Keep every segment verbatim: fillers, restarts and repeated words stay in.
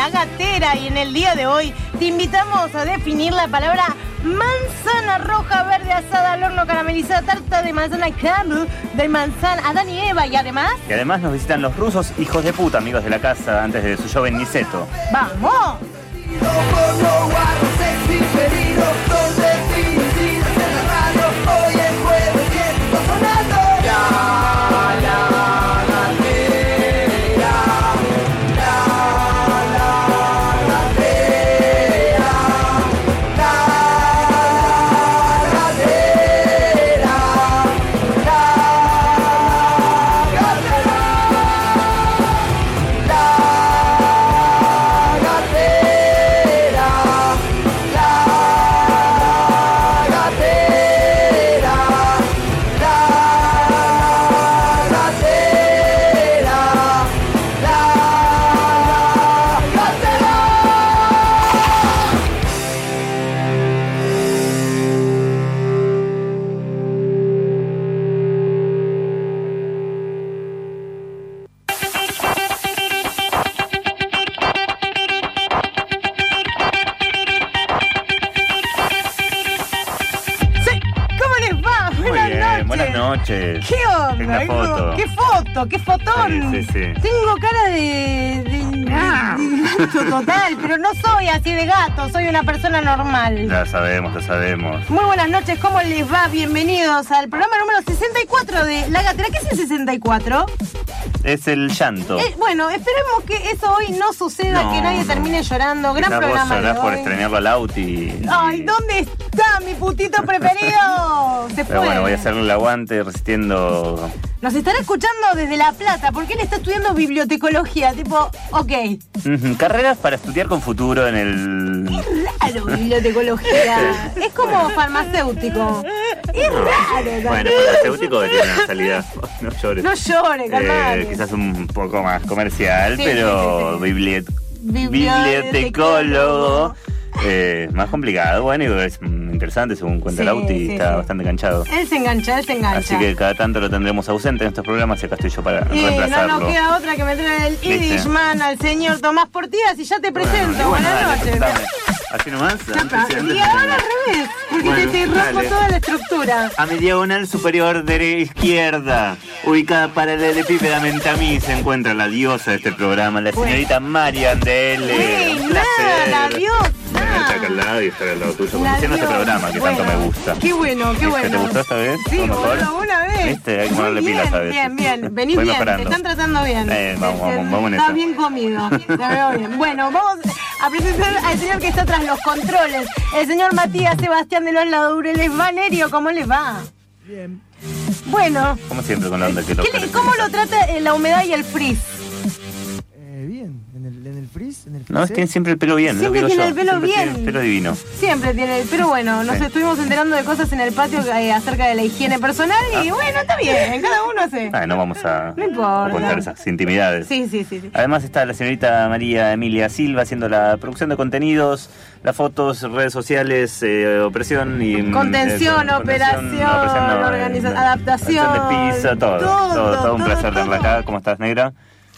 La Gatera, y en el día de hoy te invitamos a definir la palabra manzana roja, verde, asada al horno, caramelizada, tarta de manzana, crumble de manzana, Adán y Eva, y además... Y además nos visitan los rusos, hijos de puta, amigos de la casa, antes de su show en Niceto. ¡Vamos! Noches. ¿Qué onda? ¿Qué foto? ¿Qué foto? ¿Qué fotón? Sí, sí, sí. Tengo cara de, de, ah. de, de gato total, pero no soy así de gato, soy una persona normal. Ya sabemos, ya sabemos. Muy buenas noches, ¿cómo les va? Bienvenidos al programa número sesenta y cuatro de La Gatera. ¿Qué es el sesenta y cuatro? Es el llanto. Eh, bueno, esperemos que eso hoy no suceda, no, que nadie termine llorando. Gran Quizás programa vos llorás de por hoy. extrañarlo al Auti. Ay, ¿dónde está mi putito preferido? Se Pero fue. bueno, voy a hacerle el aguante resistiendo. Nos estará escuchando desde La Plata, porque él está estudiando bibliotecología, tipo, ok. Uh-huh. Carreras para estudiar con futuro en el... Qué raro, bibliotecología. Es como farmacéutico. Es no. raro. Bueno, farmacéutico tiene una salida. No llores. No llores, calmate. Eh, quizás un poco más comercial, sí, pero sí, sí, sí. Bibli... bibliotecólogo. Eh, más complicado, bueno, y es interesante según cuenta sí, el Auti, sí, está sí. bastante enganchado. Él se engancha, él se engancha. Así que cada tanto lo tendremos ausente en estos programas y acá estoy yo para eh, reemplazarlo. No nos queda otra que meter el Irishman al señor Tomás Portías y ya te presento. Bueno, Buenas bueno, noches. dale, así nomás. Y ahora al revés, porque bueno, te, te rompo dale. toda la estructura. A mi diagonal superior derecha izquierda, ubicada paralelepípedamente a mí, se encuentra la diosa de este programa, la señorita Marian de L. Un placer. La diosa. Está acá al lado y estar al lado tuyo, conduciendo este programa que bueno, tanto me gusta. Qué bueno, qué bueno. ¿Te gustó esta vez? Sí, boludo, una vez. ¿Viste? Hay que ponerle bien, pilas a veces. Bien, bien, venís Voy bien, mejorando. te están tratando bien. Eh, vamos, vamos, vamos en Está eso. bien comido, te veo bien. Bueno, vamos a presentar al señor que está tras los controles, el señor Matías Sebastián de los Laureles. Valerio, ¿cómo les va? Bien. Bueno. Como siempre con la onda que lo ¿Qué le, ¿Cómo lo trata eh, la humedad y el frizz? Eh, bien, en el, en el frizz, en el No, es que siempre el pelo bien. Siempre lo tiene yo. el pelo siempre bien. Tiene el pelo divino. Siempre tiene, pero bueno, nos sí. estuvimos enterando de cosas en el patio eh, acerca de la higiene personal y ah. bueno, está bien, cada uno hace. Ah, no vamos a, no importa. a contar esas intimidades. Sí, sí, sí, sí. Además está la señorita María Emilia Silva haciendo la producción de contenidos, las fotos, redes sociales, eh, operación y... Contención, eh, operación, operación no, organización, adaptación. De piso, todo. Todo, todo, todo un todo, placer tenerla acá. ¿Cómo estás, negra?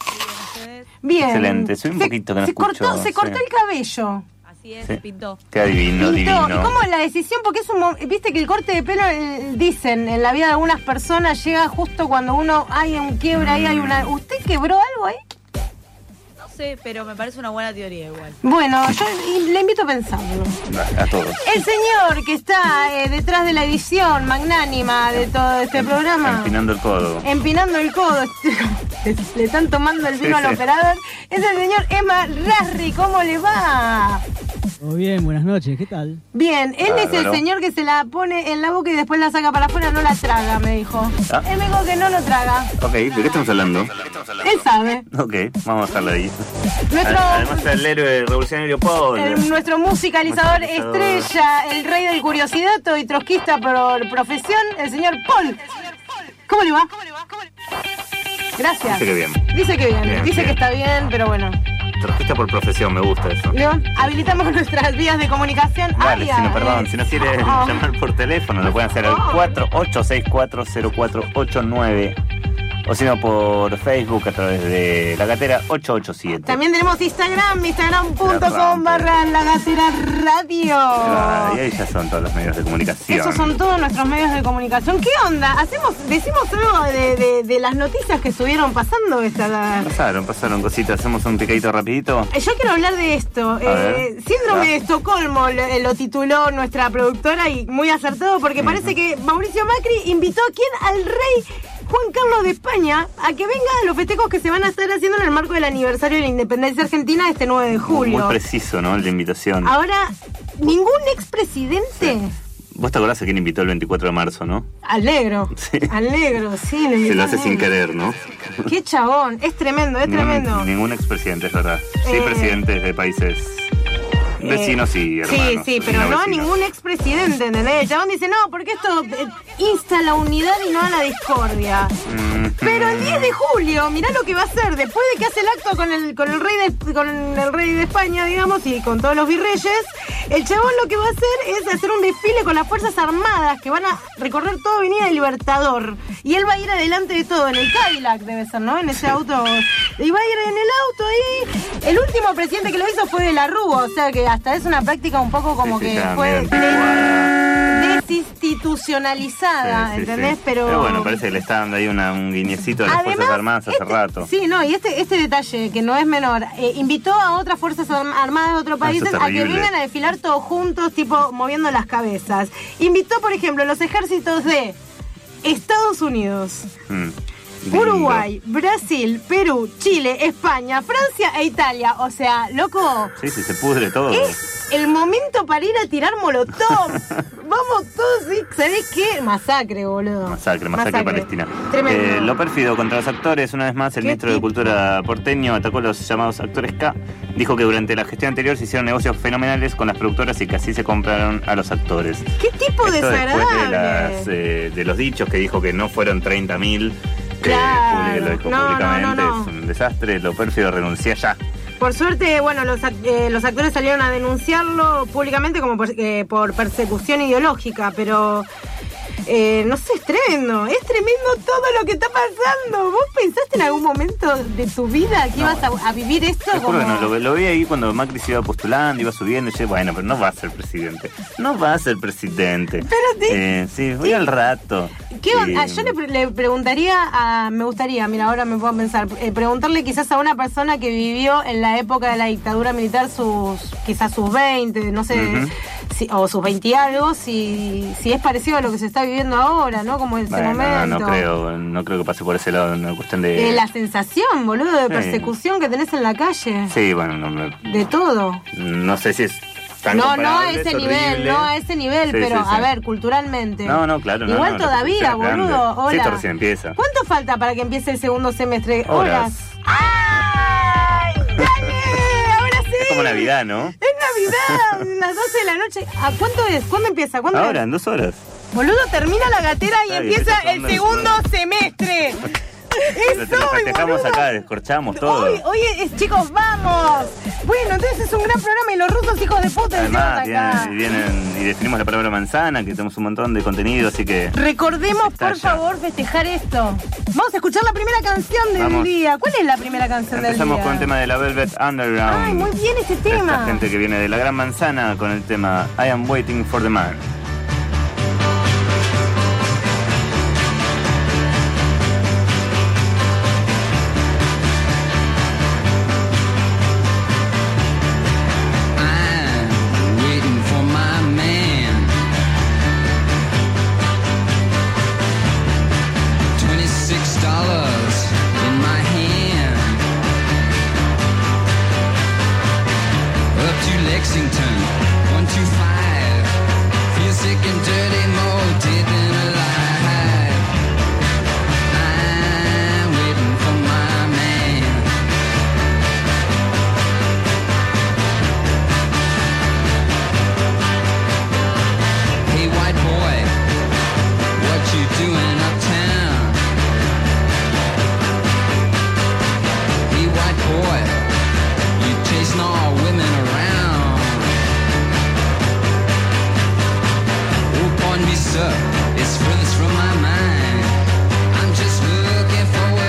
Bien. Excelente, soy un se, poquito que no se escucho. Cortó, se cortó sí. el cabello. Así es, sí. se pintó. Qué adivino, Pintó. divino. ¿Y cómo la decisión? Porque es un... Viste que el corte de pelo, eh, dicen, en la vida de algunas personas llega justo cuando uno hay un quiebre, ahí hay una... ¿Usted quebró algo ahí? No sé, pero me parece una buena teoría igual. Bueno, yo le invito a pensarlo. A todos. El señor que está eh, detrás de la edición magnánima de todo este em, programa. Empinando el codo. Empinando el codo. Le están tomando el vino sí, al sí. operador. Es el señor Emma Rasri. ¿Cómo le va? Muy bien, buenas noches. ¿Qué tal? Bien, él ah, es el claro. señor que se la pone en la boca y después la saca para afuera. No la traga, me dijo. ¿Ah? Él me dijo que no lo traga. Ok, ¿de qué estamos hablando? Él sabe. Ok, vamos a dejarlo ahí. Nuestro, Además el héroe revolucionario Paul. El, nuestro musicalizador, musicalizador estrella, el rey del curiosidad y trotskista por profesión, el señor Paul. ¿Cómo le va? ¿Cómo le va? ¿Cómo le va? Gracias. Dice que bien. Dice que bien. bien Dice bien. que está bien, pero bueno. Trotskista por profesión, me gusta eso. León, habilitamos nuestras vías de comunicación. Vale, Ay, si no, perdón, si no quiere oh. llamar por teléfono, lo pueden hacer al cuatro ocho seis cuatro cero cuatro ocho nueve. o si no por Facebook a través de La Gatera ocho ocho siete. También tenemos Instagram, instagram punto com barra La Gatera Radio. Ah, y ahí ya son todos los medios de comunicación. Esos son todos nuestros medios de comunicación. ¿Qué onda? Hacemos, decimos algo de, de, de las noticias que estuvieron pasando esta... Pasaron, pasaron cositas. Hacemos un picadito rapidito. Yo quiero hablar de esto. Eh, Síndrome ¿Ya? de Estocolmo lo, lo tituló nuestra productora y muy acertado porque uh-huh. parece que Mauricio Macri invitó a quién, al rey Juan Carlos de España, a que venga a los festejos que se van a estar haciendo en el marco del aniversario de la independencia argentina este nueve de julio. Muy preciso, ¿no? La invitación. Ahora, ningún expresidente... Sí. ¿Vos te acordás a quién invitó el veinticuatro de marzo, no? Al negro. Sí. Al negro, sí. Se lo hace sin querer, ¿no? Qué chabón. Es tremendo, es ningún, tremendo. Ningún expresidente, es verdad. Sí, eh, presidentes de países... Vecinos y hermanos. Sí, sí, pero no, no a ningún expresidente, ¿entendés? El chabón dice, no, porque esto eh, insta la unidad y no a la discordia. Mm-hmm. Pero el diez de julio, mirá lo que va a hacer, después de que hace el acto con el, con el rey de con el rey de España, digamos, y con todos los virreyes, el chabón lo que va a hacer es hacer un desfile con las Fuerzas Armadas, que van a recorrer toda Avenida del Libertador. Y él va a ir adelante de todo, en el Cadillac debe ser, ¿no? En ese auto. Y va a ir en el auto ahí. El último presidente que lo hizo fue de la Rúa, o sea que hasta es una práctica un poco como sí, sí, que fue desinstitucionalizada, sí, sí, ¿entendés? Sí. Pero... Pero bueno, parece que le está dando ahí una, un guiñecito a las Además, Fuerzas Armadas hace este, rato. Sí, no, y este, este detalle, que no es menor, eh, invitó a otras Fuerzas Armadas de otros países a que vengan a desfilar todos juntos, tipo moviendo las cabezas. Invitó, por ejemplo, los ejércitos de Estados Unidos, mm. Uruguay, Brasil, Perú, Chile, España, Francia e Italia. O sea, loco. Sí, sí, se pudre todo. Es el momento para ir a tirar molotov. Vamos todos, ¿sí? ¿Sabés qué? Masacre, boludo. Masacre, masacre, masacre. Palestina. Tremendo. Eh, lo pérfido contra los actores. Una vez más, el ministro de Cultura porteño atacó a los llamados actores K. Dijo que durante la gestión anterior se hicieron negocios fenomenales con las productoras y que así se compraron a los actores. ¿Qué tipo Esto desagradable? Después de, las, eh, de los dichos que dijo que no fueron treinta mil. Claro. Eh, lo dijo no, públicamente, no, no, no. Es un desastre, lo pérfido renuncia ya. Por suerte, bueno, los, eh, los actores salieron a denunciarlo públicamente como por, eh, por persecución ideológica, pero eh, no sé, es tremendo, es tremendo todo lo que está pasando. ¿Vos pensaste en algún momento de tu vida que no. ibas a, a vivir esto? Te como... juro que no, lo, lo vi ahí cuando Macri se iba postulando, iba subiendo, y yo, bueno, pero no va a ser presidente, no va a ser presidente. Pero te... eh, sí, voy al rato. ¿Qué onda? Yo le, le preguntaría a... Me gustaría, mira, ahora me puedo pensar, eh, preguntarle quizás a una persona que vivió en la época de la dictadura militar sus, quizás sus veinte, no sé, uh-huh. si, o sus veinte y algo, si, si es parecido a lo que se está viviendo ahora, ¿no? Como en ese bueno, momento. No, no creo, no creo que pase por ese lado, una cuestión de... Eh, la sensación, boludo, de persecución sí. que tenés en la calle. Sí, bueno, no me... De todo. No sé si es... No, no a ese nivel, no a ese nivel, sí, pero sí, sí. a ver, culturalmente. No, no, claro. Igual no, no, todavía, boludo. Hola. Sí, esto recién empieza. ¿Cuánto falta para que empiece el segundo semestre? Horas. ¡Ay! ¡Dale! Ahora sí. Es como Navidad, ¿no? Es Navidad, las doce de la noche. ¿A cuánto es? ¿Cuándo empieza? ¿Cuándo Ahora, es? en dos horas. Boludo, termina la gatera y Ay, empieza el segundo semestre. Eso, te lo festejamos boludo. Acá, descorchamos todo. Hoy, hoy es, chicos, vamos. Bueno, entonces es un gran programa y los rusos hijos de puta. Además, vienen, y, vienen, y definimos la palabra manzana, que tenemos un montón de contenido, así que... Recordemos, por favor, festejar esto. Vamos a escuchar la primera canción del vamos. día. ¿Cuál es la primera canción Empezamos del día? Empezamos con el tema de la Velvet Underground. Ay, muy bien ese tema. Esta gente que viene de la gran manzana con el tema I Am Waiting for the Man. It's furthest from my mind. I'm just looking for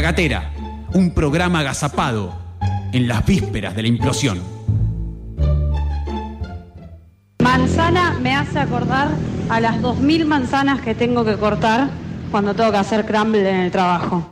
La Gatera, un programa agazapado en las vísperas de la implosión. Manzana me hace acordar a las dos mil manzanas que tengo que cortar cuando tengo que hacer crumble en el trabajo.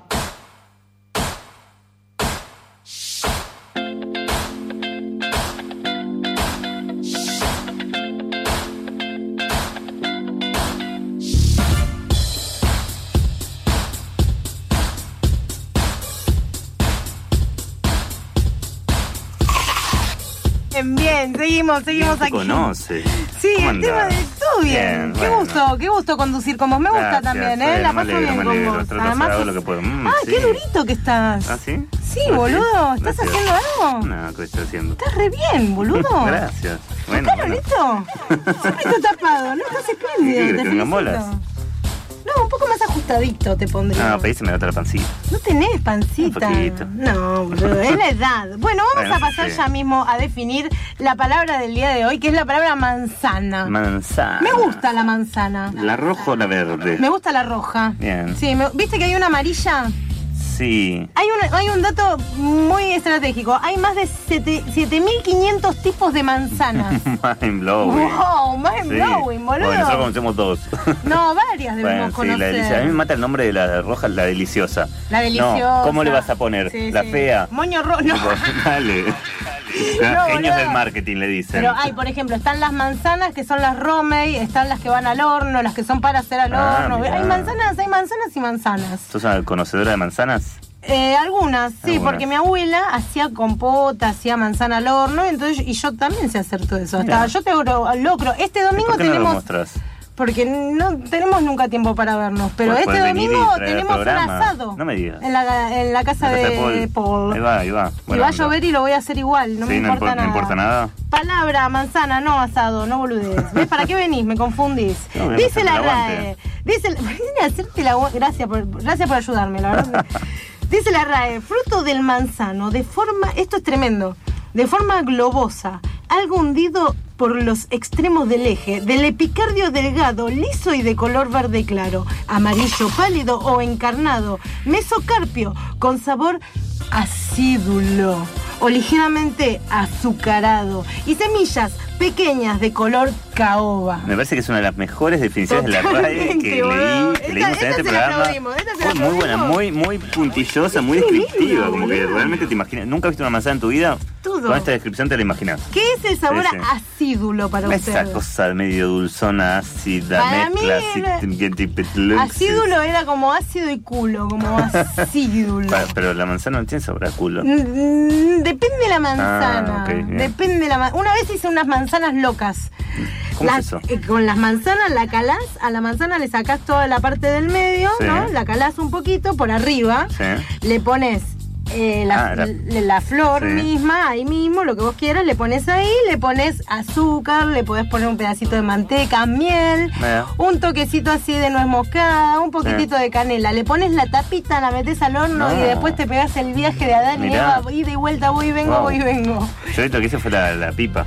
Bien, seguimos, seguimos ¿Quién te aquí. conoce? Sí, ¿Cómo el tema andás? de todo bien. Bien, Qué bueno. gusto, qué gusto conducir con vos. Me gusta Gracias, también, ¿eh? bueno, La me paso alegro, bien me con alegro. vos. Trato de hacer algo lo que puedo. Mm, ah, sí. qué durito que estás. ¿Ah, sí? Sí, ¿Ah, boludo. ¿Estás Gracias. haciendo algo? No, ¿qué estoy haciendo? Estás re bien, boludo. Gracias. Bueno, ¿Buscaron bueno. esto? Siempre está tapado, ¿no? Estás espléndido. ¿Qué querés, te que vengan felicito. bolas? No, un poco más ajustadito te pondría. No, pedí se me da la pancita. No tenés pancita. Un poquito. No, boludo, es la edad. Bueno, vamos Bueno, a pasar sí. ya mismo a definir la palabra del día de hoy, que es la palabra manzana. Manzana. Me gusta la manzana. ¿La roja o la verde? Me gusta la roja. Bien. Sí, me- ¿viste que hay una amarilla? Sí. Hay un, hay un dato muy estratégico. Hay más de siete mil quinientos tipos de manzanas. Mind blowing. Wow, mind Sí. blowing, boludo. Bueno, nosotros conocemos dos. No, varias debemos Bueno, sí, la deliciosa. A mí me conocer. mata el nombre de la roja, la deliciosa. La deliciosa. No, ¿cómo le vas a poner? Sí, la sí. fea. Moño rojo. No. Tipo, dale. No, Genios boludo. del marketing le dicen. Pero hay, por ejemplo, están las manzanas que son las romey, están las que van al horno, las que son para hacer al Ah, horno. mirá. Hay manzanas, hay manzanas y manzanas. ¿Sos una conocedora de manzanas? Eh, algunas, sí, Algunas. porque mi abuela hacía compota, hacía manzana al horno, entonces y yo también sé hacer todo eso. Mirá. Hasta yo te logro, logro. Este domingo ¿Por qué no lo tenemos, mostrás? porque no tenemos nunca tiempo para vernos, pero Pues este podés venir domingo y traer tenemos un programa. asado. No me digas. En la, en la casa La casa de Paul. Ahí va, ahí va. Y Buena va a onda. llover y lo voy a hacer igual, no Sí, me no importa impor- nada. no importa nada. Palabra, manzana, no asado, no boludez. ¿Ves para qué venís? Me confundís. No, voy a Dice hacerte la el aguante. RAE. Dice, la- viene a hacerte la agua- gracias por, gracias por ayudarme, la verdad. Dice la RAE, fruto del manzano, de forma, esto es tremendo, de forma globosa, algo hundido por los extremos del eje, del epicardio delgado, liso y de color verde claro, amarillo pálido o encarnado, mesocarpio, con sabor acídulo o ligeramente azucarado y semillas pequeñas de color caoba. Me parece que es una de las mejores definiciones de la RAE Totalmente, que boludo. leí, Esta- que leímos esta en este se la programa. aplaudimos, esta se la Fue muy buena, aplaudimos. muy, muy puntillosa, muy Qué lindo, descriptiva, como que boludo. realmente te imaginas. ¿Nunca has visto una manzana en tu vida? Todo. Con esta descripción te la imaginas. ¿Qué es el sabor Sí, sí. acídulo para usted? Esa cosa medio dulzona, ácida, Para mí mezcla, era- así, que te- Acídulo era como ácido y culo, como acídulo. Pa- Pero la manzana no tiene sabor a culo. Mm, Depende de la manzana. Ah, ok, bien. Depende de la ma- Una vez hice unas manzanas locas. ¿Cómo Las- es eso? eh, con las manzanas la calás, a la manzana le sacás toda la parte del medio, Sí. ¿no? La calás un poquito por arriba, Sí. le pones eh, la, Ah, la- le- la flor Sí. misma, ahí mismo, lo que vos quieras, le pones ahí, le pones azúcar, le podés poner un pedacito de manteca, miel, Mira. un toquecito así de nuez moscada, un poquitito Sí. de canela, le pones la tapita, la metes al horno No. y después te pegas el viaje de Adán y Mirá. Eva, y de vuelta, voy y vengo, Wow. voy y vengo. Yo lo que hice fue la, la pipa.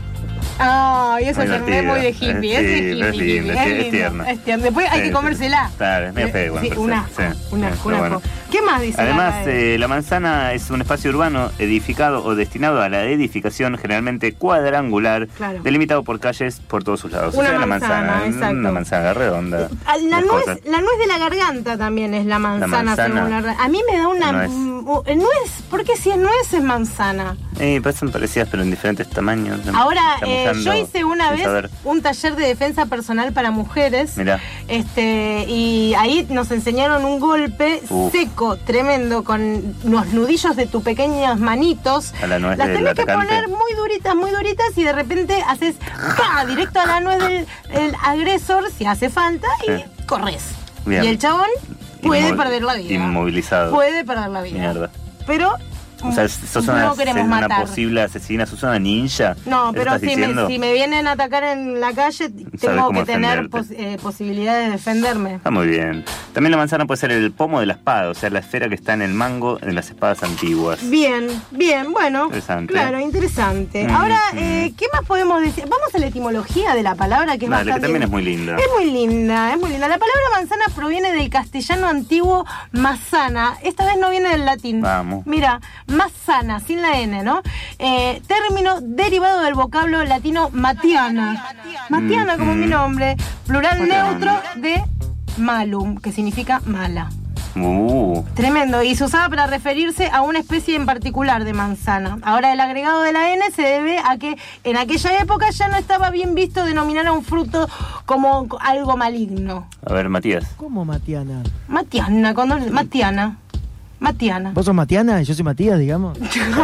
Ay, eso Muy es, es divertido. muy de hippie, Eh, es de sí, hippie, es lindo, hippie, es lindo, tierno. es tierno. Después hay Sí, que sí. comérsela. Claro, es medio feo, Sí, bueno, un pero asco, sí, un sí, asco, pero un asco. bueno. ¿Qué más dice la Además, RAE? eh, la manzana es un espacio urbano edificado o destinado a la edificación generalmente cuadrangular, Claro. delimitado por calles por todos sus lados. Una o sea, la manzana, manzana, exacto. una manzana redonda. Ah, La las nuez, cosas. la nuez de la garganta también es la manzana, manzana. según la RAE. A mí me da una Nuez. mm, uh, nuez, porque si es nuez es manzana. Eh, parecen parecidas pero en diferentes tamaños. Ahora, Estamos eh, dando yo hice una sin vez saber. un taller de defensa personal para mujeres. Mirá. Este, y ahí nos enseñaron un golpe Uf. seco, tremendo, con los nudillos de tus pequeñas manitos. A la nuez Las del tenés que atacante. poner muy duritas, muy duritas, y de repente haces ¡pa! Directo a la nuez del el agresor, si hace falta, Sí. y corres. Bien. Y el chabón puede Inmo- perder la vida. Inmovilizado. Puede perder la vida. Mierda. Pero O sea, sos no una, queremos una matar. posible asesina, sos una ninja. No, ¿Eso pero estás si me, diciendo? si me vienen a atacar en la calle, tengo cómo que tener defenderte. pos- eh, posibilidades de defenderme. Está muy bien. También la manzana puede ser el pomo de la espada, o sea, la esfera que está en el mango de las espadas antiguas. Bien, bien, bueno. Interesante. Claro, interesante. Mm, Ahora, mm. eh, ¿qué más podemos decir? Vamos a la etimología de la palabra, que es Dale, que bastante... también es muy linda. Es muy linda, es muy linda. La palabra manzana proviene del castellano antiguo mazana. Esta vez no viene del latín. Vamos. Mira, mazana, sin la N, ¿no? Eh, término derivado del vocablo latino matiana. Matiana, como Mm, mi nombre. Plural Matiana. neutro de malum, que significa mala. Uh, Tremendo, y se usaba para referirse a una especie en particular de manzana. Ahora, el agregado de la N se debe a que en aquella época ya no estaba bien visto denominar a un fruto como algo maligno. a ver, Matías. ¿Cómo Matiana? Matiana, cuando Matiana. Matiana. ¿Vos sos Matiana y yo soy Matías, digamos?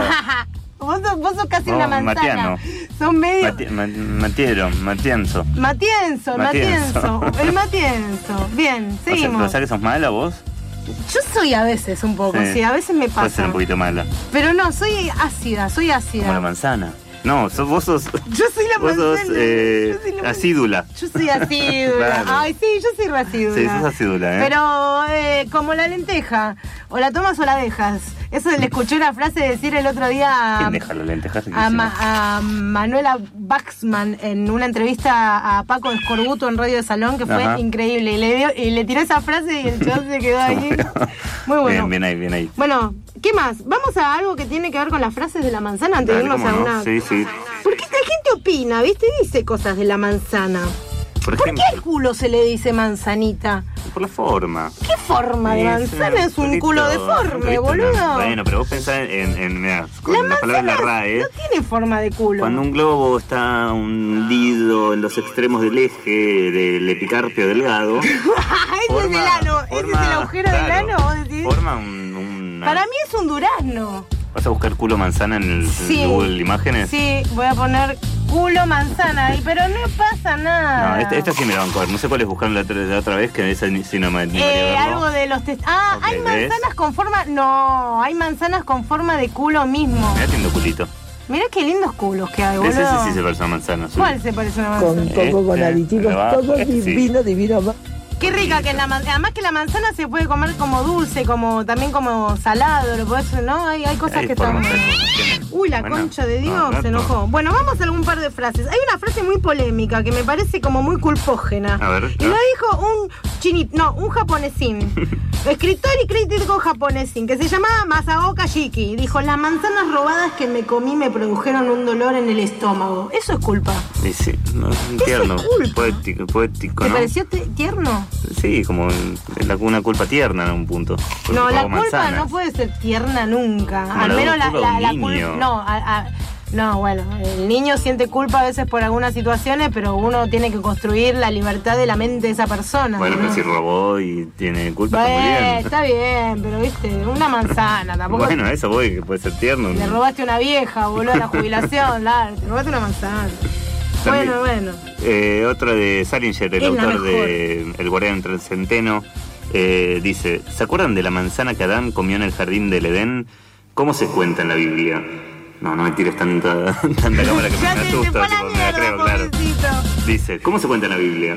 Vos sos, vos sos casi No, una manzana. Matiano. Son medio... Mati ma Matiero, Matienzo. Matienzo, el Matienzo. Matienzo. El Matienzo. Bien, O sea, seguimos. ¿o sea que sos mala vos? Yo soy a veces un poco, sí, Sí. a veces me Puedes ser pasa. un poquito mala. Pero no, soy ácida, soy ácida. Como la manzana. No, sos, vos sos, Yo soy la vos sos manzana. eh, Yo soy la manzana. acídula. Yo soy asídula. Claro. Ay, sí, yo soy resídula. Sí, sos acídula, ¿eh? Pero eh, como la lenteja, o la tomas o la dejas. Eso le escuché una frase decir el otro día a, ¿Quién deja las lentejas? a, Ma- a Manuela Baxman en una entrevista a Paco Escorbuto en Radio de Salón, que fue Ajá. increíble. Y le, dio, y le tiró esa frase y el chaval se quedó ahí. Muy bueno. Bien, bien ahí, bien ahí. Bueno, ¿qué más? Vamos a algo que tiene que ver con las frases de la manzana antes de Dale, irnos cómo a no. una... Sí, sí. Porque la gente opina, ¿viste? Dice cosas de la manzana. Por ¿Por ejemplo, qué al culo se le dice manzanita? por la forma. ¿Qué forma de Sí, manzana? Es un culito, culo un deforme, culito, boludo. no. Bueno, pero vos pensás en, en mirá, con La las palabras de la manzana RAE. no tiene forma de culo. Cuando un globo está hundido en los extremos del eje del epicarpio delgado, ese es el ano, ese es el agujero del claro, ano, vos decís. forma un, una- Para mí es un durazno. ¿Vas a buscar culo manzana en el Sí. Google Imágenes? Sí, voy a poner culo manzana ahí, pero no pasa nada. No, esta, esta sí me la banco. No sé cuáles buscaron la, otra- la otra vez, que esa ni si no me animaría a Eh, verlo. algo de los test. Ah, Ok, hay ¿ves? manzanas con forma. No, hay manzanas con forma de culo mismo. Mirá tiendo culito. Mirá qué lindos culos que hay, Ese sí, boludo. sí se parece a una manzana. azul. ¿Cuál se parece a una manzana? Con coco, con Este, aditivos, abajo, todo sí. divino, divino. ma- Qué rica que es la manzana. Además que la manzana se puede comer como dulce, como también como salado, lo podés, ¿no? Hay, hay cosas Hay que están. formas, tienen- Uy, la Bueno, concha de Dios, no, no, se enojó. Bueno, vamos a algún par de frases. Hay una frase muy polémica que me parece como muy culpógena. A ver, Y a lo ver. dijo un chinito, no, un japonesín. Escritor y crítico japonesín, que se llamaba Masaoka Shiki. Dijo, las manzanas robadas que me comí me produjeron un dolor en el estómago. Eso es culpa. Sí, sí, no, tierno, es culpa. poético, poético, ¿Te ¿no? pareció te- tierno? Sí, como la, una culpa tierna en un punto. Porque No, la robó culpa manzanas. no puede ser tierna nunca. Como Al la menos la, culpa de la, un la niño. culpa. No, a- a- no, bueno, el niño siente culpa a veces por algunas situaciones, pero uno tiene que construir la libertad de la mente de esa persona. Bueno, ¿no? pero si robó y tiene culpa, Bueno, está muy bien. está bien, pero viste, una manzana, tampoco. Bueno, a eso voy, que puede ser tierno. Le robaste una vieja, boludo, a la jubilación, claro, te robaste una manzana. También- Bueno, bueno. Eh, otra de Salinger, el Es la autor mejor. de El guardián entre el centeno, eh, dice, ¿se acuerdan de la manzana que Adán comió en el jardín del Edén? ¿Cómo se cuenta en la Biblia? No, no me tires tanta, tanta cámara que me Ya te, te asusta, fue a la tipo, me la mierda, creo, claro. pobrecito. Dice, ¿cómo se cuenta en la Biblia?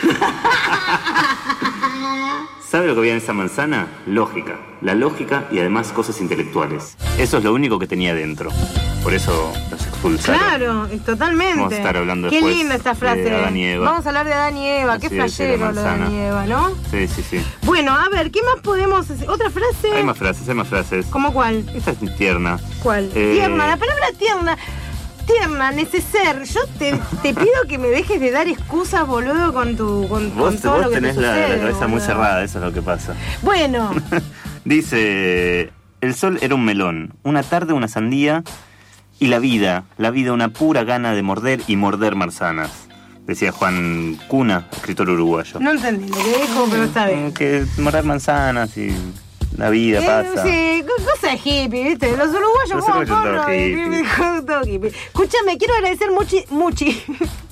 ¿Sabe lo que había en esa manzana? Lógica. La lógica y además cosas intelectuales. Eso es lo único que tenía dentro. Por eso los expulsaron. Claro, totalmente. Vamos a estar hablando Qué después linda esta frase. de Adán y Eva. Vamos a hablar de Adán y Eva, Así qué decía la flashero lo de manzana. Adán y Eva, ¿no? Sí, sí, sí. Bueno, a ver, ¿qué más podemos hacer? ¿Otra frase? Hay más frases, hay más frases. ¿Cómo cuál? Esta es tierna. ¿Cuál? Eh, Tierna, la palabra tierna. Tierna, neceser. Yo te, te pido que me dejes de dar excusas, boludo, con tu con, con Vos, todo vos lo que tenés te la, sucede, la cabeza muy boludo. cerrada, eso es lo que pasa. Bueno, Dice, el sol era un melón, una tarde una sandía y la vida, la vida una pura gana de morder y morder manzanas. Decía Juan Cuna, escritor uruguayo. no entendí lo que dijo, pero está bien. Como que morder manzanas y la vida Eh, pasa. sí, co- cosa de hippie, ¿viste? Los uruguayos Los fuman uruguayos son porno todos y hippies. todo hippie. Escúchame, quiero agradecer muchi, muchi.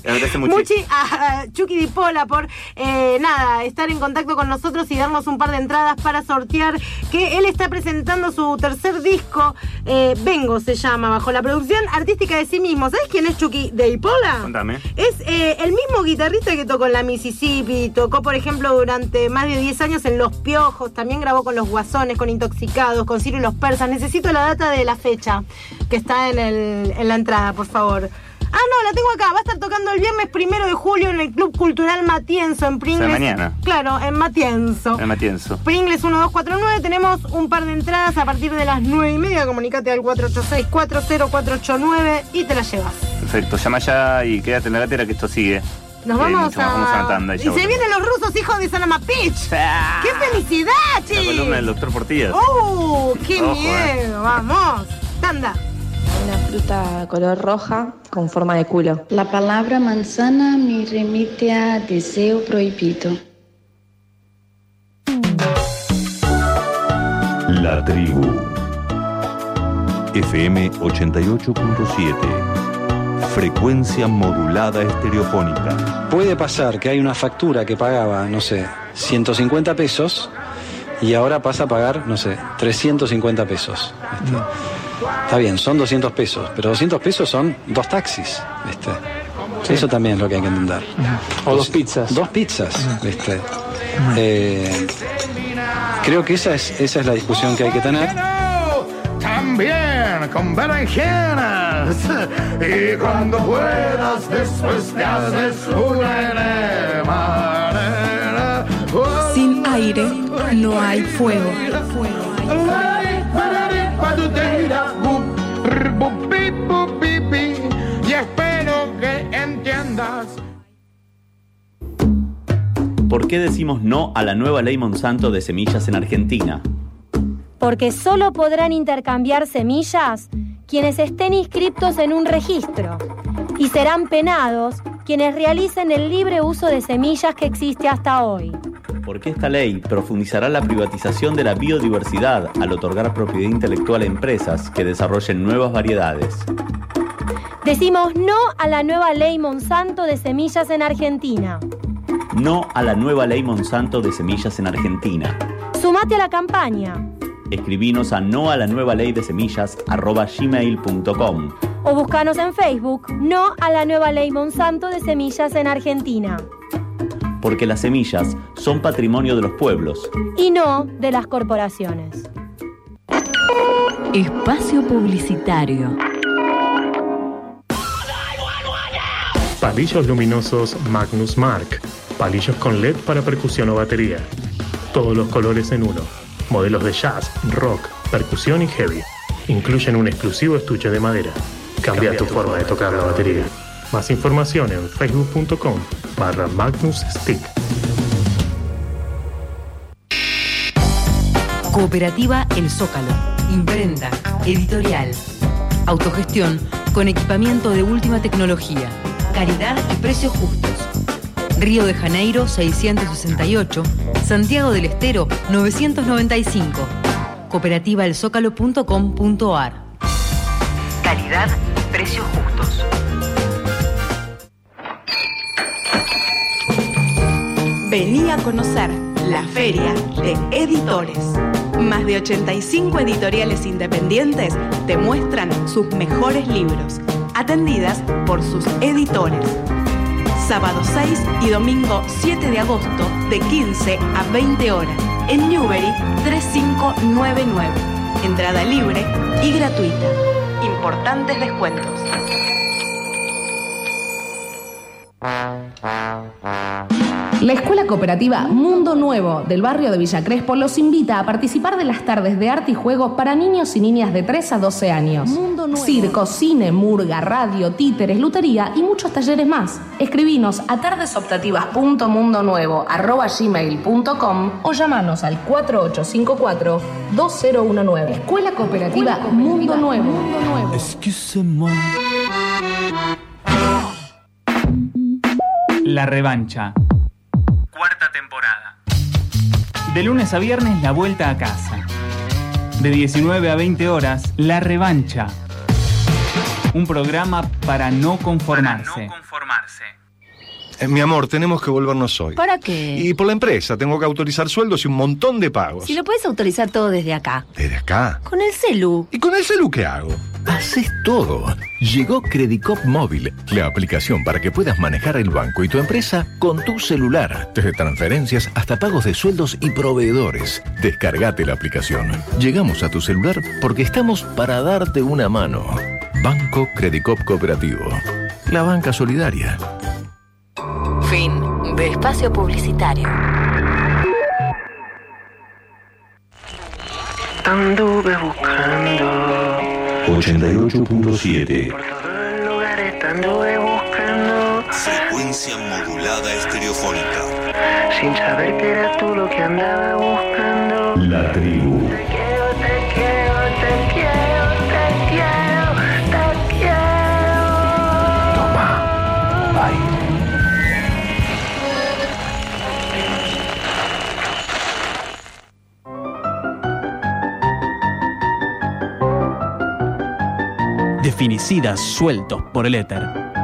Agradece mucho. Muchi a Chucky Di Pola por eh, nada, estar en contacto con nosotros y darnos un par de entradas para sortear, que él está presentando su tercer disco, eh, Vengo se llama, bajo la producción artística de sí mismo. ¿Sabes quién es Chucky Di Pola? Contame. Es eh, el mismo guitarrista que tocó en la Mississippi, tocó por ejemplo durante más de diez años en Los Piojos, también grabó con Los Guasones, con Intoxicados, con Ciro y los Persas. Necesito la data de la fecha que está en, el, en la entrada, por favor. Ah, no, la tengo acá. Va a estar tocando el viernes primero de julio en el Club Cultural Matienzo, en Pringles. O sea, mañana. Claro, en Matienzo. En Matienzo. Pringles uno dos cuatro nueve. Tenemos un par de entradas a partir de las nueve y media. Comunicate al cuatro ocho seis, cuatro cero cuatro ocho nueve y te la llevas. Perfecto. Llama ya y quédate en la gatera que esto sigue. Nos Y hay vamos mucho más. Vamos a a... una tanda y y ya se volvemos. vienen los rusos, hijos de Sanama Pitch. Ah. ¡Qué felicidad, La che! columna del doctor Portillas. ¡Uh! ¡Qué Ojo, miedo! ¡Vamos! ¡Tanda! Una fruta color roja con forma de culo. La palabra manzana me remite a deseo prohibido. La tribu. F M ochenta y ocho punto siete. Frecuencia modulada estereofónica. Puede pasar que hay una factura que pagaba, no sé, ciento cincuenta pesos y ahora pasa a pagar, no sé, trescientos cincuenta pesos. ¿Viste? Mm. Está bien, son doscientos pesos, pero doscientos pesos son dos taxis, ¿viste? Sí. Eso también es lo que hay que entender. O dos, dos pizzas. Dos pizzas, ¿viste? Eh, creo que esa es, esa es la discusión que hay que tener. También con berenjenas. Y cuando puedas, después te haces una enema. Sin aire no hay fuego. Y espero que entiendas. ¿Por qué decimos no a la nueva ley Monsanto de semillas en Argentina? Porque solo podrán intercambiar semillas quienes estén inscriptos en un registro y serán penados quienes realicen el libre uso de semillas que existe hasta hoy. Porque esta ley profundizará la privatización de la biodiversidad al otorgar propiedad intelectual a empresas que desarrollen nuevas variedades. Decimos no a la nueva ley Monsanto de semillas en Argentina. No a la nueva ley Monsanto de semillas en Argentina. Sumate a la campaña. Escribinos a no a la nueva ley de semillas arroba gmail punto com o buscanos en Facebook no a la nueva ley Monsanto de semillas en Argentina. Porque las semillas son patrimonio de los pueblos y no de las corporaciones. Espacio publicitario. Palillos luminosos Magnus Mark. Palillos con L E D para percusión o batería. Todos los colores en uno. Modelos de jazz, rock, percusión y heavy. Incluyen un exclusivo estuche de madera. Cambia, Cambia tu, tu forma de tocar la batería. Más información en facebook punto com barra Magnus Stick. Cooperativa El Zócalo. Imprenta, editorial, autogestión con equipamiento de última tecnología. Calidad y precios justos. Río de Janeiro seiscientos sesenta y ocho, Santiago del Estero novecientos noventa y cinco. cooperativa el zócalo punto com punto a r. Calidad y precios justos. Vení a conocer la Feria de Editores. Más de ochenta y cinco editoriales independientes te muestran sus mejores libros, atendidas por sus editores. Sábado seis y domingo siete de agosto de quince a veinte horas en Newbery tres cinco nueve nueve. Entrada libre y gratuita. Importantes descuentos. La Escuela Cooperativa Mundo Nuevo del barrio de Villa Crespo los invita a participar de las tardes de arte y juego para niños y niñas de tres a doce años. Mundo Nuevo. Circo, cine, murga, radio, títeres, lutería y muchos talleres más. Escribinos a tardesoptativas punto mundo nuevo arroba gmail punto com o llamanos al cuatro ocho cinco cuatro dos cero uno nueve. Escuela Cooperativa, Escuela Cooperativa Mundo Nuevo. Mundo Nuevo. Excusez-moi. La revancha. Cuarta temporada. De lunes a viernes, la vuelta a casa. De diecinueve a veinte horas, la revancha. Un programa para no conformarse. Para no conformarse. Eh, mi amor, tenemos que volvernos hoy. ¿Para qué? Y por la empresa, tengo que autorizar sueldos y un montón de pagos. Si lo puedes autorizar todo desde acá. ¿Desde acá? Con el celu. ¿Y con el celu qué hago? Haces todo. Llegó Credicop Móvil, la aplicación para que puedas manejar el banco y tu empresa con tu celular. Desde transferencias hasta pagos de sueldos y proveedores. Descargate la aplicación. Llegamos a tu celular porque estamos para darte una mano. Banco Credicop Cooperativo. La banca solidaria. Fin de espacio publicitario. Anduve buscando ochenta y ocho punto siete. por todos los lugares, anduve buscando Frecuencia modulada estereofónica. sin saber que eras tú lo que andaba buscando. La tribu. Te quiero, te quiero, te quiero, te quiero, te quiero. Toma. Bye. Definicidas sueltos por el éter.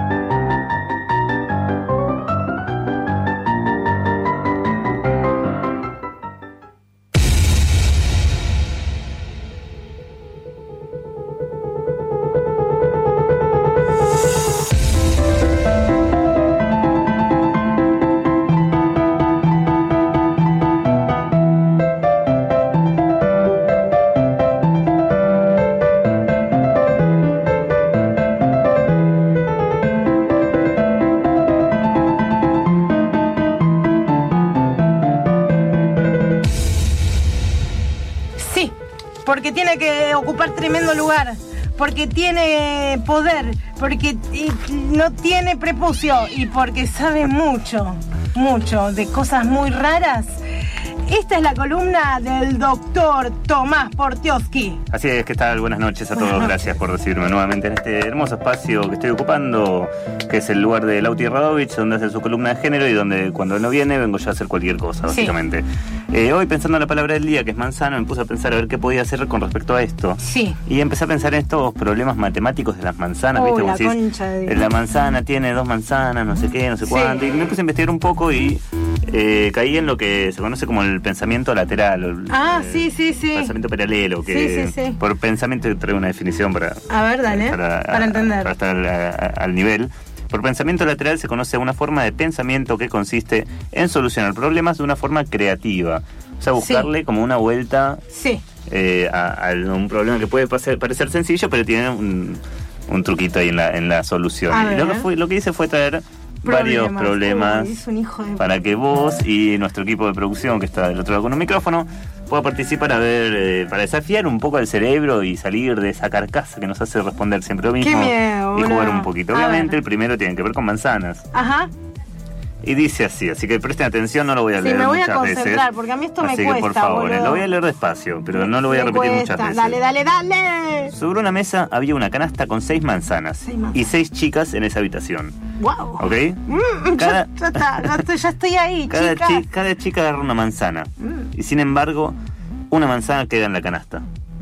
Porque tiene que ocupar tremendo lugar, porque tiene poder, porque no tiene prepucio y porque sabe mucho, mucho de cosas muy raras. Esta es la columna del doctor Tomás Portioski. Así es, ¿qué tal? Buenas noches a todos. Gracias por recibirme nuevamente en este hermoso espacio que estoy ocupando, que es el lugar de Lauti Radovich, donde hace su columna de género y donde cuando él no viene vengo yo a hacer cualquier cosa, básicamente. Sí. Eh, hoy, pensando en la palabra del día, que es manzana, me puse a pensar a ver qué podía hacer con respecto a esto. Sí. Y empecé a pensar en estos problemas matemáticos de las manzanas. Oh, ¿viste? la Como concha decís, de... la manzana tiene dos manzanas, no sé qué, no sé Sí. cuánto. Y me puse a investigar un poco y eh, caí en lo que se conoce como el pensamiento lateral. El, Ah, eh, sí, sí, sí. Pensamiento paralelo, que Sí, sí, sí. por pensamiento traigo una definición para, A ver, dale, para, para entender. para estar a- a- al nivel. Por pensamiento lateral se conoce una forma de pensamiento que consiste en solucionar problemas de una forma creativa. O sea, buscarle Sí. como una vuelta Sí. eh, a, a un problema que puede parecer, parecer sencillo, pero tiene un, un truquito ahí en la, en la solución. A Y lo ver. que, fue, lo que hice fue traer varios problemas Uy, es un hijo de... para que vos y nuestro equipo de producción, que está del otro lado con un micrófono, pueda participar a ver, eh, para desafiar un poco al cerebro y salir de esa carcasa que nos hace responder siempre lo mismo. Qué miedo, y jugar boludo. un poquito. A Obviamente ver. el primero tiene que ver con manzanas. Ajá. Y dice así, así que presten atención, no lo voy a Sí, leer me voy a muchas concentrar, veces. porque a mí esto Así me que cuesta, por favor, eh, boludo. lo voy a leer despacio, pero no lo voy a Me repetir cuesta. muchas veces. Dale, dale, dale. Sobre una mesa había una canasta con seis manzanas, Seis manzanas. y seis chicas en esa habitación. Wow. ¿Ok? Mm, Cada- ya, ya está, ya estoy, ya estoy ahí, Cada, chicas. chi- cada chica agarra una manzana, Mm. y sin embargo, una manzana queda en la canasta.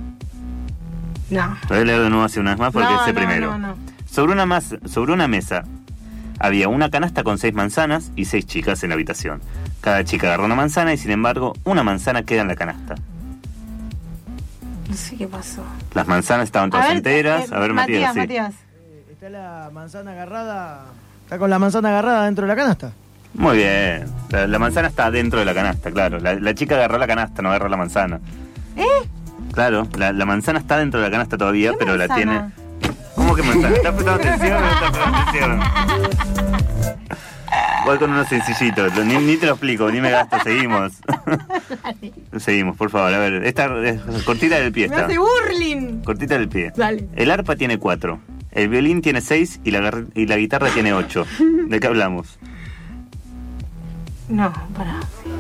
No. Lo voy a leer de nuevo así una vez más porque No, es el no, primero. no, no. Sobre, una mas- sobre una mesa había una canasta con seis manzanas y seis chicas en la habitación. Cada chica agarra una manzana y sin embargo, una manzana queda en la canasta. No sé qué pasó. Las manzanas estaban todas A ver, enteras. eh, a ver, Matías, Matías, sí. Matías. Está la manzana agarrada. Está con la manzana agarrada dentro de la canasta. Muy bien. La, la manzana está dentro de la canasta, claro. La, la chica agarró la canasta, no agarró la manzana. ¿Eh? Claro, la, la manzana está dentro de la canasta todavía, pero la tiene... manzana? ¿Cómo que manzana? ¿Estás prestando atención o no estás prestando atención? Voy con unos sencillitos, ni, ni te lo explico, ni me gasto, seguimos. Seguimos, por favor, a ver, esta es cortita del pie Me está. hace burling. Cortita del pie. Dale. El arpa tiene cuatro, el violín tiene seis y la, gar- y la guitarra tiene ocho. ¿De qué hablamos? No, pará.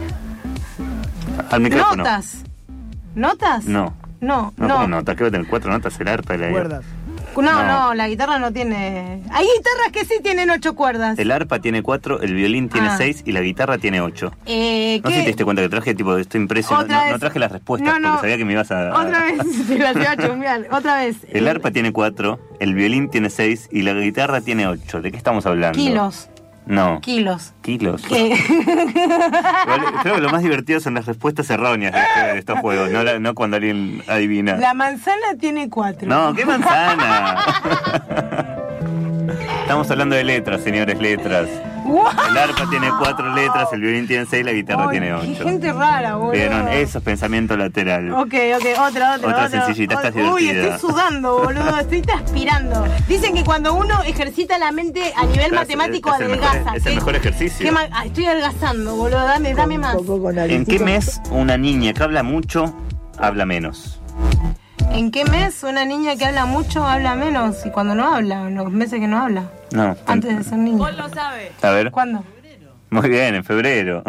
Al micrófono. ¿Notas? ¿Notas? No. No, No, no. ¿cómo notas? ¿Qué va a tener? Cuatro notas el arpa y la Cuerdas. No, no, no, la guitarra no tiene... Hay guitarras que sí tienen ocho cuerdas. El arpa tiene cuatro, el violín tiene Ah. seis y la guitarra tiene ocho. Eh, No sé ¿qué? si te diste cuenta que traje, tipo, estoy impresionado. Otra No, vez. no traje las respuestas No, no. porque sabía que me ibas a... Otra vez te las iba a chusmear. Otra vez. El arpa tiene cuatro, el violín tiene seis y la guitarra tiene ocho. ¿De qué estamos hablando? Kilos. No. Kilos. Kilos. ¿Qué? Igual, creo que lo más divertido son las respuestas erróneas de, este- de estos juegos, no, la- no cuando alguien adivina. La manzana tiene cuatro. No, ¿qué manzana? Estamos hablando de letras, señores, letras. ¡Wow! El arpa tiene cuatro letras, el violín tiene seis, la guitarra Ay, tiene qué ocho. gente rara, boludo. Vieron, eso es pensamiento lateral. Ok, ok, otra, otra, Otra sencillita, estás Uy, divertida. estoy sudando, boludo, estoy transpirando. Dicen que cuando uno ejercita la mente a nivel Claro, matemático es el mejor- adelgaza. es el ¿Qué- mejor ejercicio. qué ma- ah, estoy adelgazando, boludo, dame, dame más. ¿En qué mes una niña que habla mucho habla menos? ¿En qué mes una niña que habla mucho habla menos? Y cuando no habla, en los meses que no habla. No. Antes de ser niña. Vos lo sabes. A ver. ¿Cuándo? Muy bien, en febrero.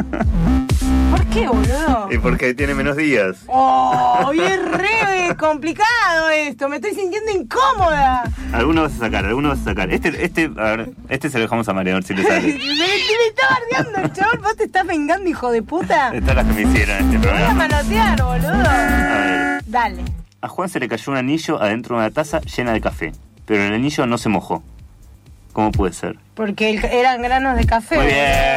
¿Por qué, boludo? ¿Y porque tiene menos días? Oh, y es re complicado esto, me estoy sintiendo incómoda. Alguno vas a sacar, alguno vas a sacar. Este, este, a ver, este se lo dejamos a María, a ver si le me, sale. me está bardeando el chabón, vos te estás vengando, hijo de puta. Estas las que me hicieron en este Te voy a programa. manotear, boludo. A ver. Dale. A Juan se le cayó un anillo adentro de una taza llena de café, pero el anillo no se mojó. ¿Cómo puede ser? Porque el- eran granos de café. Muy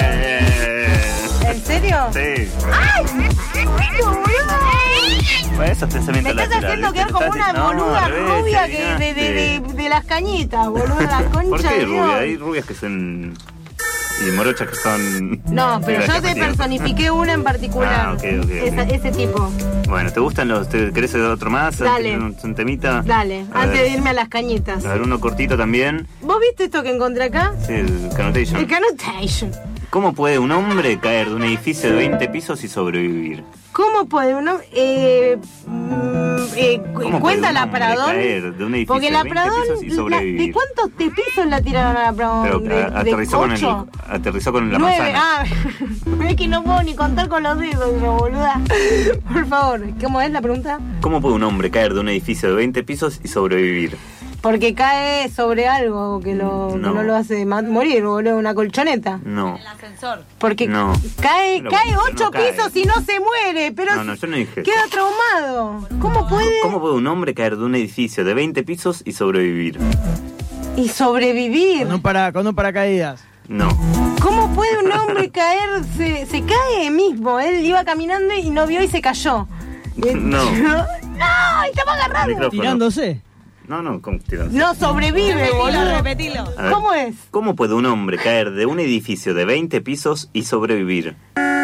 bien. ¿En serio? Sí. ¡Ay! boludo! Bueno, eso es pensamiento Me estás lateral. haciendo ¿viste? quedar como Estás- una no, boluda al revés, rubia te que de, de, de, adivinaste. de las cañitas, boludo, la concha ¿Por qué de Dios. rubia? Hay rubias que son... y morochas que son... No, pero yo te llamativas. personifiqué una en particular. Ah, ok, ok, ok. Esa- ese tipo. Bueno, ¿te gustan los... te- ¿Querés otro más? Dale. ¿Un, un temita? Dale, A antes ver. de irme a las cañitas. A ver, uno cortito también. ¿Vos viste esto que encontré acá? Sí, el Canotation. El Canotation. ¿Cómo puede un hombre caer de un edificio de veinte pisos y sobrevivir? ¿Cómo puede uno? Eh, mm, eh, cu- ¿Cómo puede cuenta un la hombre Pradón. caer de un edificio Porque de la veinte Pradón. pisos y la- sobrevivir? ¿De cuántos te pisos la tiraron a la Pradón? Pero ¿De, a- aterrizó, de con el, ocho? aterrizó con la Nueve, manzana. ah, es que no puedo ni contar con los dedos, yo, boluda. Por favor, ¿cómo es la pregunta? ¿Cómo puede un hombre caer de un edificio de veinte pisos y sobrevivir? Porque cae sobre algo que, lo, que No. no lo hace ma- morir, boludo, una colchoneta. No. El ascensor. Porque No. cae, Pero cae no ocho cae. pisos y no se muere, pero No, no, yo no dije eso. queda traumado. ¿Cómo puede? ¿Cómo puede un hombre caer de un edificio de veinte pisos y sobrevivir? Y sobrevivir. Con un, para, con un paracaídas. No. ¿Cómo puede un hombre caer? Se, se cae mismo. Él iba caminando y no vio y se cayó. No. ¡No! ¡Estaba agarrado! Micrófono. Tirándose. No, no, ¿cómo tirándose? No sobrevive, boludo. repetilo. A ver. ¿Cómo es? ¿Cómo puede un hombre caer de un edificio de veinte pisos y sobrevivir?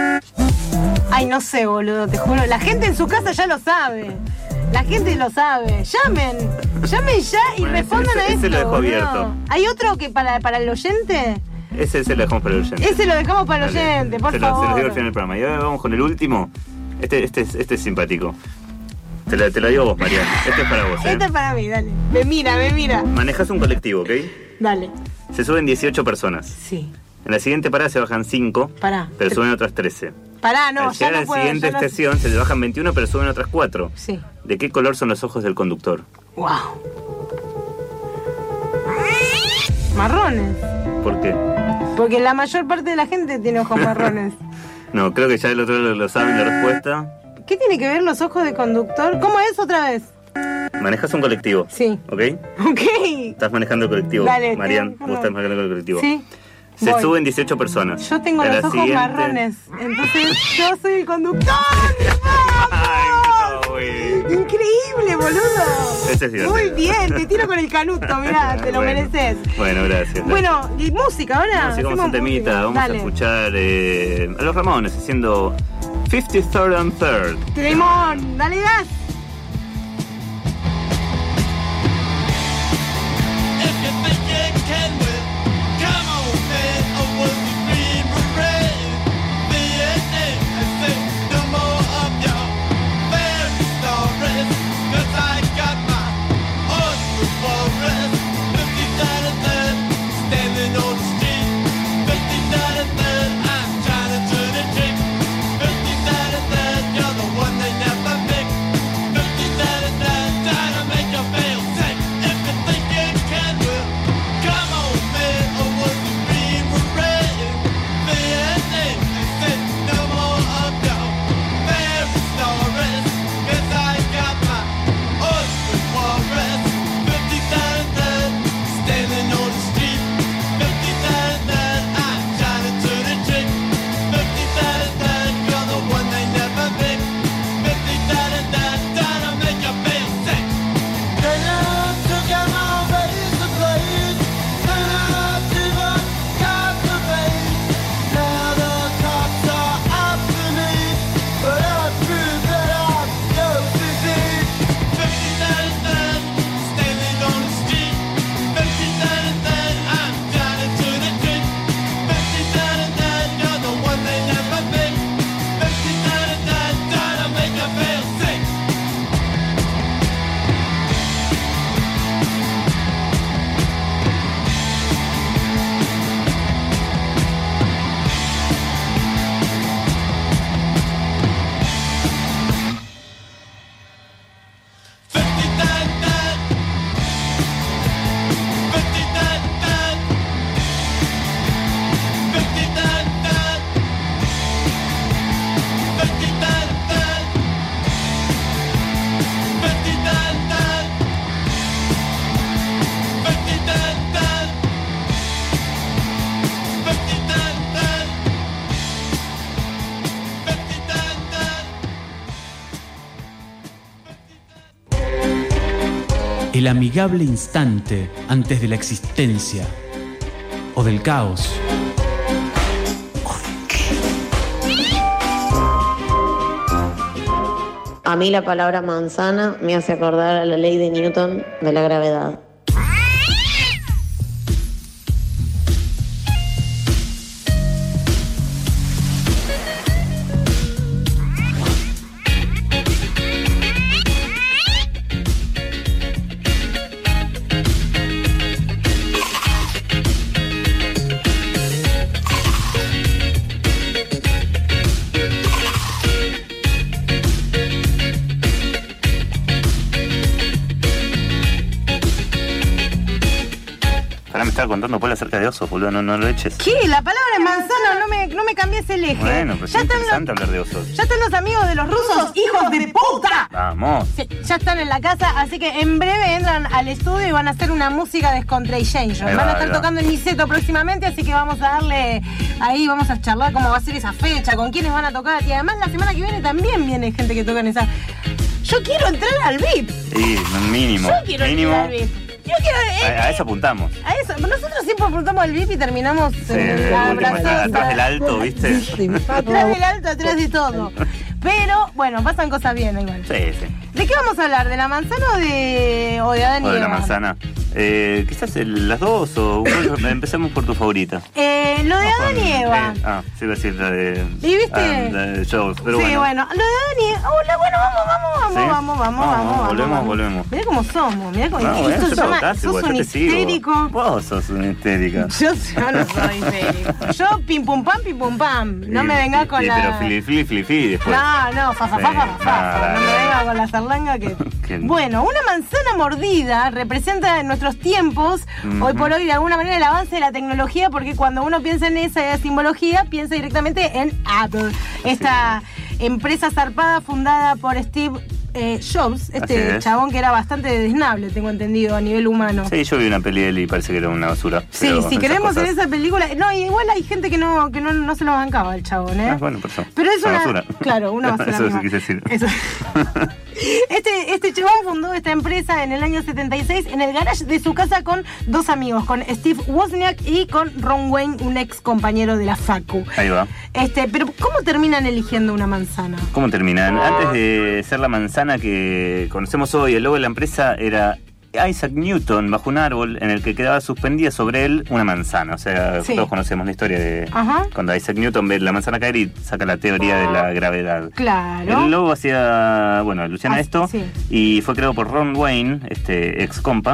Ay, no sé, boludo, te juro. La gente en su casa ya lo sabe. La gente lo sabe. Llamen. Llamen ya y Bueno, respondan ese- a ese esto. lo dejo boludo. abierto. ¿Hay otro que para, para el oyente? Ese, ese lo dejamos para el oyente. Ese lo dejamos para el Dale. oyente, por se lo, favor. Se los digo al final del programa. Y ahora vamos con el último. Este, este, es- este es simpático. Te la, te la digo vos, Mariana. Este es para vos, ¿eh? Este es para mí, dale. Me mira, me mira. Manejas un colectivo, ¿ok? Dale. Se suben dieciocho personas. Sí. En la siguiente parada se bajan cinco, Pará. pero suben otras trece. Pará, no, Al ya llegar a no la puedo. siguiente ya no- estación se le bajan veintiuno, pero suben otras cuatro. Sí. ¿De qué color son los ojos del conductor? Wow. Marrones. ¿Por qué? Porque la mayor parte de la gente tiene ojos marrones. No, creo que ya el otro lo, lo saben la respuesta. ¿Qué tiene que ver los ojos de conductor? ¿Cómo es otra vez? Manejas un colectivo. Sí. ¿Ok? Ok. Estás manejando el colectivo. Dale, Marian, tengo- vos estás manejando el colectivo. Sí. Se Voy. suben dieciocho personas. Yo tengo A la los ojos siguiente- marrones. Entonces yo soy el conductor. Ay, no, güey. Increíble, boludo. Ese es divertido. Muy bien, te tiro con el canuto, mirá, te lo Bueno. mereces. Bueno, gracias. Bueno, ¿y música ahora? Vamos a ir con Hacemos un temita. música. Vamos Dale. a escuchar eh, a los Ramones haciendo fifty-third and third. Tremón, dale gas. You're the one they never pick. el amigable instante antes de la existencia o del caos. A mí la palabra manzana me hace acordar a la ley de Newton de la gravedad. Contando Paula acerca de osos, boludo, no, no lo eches. ¿Qué? La palabra manzana, no me, no me cambies el eje. Bueno, pero ya es están interesante los, hablar de osos. Ya están los amigos de los rusos, hijos de puta. Vamos. Sí, ya están en la casa, así que en breve entran al estudio y van a hacer una música de Contraction. Van va, a estar tocando en Niceto próximamente, así que vamos a darle ahí, vamos a charlar cómo va a ser esa fecha, con quiénes van a tocar. Y además la semana que viene también viene gente que toca en esa. Yo quiero entrar al V I P. Sí, mínimo. Yo quiero mínimo. entrar al V I P. Yo quiero, eh, a, a eso apuntamos. A eso. Nosotros siempre apuntamos al V I P y terminamos Sí, en la último, brazosa. atrás del alto, ¿viste? Atrás del alto, atrás de todo. Pero, bueno, pasan cosas bien igual. Sí, sí. ¿De qué vamos a hablar? ¿De la manzana o de, o de Adán y O de la Eva? manzana. Eh, quizás el- las dos o bueno, empecemos por tu favorita. Eh, lo de Adán y Eva. Eh, ah, sí, iba a decir la de. ¿Y viste? ah, la de Jaws, pero Sí, bueno. bueno. Lo de Adán y Eva. Hola, bueno, vamos, vamos, vamos, ¿Sí? vamos, vamos, vamos, vamos. Volvemos, vamos. volvemos. Mirá cómo somos, mirá cómo. No, bueno, esto yo se te llama. votaste, Sos vos, un yo te sigo. histérico. Vos sos una histérica. Yo, yo no soy histérico. Yo pim pum pam, pim pum pam. No Sí, me vengas sí, con sí, la. Pero fili, fili, fili, fili después. No, no, fa, fa, fa, Sí, fa, fa, fa. nada, No me dale. venga con la zarlanga que. Que- Bueno, una manzana mordida representa en nuestros tiempos, Ujú. hoy por hoy, de alguna manera, el avance de la tecnología, porque cuando uno piensa en esa simbología, piensa directamente en Apple, esta empresa zarpada fundada por Steve eh, Jobs, Así este es. chabón que era bastante desnable, tengo entendido, a nivel humano. Sí, yo vi una peli de él y parece que era una basura. Sí, pero si esas queremos en cosas- esa película. No, igual hay gente que no, que no, no se lo bancaba el chabón, ¿eh? Ah, bueno, por eso. Pero es una una. basura. Claro, una basura. Eso sí misma. quise decir. Eso. Este, este chabón fundó esta empresa en el año setenta y seis en el garage de su casa con dos amigos, con Steve Wozniak y con Ron Wayne, un ex compañero de la Facu. Ahí va. Este, pero ¿cómo terminan eligiendo una manzana? ¿Cómo terminan? Antes de ser la manzana que conocemos hoy, el logo de la empresa era Isaac Newton bajo un árbol en el que quedaba suspendida sobre él una manzana. O sea, Sí. todos conocemos la historia de Ajá. cuando Isaac Newton ve la manzana caer y saca la teoría de la gravedad. Claro. El logo hacía, bueno, alusión a Ah, esto sí. y fue creado por Ron Wayne, este ex compa,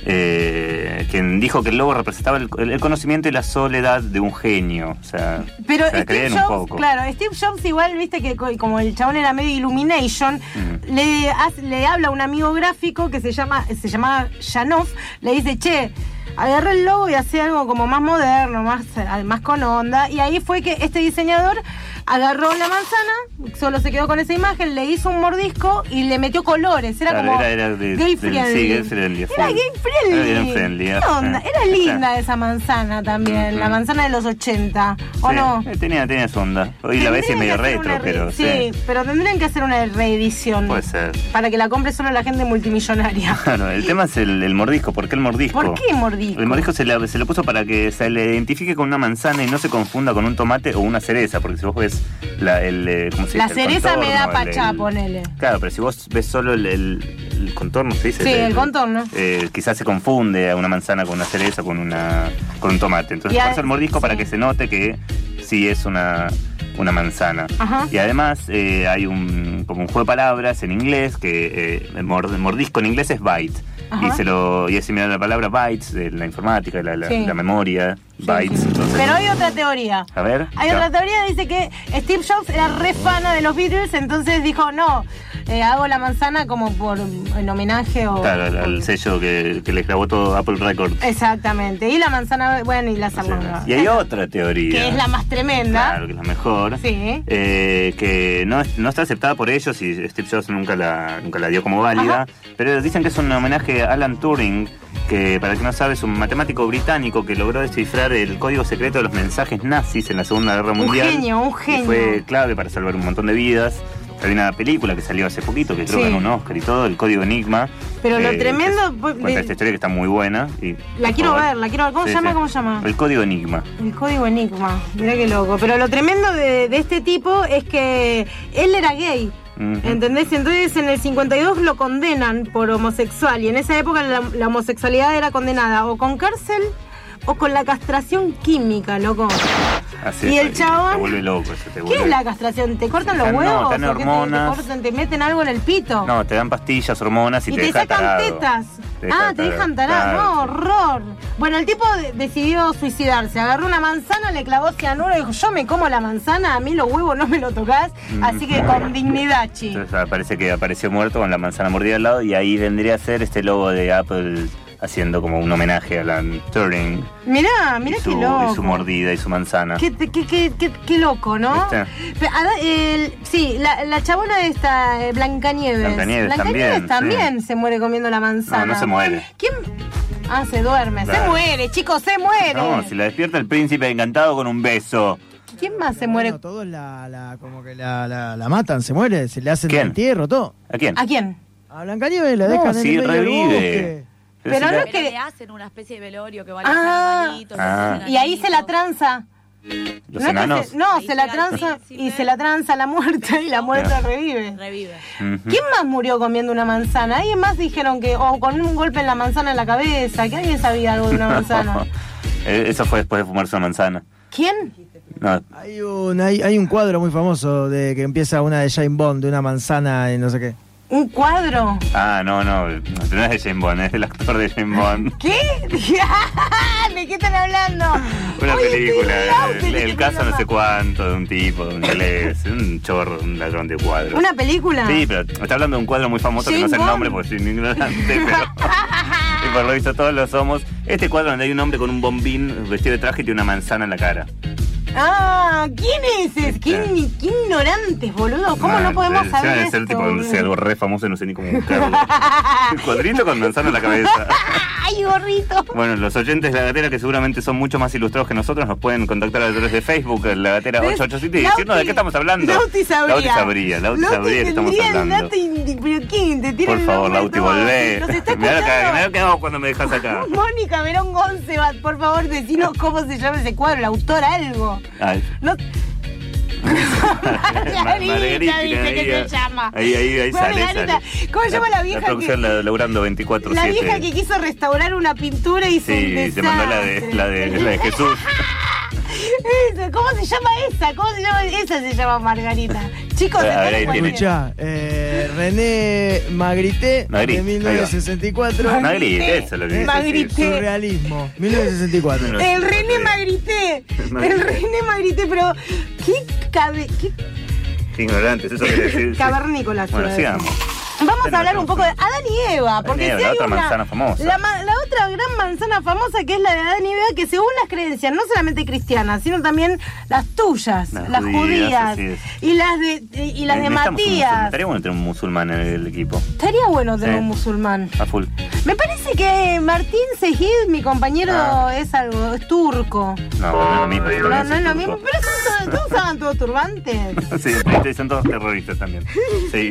eh, quien dijo que el logo representaba el, el conocimiento y la soledad de un genio. O sea, Pero se la Steve creían un Jobs, poco. claro, Steve Jobs igual, viste que co- como el chabón era medio Illumination, Mm. le, hace- le habla a un amigo gráfico que se llama se llamaba Janov, le dice, che, agarré el logo y hacé algo como más moderno, más, eh, más con onda, y ahí fue que este diseñador agarró la manzana, solo se quedó con esa imagen, le hizo un mordisco y le metió colores, era Claro, como era, era de, gay del- friendly. sí, gay friendly. Era full. gay friendly. Era gay friendly. ¿Qué ah, onda? ah. Era linda esa manzana también, Ujú. la manzana de los ochenta, ¿o Sí, no? eh, Tenía, tenía su onda. Hoy la ves y es Tendrían medio que hacer retro, una re- pero sí, sí. pero tendrían que hacer una reedición Puede ser. para que la compre solo la gente multimillonaria. Claro, el tema es el, el mordisco. ¿Por qué el mordisco? ¿Por qué mordisco? El mordisco se le, se le puso para que se le identifique con una manzana y no se confunda con un tomate o una cereza, porque si vos ves la, el, eh, ¿cómo se La dice? El cereza me da contorno, el- pachá, el- ponele. Claro, pero si vos ves solo el, el- el contorno, ¿se dice? Sí, el contorno. Eh, quizás se confunde a una manzana con una cereza, con una con un tomate. Entonces, Y por a- eso el mordisco para que se note que sí es una, una manzana. Ajá. Y además eh, hay un como un juego de palabras en inglés que eh, el mord- el mordisco en inglés es bite. Ajá. Y se lo y es similar a la palabra bytes de la informática, la, la, Sí. la memoria, bytes. Entonces, Pero hay otra teoría. a ver. Hay ya. otra teoría que dice que Steve Jobs era re fana de los Beatles, entonces dijo, no, eh, hago la manzana como por en homenaje o... Claro, al, al sello que, que le grabó todo Apple Records. Exactamente. Y la manzana, bueno, y la zarlanga. Y hay otra teoría. Que es la más tremenda. Claro, que es la mejor. Sí. Eh, que no, es- no está aceptada por ellos y Steve Jobs nunca la, nunca la dio como válida. Ajá. Pero dicen que es un homenaje a Alan Turing, que para el que no sabe es un matemático británico que logró descifrar el código secreto de los mensajes nazis en la Segunda Guerra Un Mundial. genio, un Y genio. fue clave para salvar un montón de vidas. Hay una película que salió hace poquito, que creo Sí. que ganó un Oscar y todo, El Código Enigma. Pero lo eh, tremendo... que pues, Cuenta de- esta historia que está muy buena. Y, La por quiero favor. ver, la quiero ver. ¿Cómo Sí, se llama? sí. ¿Cómo se llama? El Código Enigma. El Código Enigma. Mirá qué loco. Pero lo tremendo de, de este tipo es que él era gay. Ujú. ¿Entendés? Entonces en el cincuenta y dos lo condenan por homosexual. Y en esa época la, la homosexualidad era condenada o con cárcel o con la castración química, loco. Así Y es, el chabón- Te vuelve loco eso, te ¿Qué vuelve... es la castración? ¿Te cortan los No, huevos? te dan ¿O qué te- hormonas. Te, cortan, te meten algo en el pito? No, te dan pastillas, hormonas y, Y te, te deja sacan tarado. tetas. Te deja Ah, te dejan tarado. tarado. No, Claro. horror. Bueno, el tipo de- decidió suicidarse. Agarró una manzana, le clavó cianuro y dijo, yo me como la manzana, a mí los huevos no me lo tocás. Así que con dignidad, chi. Entonces parece que apareció muerto con la manzana mordida al lado y ahí vendría a ser este logo de Apple haciendo como un homenaje a Alan Turing. Mirá, mirá y qué su, loco. y su mordida y su manzana. Qué, qué, qué, qué, qué loco, ¿no? ¿Viste? Pero, Ada- el- sí, la, la chabona de esta, eh, Blancanieves. Blancanieves también, también se muere comiendo la manzana. No, no se muere. ¿Quién? Ah, se duerme. Se Claro. muere, chicos, se muere. No, si la despierta el príncipe encantado con un beso. ¿Quién más se muere? Bueno, todos la, la, como que la, la, la matan, se muere, se le hacen ¿Quién? el entierro, todo. ¿A quién? ¿A quién? A Blancanieves la No, dejan sí, en el medio del revive. bosque. Pero no es Pero que... le hacen una especie de velorio que va Ah, a animalitos. Ah. y ahí se la tranza. ¿Los no, es que enanos? se, no, Ahí se la llega el tranza y príncipe. se la tranza la muerte y la muerte Ah. revive. Revive. Ujú. ¿Quién más murió comiendo una manzana? Alguien más dijeron que, o con un golpe en la manzana en la cabeza, que alguien sabía algo de una manzana. Eh, Eso fue después de fumarse una manzana. ¿Quién? No, Hay un, hay, hay un cuadro muy famoso de que empieza una de James Bond, de una manzana y no sé qué. ¿Un cuadro? ah, no, no, no es de James Bond, es el actor de James Bond. ¿Qué? ¿De qué están hablando? Una Oye, película, estoy out de el, que el te caso no pongas- sé cuánto, de un tipo, de un inglés, un chorro, un ladrón de cuadros. ¿Una película? Sí, pero está hablando de un cuadro muy famoso que no James sé el Bond. nombre porque soy un ignorante, pero... y por lo visto todos lo somos. Este cuadro donde hay un hombre con un bombín vestido de traje y tiene una manzana en la cara. Ah, ¿quién es ese? ¿Qué, ni- qué ignorantes, boludo? ¿Cómo no Man, podemos debe saber ser esto? el tipo de no sé, algo re famoso y no sé ni cómo buscarlo. El cuadrito con manzana en la cabeza. ¡Ay, gorrito! Bueno, los oyentes de La Gatera, que seguramente son mucho más ilustrados que nosotros, nos pueden contactar a través de Facebook, La Gatera ¿Ves? ocho ocho siete, y Lauti- decirnos de qué estamos hablando. Lauti sabría. Lauti sabría, Lauti sabría que estamos tendría el hablando. dato indi- ¿Pero quién? ¿Te tiene Por el favor, nombre Lauti, todo? volvé. ¿Nos está Mirá lo que, escuchando? mirá lo que hago cuando me dejas acá. Mónica Verón Goncebat, por favor, decinos cómo se llama ese cuadro, el autor algo. Ay. No... Margarita, Margarita, dice ahí, que ahí, se llama. Ahí, ahí, ahí sale, Margarita, sale. ¿cómo se llama la vieja La producción que- la, laburando veinticuatro La siete. vieja que quiso restaurar una pintura y hizo un Sí, desastre. se mandó la de, la de, la de Jesús. Esa, ¿cómo se llama esa? ¿Cómo se llama? Esa se llama Margarita. Chicos, A ver, ¿se ahí acuerdan? tiene. Escuchá, eh, René Magritte, Magritte, de mil novecientos sesenta y cuatro. Magritte, eso es lo que dice. Magritte. sí. Surrealismo, mil novecientos sesenta y cuatro. El René Magritte. El Magritte. René Magritte, pero qué cabe... Qué Qué ignorantes, eso quiere decir. sí. cavernícolas. Bueno, iba a decir. sigamos. Vamos a hablar un poco de Adán y Eva, porque Eva, si la hay otra una, manzana famosa. La, ma- la otra gran manzana famosa que es la de Adán y Eva, que según las creencias, no solamente cristianas, sino también las tuyas, las, Las judías, judías, así es. y las de y las de Necesitamos un musulmán. Matías. Estaría bueno tener un musulmán en el equipo. Estaría bueno tener Sí. un musulmán. A full. Me parece que Martín Sejid, mi compañero, Ah. es algo, es turco. No, no es lo mismo. yo No, también no soy es lo turco. mismo, pero son todos, todos usaban todos turbantes. Sí, y son todos terroristas también. Sí.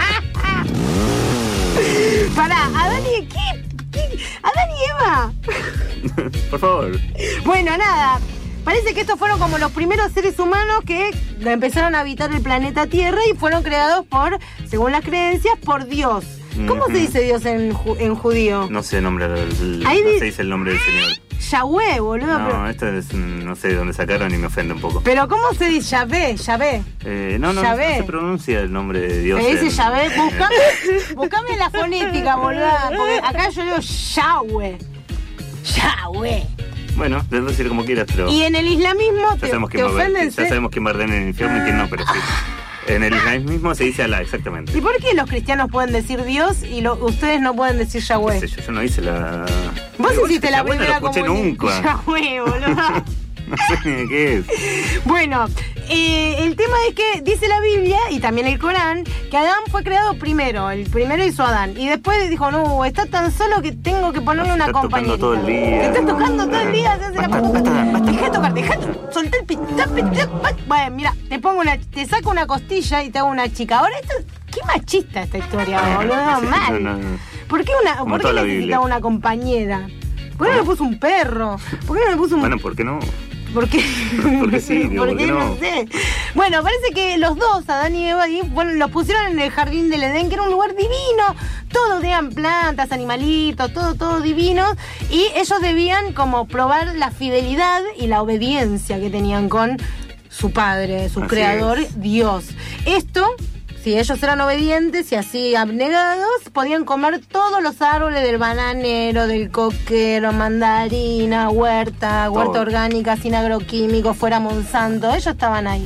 Pará, Adán y... ¿Qué? ¿Qué? Adán y Eva. Por favor. Bueno, nada. Parece que estos fueron como los primeros seres humanos que empezaron a habitar el planeta Tierra y fueron creados por, según las creencias, por Dios. ¿Cómo Ujú. se dice Dios en, ju- en judío? No sé el nombre del, Ahí no di- se dice el nombre del señor. Yahweh, boludo. No, pero, esto es, mm, no sé de dónde sacaron y me ofende un poco. pero ¿cómo se dice Yahvé? Yahvé. Eh, no, no, no, Yahvé. se pronuncia el nombre de Dios. Se dice en- Yahvé. en- Buscame, buscame la fonética, boludo. Porque acá yo digo Yahweh. Yahweh. Bueno, debes decir como quieras, pero Y en el islamismo ya te, sabemos te quién va a ver- ofenden. ya sabemos quién va a arder en el infierno y quién no, pero sí. En el islamismo se dice Alá, exactamente. ¿Y por qué los cristianos pueden decir Dios y lo- ustedes no pueden decir Yahweh? ¿Qué sé yo? Yo no hice la... Vos Igual hiciste que la Yahweh primera no lo escuché comunión. nunca. Yahweh, boludo. No sé ni de qué es. Bueno, eh, el tema es que dice la Biblia y también el Corán que Adán fue creado primero. El primero hizo Adán. Y después dijo, no, está tan solo que tengo que ponerle una compañera. Está tocando todo el día. Te está tocando todo el día. Se hace la... Dejá de tocar, dejá de solté el pito. Bueno, mira, te pongo una, te saco una costilla y te hago una chica. Ahora esto, qué machista esta historia, boludo. Mal. No, no. ¿Por qué, una, ¿por qué necesitaba una compañera? ¿Por qué no le puso un perro? ¿Por qué no le puso un... Bueno, ¿por qué no? ¿Por qué? Porque sí, digo, ¿por qué no? no sé? Bueno, parece que los dos, Adán y Eva, y, bueno, los pusieron en el jardín del Edén, que era un lugar divino. Todos tenían plantas, animalitos, todo, todo divino. Y ellos debían como probar la fidelidad y la obediencia que tenían con su padre, su Así creador, es. Dios. Esto... Si ellos eran obedientes y así abnegados, podían comer todos los árboles del bananero, del coquero, mandarina, huerta, Todo. huerta orgánica, sin agroquímicos, fuera Monsanto. Ellos estaban ahí.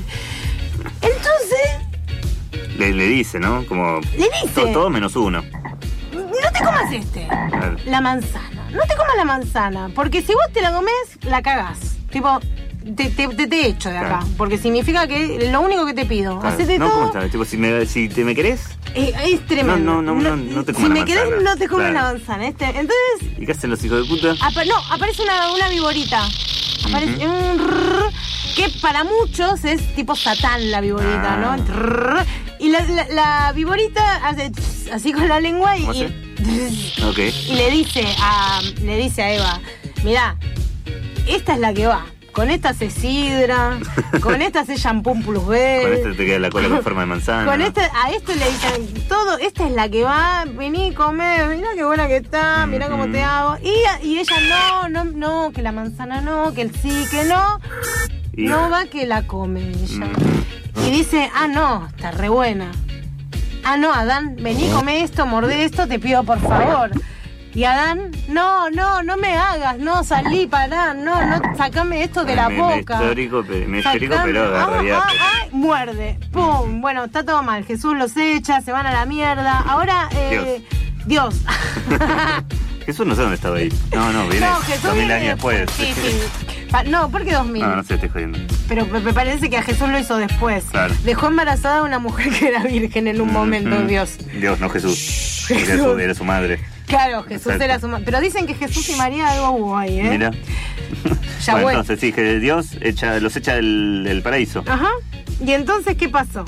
Entonces, Le, le dice, ¿no? Como... Le dice. Todo, todo menos uno. no te comas este, Claro. la manzana. No te comas la manzana, porque si vos te la comés, la cagás. Tipo... Te, te, te, te echo de acá, Claro. porque significa que lo único que te pido, Claro. hacete No, ¿cómo todo. está? Tipo, si, me, si te me querés, Eh, es tremendo. No, no, no, no, no te comas Si la me querés, manzana. no te comes Claro. la manzana. Este, entonces, ¿y qué hacen los hijos de puta? apa- no, aparece una, una viborita. Aparece un rrr, que para muchos es tipo Satán la viborita, Ah. ¿no? Trrr, y la, la, la viborita hace tss, así con la lengua y, ¿Cómo hace? y, Ok. y le dice a le dice a Eva, mirá, esta es la que va. Con esta se sidra, con esta se shampoo plus B. Con este te queda la cola con forma de manzana. Con este, a esto le dicen todo, esta es la que va, vení, come, mirá qué buena que está, mirá cómo te hago. Y, y ella no, no, no, que la manzana no, que el sí, que no. Y- No va que la come ella. Y dice, ah no, está re buena. Ah no, Adán, vení, come esto, mordé esto, te pido por favor. Y Adán, no, no, no me hagas, no, salí, pará, no, no, sacame esto de la me, boca. Me histórico, pe- me histórico, Sacame- pero ah, agarraría. ah, ah, muerde, pum, bueno, está todo mal, Jesús los echa, se van a la mierda, ahora, eh, Dios. Jesús no sé dónde estaba ahí. No, no, viene No, Jesús dos mil viene años después. Sí, sí. Pa- No, ¿por qué dos mil? No, no sé, estoy jodiendo. Pero me me parece que a Jesús lo hizo después. Claro. Dejó embarazada a una mujer que era virgen en un momento, Mm. Dios. Dios, no Jesús. Era Jesús. su, era su madre. Claro, Jesús Exacto. era su ma- Pero dicen que Jesús y María algo hubo ahí, ¿eh? Mira. Ya bueno, bueno. entonces sí, que Dios echa, los echa del, del paraíso. Ajá. ¿Y entonces qué pasó?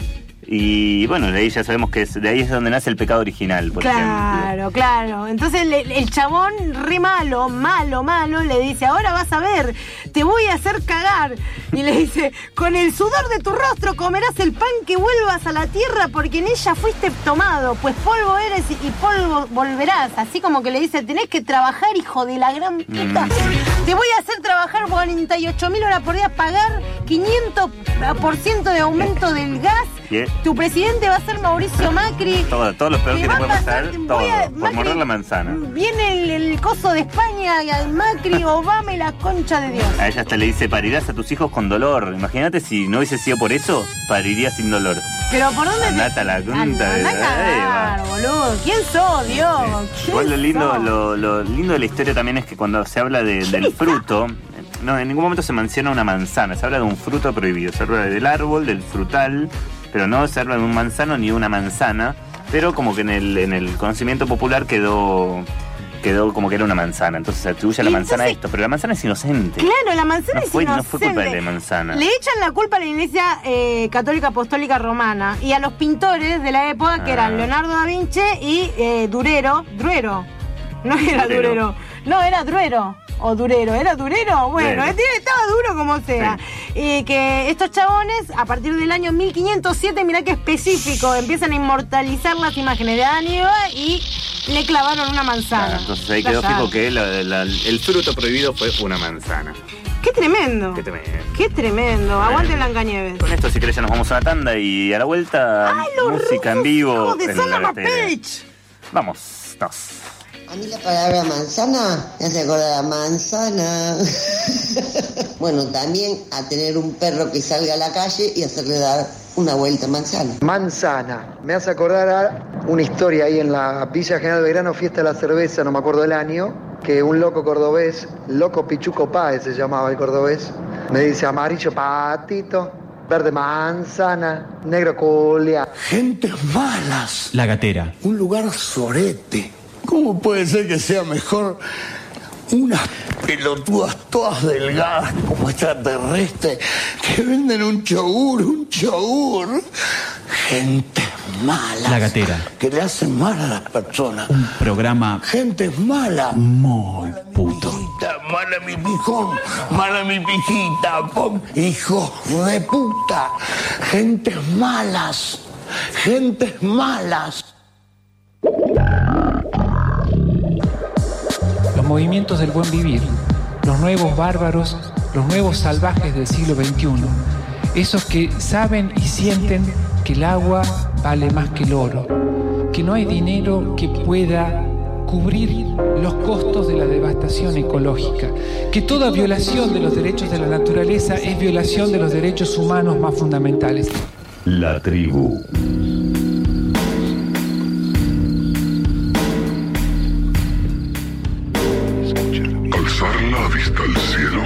Y bueno, de ahí ya sabemos que es, de ahí es donde nace el pecado original, por ejemplo. Claro, claro. Entonces el, el chabón re malo, malo, malo, le dice, ahora vas a ver, te voy a hacer cagar. Y le dice, con el sudor de tu rostro comerás el pan que vuelvas a la tierra porque en ella fuiste tomado, pues polvo eres y polvo volverás. Así como que le dice, tenés que trabajar, hijo de la gran puta. Te voy a hacer trabajar cuarenta y ocho mil horas por día, pagar quinientos por ciento de aumento del gas. ¿Qué? Tu presidente va a ser Mauricio Macri. Todo, todo lo peor Te que va te a puede pasar, pasar, voy todo, a- por Macri- morder la manzana. Viene el, el coso de España y al Macri, Obama y la concha de Dios. A ella hasta le dice, parirás a tus hijos con dolor. Imagínate si no hubiese sido por eso, pariría sin dolor. Pero ¿por dónde te... Andate a la punta Anda de a cagar, boludo. ¿Quién sos, Dios? ¿Quién Igual lo lindo, sos? lo, lo lindo de la historia también es que cuando se habla de- del fruto, no, en ningún momento se menciona una manzana, se habla de un fruto prohibido, se habla del árbol, del frutal, pero no se habla de un manzano ni de una manzana, pero como que en el, en el conocimiento popular quedó, quedó como que era una manzana, entonces se atribuye a la Y manzana entonces- esto, pero la manzana es inocente. Claro, la manzana No es fue, no inocente. fue culpa de la manzana. Le echan la culpa a la iglesia eh, católica apostólica romana y a los pintores de la época que Ah. eran Leonardo da Vinci y eh, Durero. Druero. No era Durero. Durero. No, era Druero. O Durero, ¿era Durero? Bueno, Durero. este estaba duro como sea. Y que estos chabones, a partir del año mil quinientos siete, mirá qué específico, empiezan a inmortalizar las imágenes de Adán y Eva y le clavaron una manzana. Claro, entonces ahí quedó Flashada. fijo que la- la- el fruto prohibido fue una manzana. Qué tremendo. Qué tremendo. Qué tremendo. Aguanten Blancanieves. Con esto, si querés, ya nos vamos a la tanda y a la vuelta, música en vivo. hijos de en Son la of a tele. bitch. Vamos, dos. A mí la palabra manzana me hace acordar a manzana. Bueno, también a tener un perro que salga a la calle y hacerle dar una vuelta a manzana. Manzana. Me hace acordar a una historia ahí en la Villa General Belgrano, fiesta de la cerveza, no me acuerdo el año, que un loco cordobés, loco Pichuco Páez se llamaba el cordobés, Me dice amarillo patito, verde manzana, negro culia. Gentes malas. La Gatera. Un lugar sorete. ¿Cómo puede ser que sea mejor unas pelotudas todas delgadas como extraterrestres que venden un yogur, un yogur? Gente mala. La Gatera. Que le hacen mal a las personas. Un programa. Gente mala. Muy puto. Mala mi pijón, mala mi pijita, pom, hijos de puta. Gentes malas. Gentes malas. Los movimientos del buen vivir, los nuevos bárbaros, los nuevos salvajes del siglo veintiuno, esos que saben y sienten que el agua vale más que el oro, que no hay dinero que pueda cubrir los costos de la devastación ecológica, que toda violación de los derechos de la naturaleza es violación de los derechos humanos más fundamentales. La tribu. Alzar la vista al cielo.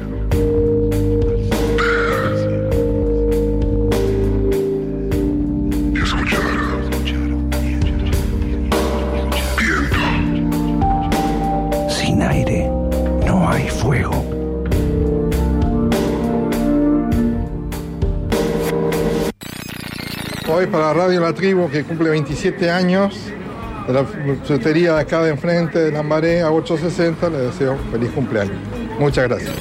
Y escuchar. Viento. Sin aire no hay fuego. Hoy para Radio La Tribu, que cumple veintisiete años, de la frutería de acá de enfrente de Lambaré a ochocientos sesenta, le deseo feliz cumpleaños. Muchas gracias.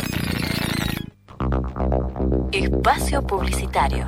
Espacio publicitario.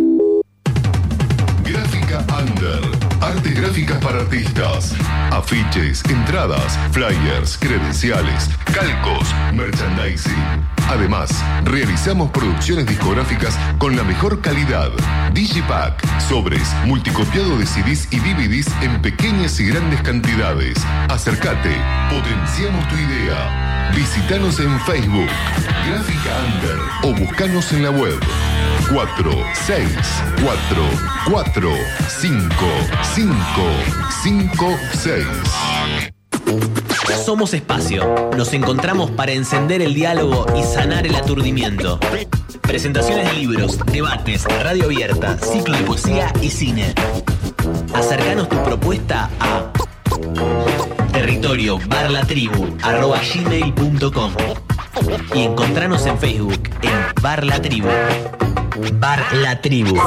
Gráfica Under. Artes gráficas para artistas. Afiches, entradas, flyers, credenciales, calcos, merchandising. Además, realizamos producciones discográficas con la mejor calidad. Digipack, sobres, multicopiado de C Ds y D V Ds en pequeñas y grandes cantidades. Acércate, potenciamos tu idea. Visítanos en Facebook, Gráfica Under, o buscanos en la web. cuatro seis cuatro cuatro cinco cinco cinco seis. Somos Espacio. Nos encontramos para encender el diálogo y sanar el aturdimiento. Presentaciones de libros, debates, radio abierta, ciclo de poesía y cine. Acercanos tu propuesta a territorio barra la tribu arroba gmail punto com y encontranos en Facebook en Bar La Tribu. Bar La Tribu.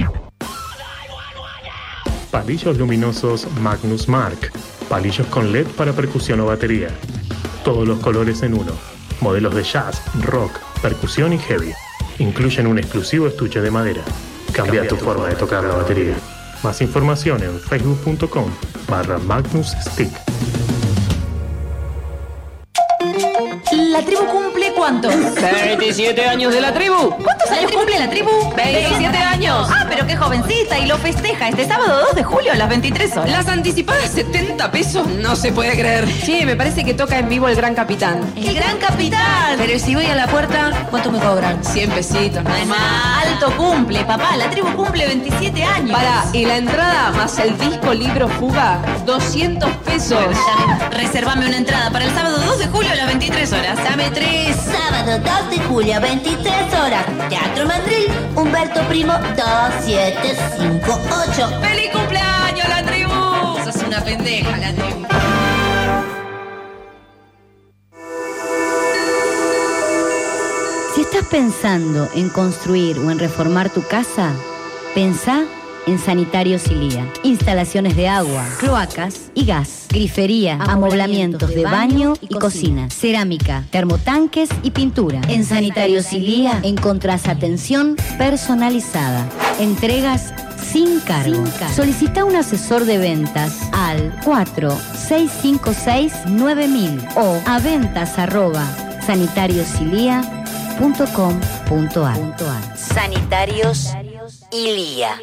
Palillos luminosos Magnus Mark. Palillos con L E D para percusión o batería. Todos los colores en uno. Modelos de jazz, rock, percusión y heavy. Incluyen un exclusivo estuche de madera. Cambia, Cambia tu, tu forma de tocar la batería. Más información en facebook punto com barra Magnus Stick. ¿La tribu cumple cuánto? veintisiete años de la tribu. ¿Cuántos años cumple la tribu? veintisiete años. Ah, pero qué jovencita. Y lo festeja este sábado dos de julio a las veintitrés horas. Las anticipadas setenta pesos. No se puede creer. Sí, me parece que toca en vivo el Gran Capitán. ¡El Gran Capitán! Pero si voy a la puerta, ¿cuánto me cobran? cien pesitos, nada más. Alto cumple, papá. La tribu cumple veintisiete años. Pará, y la entrada más el disco libro fuga, doscientos pesos. Reservame una entrada para el sábado dos de julio a las veintitrés horas. Dame tres. Sábado dos de julio, veintitrés horas. Teatro Mandril, Humberto Primo, dos siete cinco ocho. ¡Feliz cumpleaños, la tribu! Sos una pendeja, la tribu. Si estás pensando en construir o en reformar tu casa, pensá en Sanitarios Ilía. Instalaciones de agua, cloacas y gas, grifería, amoblamientos de baño y cocina, cerámica, termotanques y pintura. En Sanitarios Ilía encontrás atención personalizada, entregas sin cargo. Solicita un asesor de ventas al cuatro seis cinco seis nueve mil o a ventas arroba sanitariosilia punto com punto ar. Sanitarios Ilía.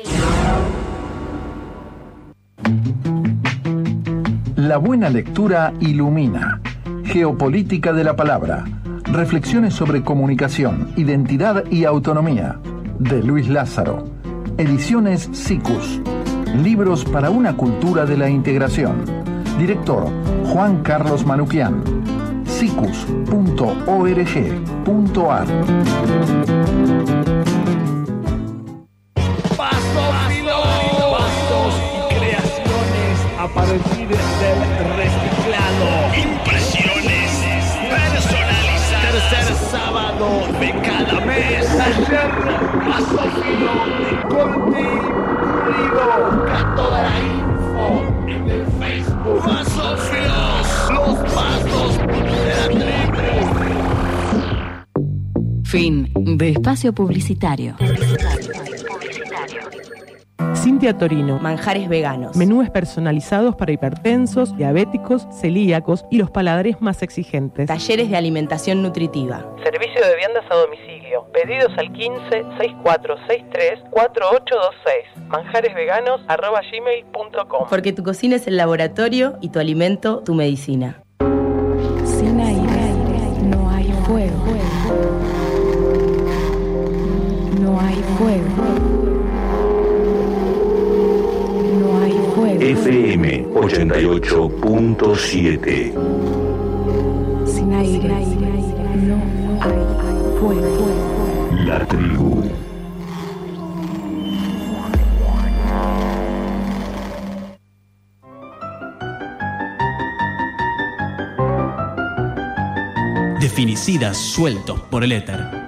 La buena lectura ilumina. Geopolítica de la palabra. Reflexiones sobre comunicación, identidad y autonomía. De Luis Lázaro. Ediciones Sicus. Libros para una cultura de la integración. Director Juan Carlos Manuquian. sicus punto org. punto ar. Pasos y creaciones a partir del reciclado. Impresiones personalizadas. Tercer sábado de cada mes. Taller Paso Fino de corte pulido. Busca toda la info en el Facebook. Paso Finos, los pasos de la tribu. Fin de espacio publicitario. Cintia Torino. Manjares veganos. Menúes personalizados para hipertensos, diabéticos, celíacos y los paladares más exigentes. Talleres de alimentación nutritiva. Servicio de viandas a domicilio. Pedidos al quince, sesenta y cuatro sesenta y tres, cuarenta y ocho veintiséis. manjaresveganos arroba gmail punto com. Porque tu cocina es el laboratorio y tu alimento tu medicina. Sin aire no hay fuego. No hay fuego. F M ochenta y ocho punto siete. Sin aire no hay fuego. La tribu. De finicidas sueltos por el éter.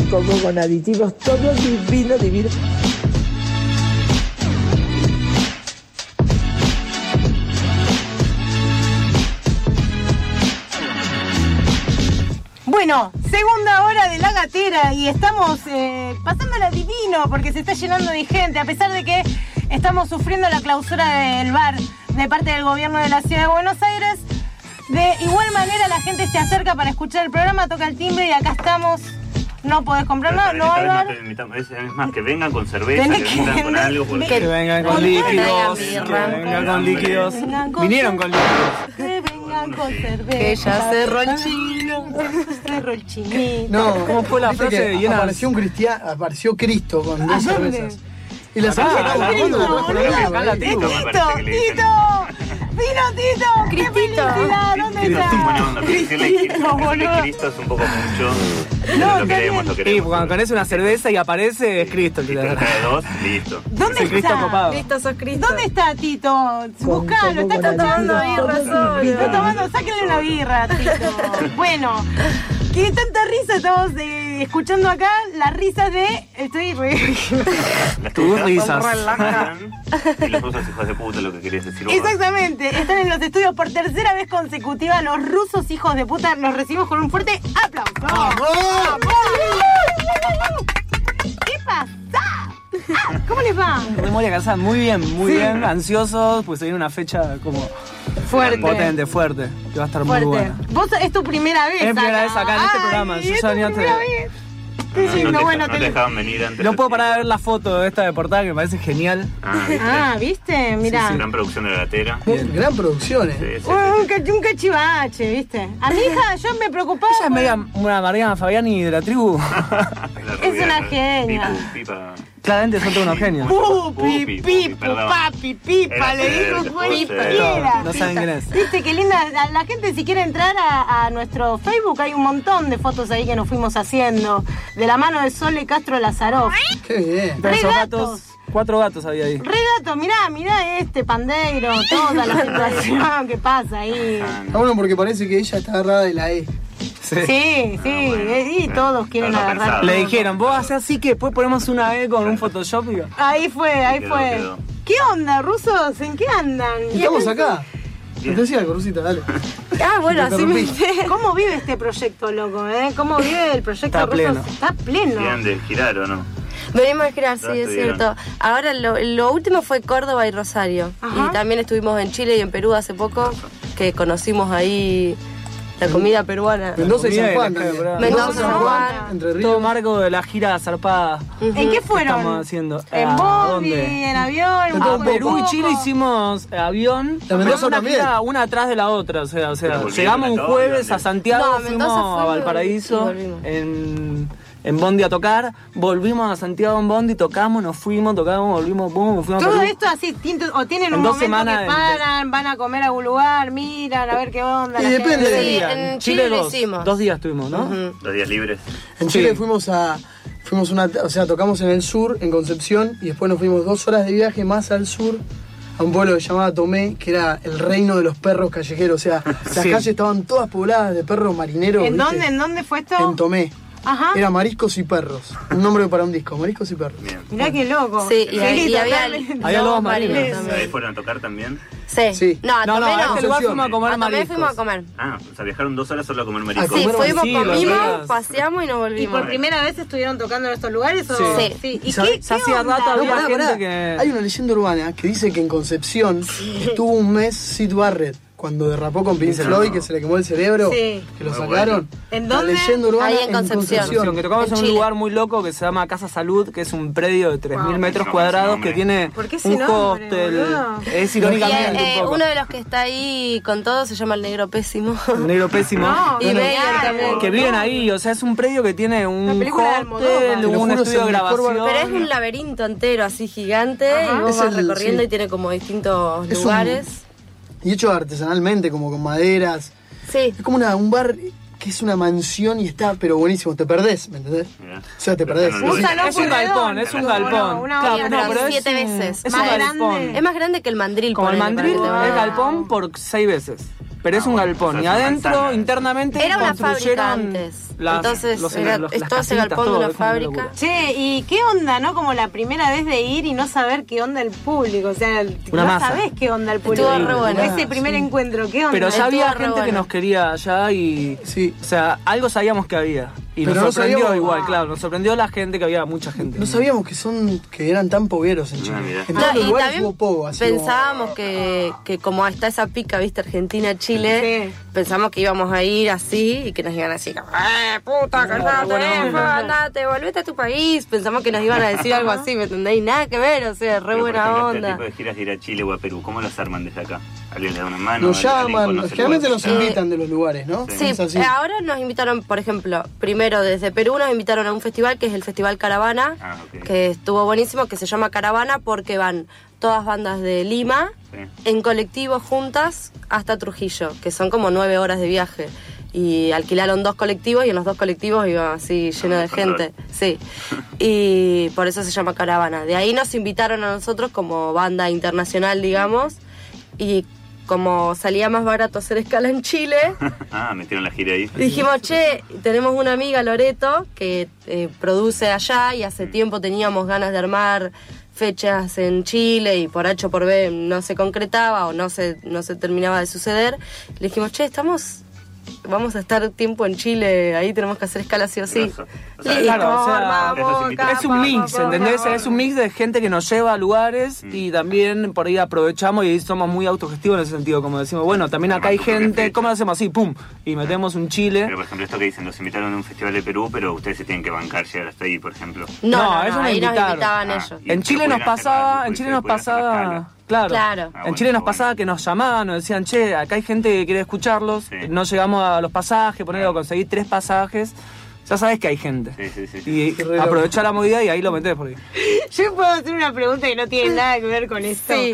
poco con aditivos, todo divino, divino. Bueno, segunda hora de La Gatera y estamos eh, pasándola divino porque se está llenando de gente, a pesar de que estamos sufriendo la clausura del bar de parte del gobierno de la ciudad de Buenos Aires. De igual manera la gente se acerca para escuchar el programa, toca el timbre y acá estamos. No podés comprar nada, no hay bar. Es más, que vengan con cerveza, Tenés que que vengan con venir- algo. Porque... Que vengan con líquidos, que vengan con líquidos. Vinieron con líquidos. Que vengan con cerveza. Que ya cerró el chino. Cerró el chinito. No, ¿cómo fue la viste frase que de Llenas? apareció un cristiano, apareció Cristo con dos ¿A dónde? cervezas. Y la Acá, cerveza la estaba Tito, tomando, la trajo la boludo, amiga, acá la ¿eh? Tito. Tito, Tito, vino Tito, qué felicidad, ¿dónde está? Buena onda, pero decirle Cristo, boludo. Cristo es un poco mucho. No, lo queremos, lo Sí, queremos. cuando tenés una cerveza y aparece, es Cristo el que te Pero da. trae dos, listo. ¿Dónde Es el Cristo está? copado. Listo, sos Cristo. ¿Dónde está Tito? Buscalo, está con tomando aditivos, birra todo solo. Está tomando, sáquenle una birra, Tito. Bueno, que tanta risa estamos eh, escuchando acá, las risas de... Estoy re... Las Tus tuyas risas. y los rusos hijos de puta, lo que querías decir vos. Exactamente, están en los estudios por tercera vez consecutiva. Los rusos hijos de puta los recibimos con un fuerte aplauso. ¡Vamos! ¿Qué pasa? Ah, ¿cómo les va? De Moria Casal, muy bien, muy Sí. bien, ansiosos, pues se viene una fecha como Fuerte. potente, fuerte, que va a estar muy Fuerte. buena. Vos es tu primera vez. Es mi primera acá. vez acá en este Ay, programa, yo es ya tu ni antes- primera vez. Qué No, lindo, no te, bueno, no te- te dejaban venir antes. No puedo parar de ver la foto de esta de portada que me parece genial. Ah, ¿viste? Ah, ¿viste? Mirá. Gran producción de la gatera. Gran producción, ¿eh? Sí, sí, Un, ca- un cachivache, ¿viste? A mi hija yo me preocupaba. Ella es media una Mariana Fabiani de la tribu. La Es rubia, una ¿no? genia. Pipu, pipa. Claramente son todos unos genios. Pupi, Pupi, pipu, perdón. papi, pipa, Era le dijo cerca, cualquiera. No saben quién es. Viste, qué linda. La, la gente, si quiere entrar a, a nuestro Facebook, hay un montón de fotos ahí que nos fuimos haciendo. De la mano de Sole Castro Lazaroff. Qué bien. Pero esos Re gatos, gatos. cuatro gatos había ahí. Re gato, mirá, mirá este pandeiro, toda la situación que pasa ahí. Está bueno porque parece que ella está agarrada de la E. Sí, sí, eh, y todos quieren no lo agarrar. pensaba. Le todo. dijeron, vos haces así que después ponemos una E con un Photoshop y... Ahí fue, ahí Quedó, fue. quedó. ¿Qué onda, rusos? ¿En qué andan? Estamos acá. No te decía, Corusita, dale. Ah, bueno, Te así me interrumpí. ¿Cómo vive este proyecto, loco? ¿Eh? ¿Cómo vive el proyecto Está rusos? pleno. Está pleno. ¿Vienen de girar o no? Venimos a girar, sí, ¿Dónde es estuvieron? cierto. Ahora lo, lo último fue Córdoba y Rosario. Ajá. Y también estuvimos en Chile y en Perú hace poco, que conocimos ahí la comida peruana. Mendoza y Comida San de Juan la también. quebrada. Mendoza, San San Juan, Juan. Entre Ríos. Todo marco de la gira zarpada. Ujú. ¿En qué que fueron? estamos haciendo. ¿En ¿A bondi? dónde? ¿En avión? En ¿Un A todo poco de Perú y poco? Chile hicimos eh, avión. La Mendoza pero una también. gira una atrás de la otra. O sea, o sea Pero volvieron llegamos a un todo, jueves ¿dónde? a Santiago, No, a Mendoza fuimos a fuimos Valparaíso y volvimos. en, en bondi a tocar. Volvimos a Santiago en bondi, tocamos, nos fuimos, tocamos, volvimos, pum, fuimos a Todo Perú. esto así, tinto- o tienen En un dos momento semanas que de- paran, van a comer a algún lugar, miran, a ver qué onda. Y la depende gente. del Sí, día. en Chile lo dos, hicimos. dos días tuvimos, ¿no? Ujú. Dos días libres. En Sí. Chile fuimos a. Fuimos una, o sea, tocamos en el sur, en Concepción, y después nos fuimos dos horas de viaje más al sur, a un pueblo que se llamaba Tomé, que era el reino de los perros callejeros. O sea, las Sí. calles estaban todas pobladas de perros marineros. ¿En ¿viste? dónde? ¿En dónde fue esto? En Tomé. Ajá. Era Mariscos y Perros. Un nombre para un disco, Mariscos y Perros. Bien. Mirá qué loco. Sí, y, ahí- y había, totalmente. Había lobos marinos marinos. ¿Ahí también. fueron a tocar también? Sí. Sí. No, a No, no, Tomé a no. este lugar Concepción. fuimos a comer A Tomé mariscos. fuimos a comer. Ah, o sea, viajaron dos horas solo a comer A mariscos. comer Sí, fuimos, Sí, los comimos, días. paseamos y nos ¿Y volvimos. por primera vez estuvieron tocando en estos lugares? O... Sí. Sí. sí. ¿Y ¿Sabés? qué, Ya qué hacía onda? rato No, había pará, gente pará. que- Hay una leyenda urbana que dice que en Concepción estuvo un mes Sid Barrett cuando derrapó con Pink Dicen, Floyd, no. que se le quemó el cerebro, Sí. que lo Muy sacaron. ¿En La dónde? leyenda urbana Ahí en Concepción. Que tocamos En en un Chile. lugar muy loco que se llama Casa Salud, que es un predio de tres mil Wow. metros No, cuadrados ese que tiene ¿Por qué ese un nombre, hostel. boludo? Es Y, irónicamente eh, un poco. uno de los que está ahí con todo se llama el Negro Pésimo. Un negro pésimo. No, Y genial, Bayer también. Que viven ahí, o sea, es un predio que tiene Una un película de Almodóvar. hostel, Te lo un juro, es estudio de el mejor grabación. Pero es un laberinto entero así gigante Ajá. y vos Es vas el- recorriendo sí. y tiene como distintos Es un- lugares. Y hecho artesanalmente, como con maderas. Sí. Es como una, un bar que es una mansión y está, pero buenísimo. Te perdés, ¿me entendés? Mirá. O sea, te perdés. Un Sí. salón Es un Pueydón. galpón, es un No, galpón. no, una Claro, olla, no, pero pero es siete un- veces. Es un Más Más galpón. grande. Es más grande que el mandril. Como el ponele, mandril para que te es vayas. galpón por seis veces. pero es un galpón. o sea, Y es una adentro, manzana. internamente, Era una fábrica construyeron antes. las- Entonces, los- era, los- es las todo ese casitas, galpón de todo, una es una fábrica. locura. Che, ¿y qué onda, no? Como la primera vez de ir y no saber qué onda el público. O sea, Una no masa. sabés qué onda el público. Estuvo re bueno. Ese primer encuentro, ¿qué onda? Pero ya Estuvo había re gente que bueno. nos quería allá y... Sí. O sea, algo sabíamos que había. Y Pero nos no sorprendió sabíamos- igual, Ah. claro. Nos sorprendió la gente, que había mucha gente. No sabíamos que son que eran tan pogueros en Chile. Ah, mirá. En No, todos los y lugares también hubo poco, así como- pensábamos que, que como está esa pica, viste, Argentina-Chile, pensamos que íbamos a ir así y que nos iban a decir, ¡eh, puta, callate, buena onda. andate, volvete a tu país! Pensamos que nos iban a decir algo así, ¿me entendéis? Nada que ver, o sea, re Pero, por buena ejemplo, onda. Este tipo de giras de ir a Chile o a Perú, ¿cómo las arman desde acá? ¿Alguien le da una mano? Nos ¿Alguien llaman, conoce generalmente lugares? nos invitan de los lugares, ¿no? Sí, Es así. eh, ahora nos invitaron, por ejemplo, primero desde Perú nos invitaron a un festival que es el Festival Caravana, Ah, ok. que estuvo buenísimo, que se llama Caravana porque van todas bandas de Lima Sí. en colectivo juntas hasta Trujillo, que son como nueve horas de viaje. Y alquilaron dos colectivos y en los dos colectivos iba así lleno de gente. Sí. Y por eso se llama Caravana. De ahí nos invitaron a nosotros como banda internacional, digamos, y como salía más barato hacer escala en Chile, Ah, metieron la gira ahí. dijimos, che, tenemos una amiga, Loreto, que eh, produce allá y hace tiempo teníamos ganas de armar fechas en Chile y por H o por B no se concretaba o no se, no se terminaba de suceder. Le dijimos, che, estamos... Vamos a estar tiempo en Chile, ahí tenemos que hacer escala sí o sí. Grosso. O sea, Listo, Claro, o sea, armamos, es Es un mix, ¿entendés? Es un mix de gente que nos lleva a lugares y también por ahí aprovechamos y somos muy autogestivos en ese sentido, como decimos, bueno, también acá hay gente, ¿cómo lo hacemos así? ¡Pum! Y metemos un Chile. Pero, por ejemplo, esto que dicen, nos invitaron a un festival de Perú, pero ustedes se tienen que bancar llegar hasta ahí, por ejemplo. No, no, No, no, eso nos ahí nos invitaron. invitaban Ah, ellos. y En Chile nos pudieran hacer pasaba, más, en y Chile nos pudieran hacer más pasaba, escala. claro, Claro. Ah, en bueno, Chile nos bueno. pasaba que nos llamaban, nos decían, che, acá hay gente que quiere escucharlos, Sí. no llegamos a los pasajes, ponerlo, conseguir tres pasajes, ya sabes que hay gente. Sí, sí, sí. Y Re aprovechar la movida y ahí lo metés porque... Yo puedo hacer una pregunta que no tiene nada que ver con esto. Sí.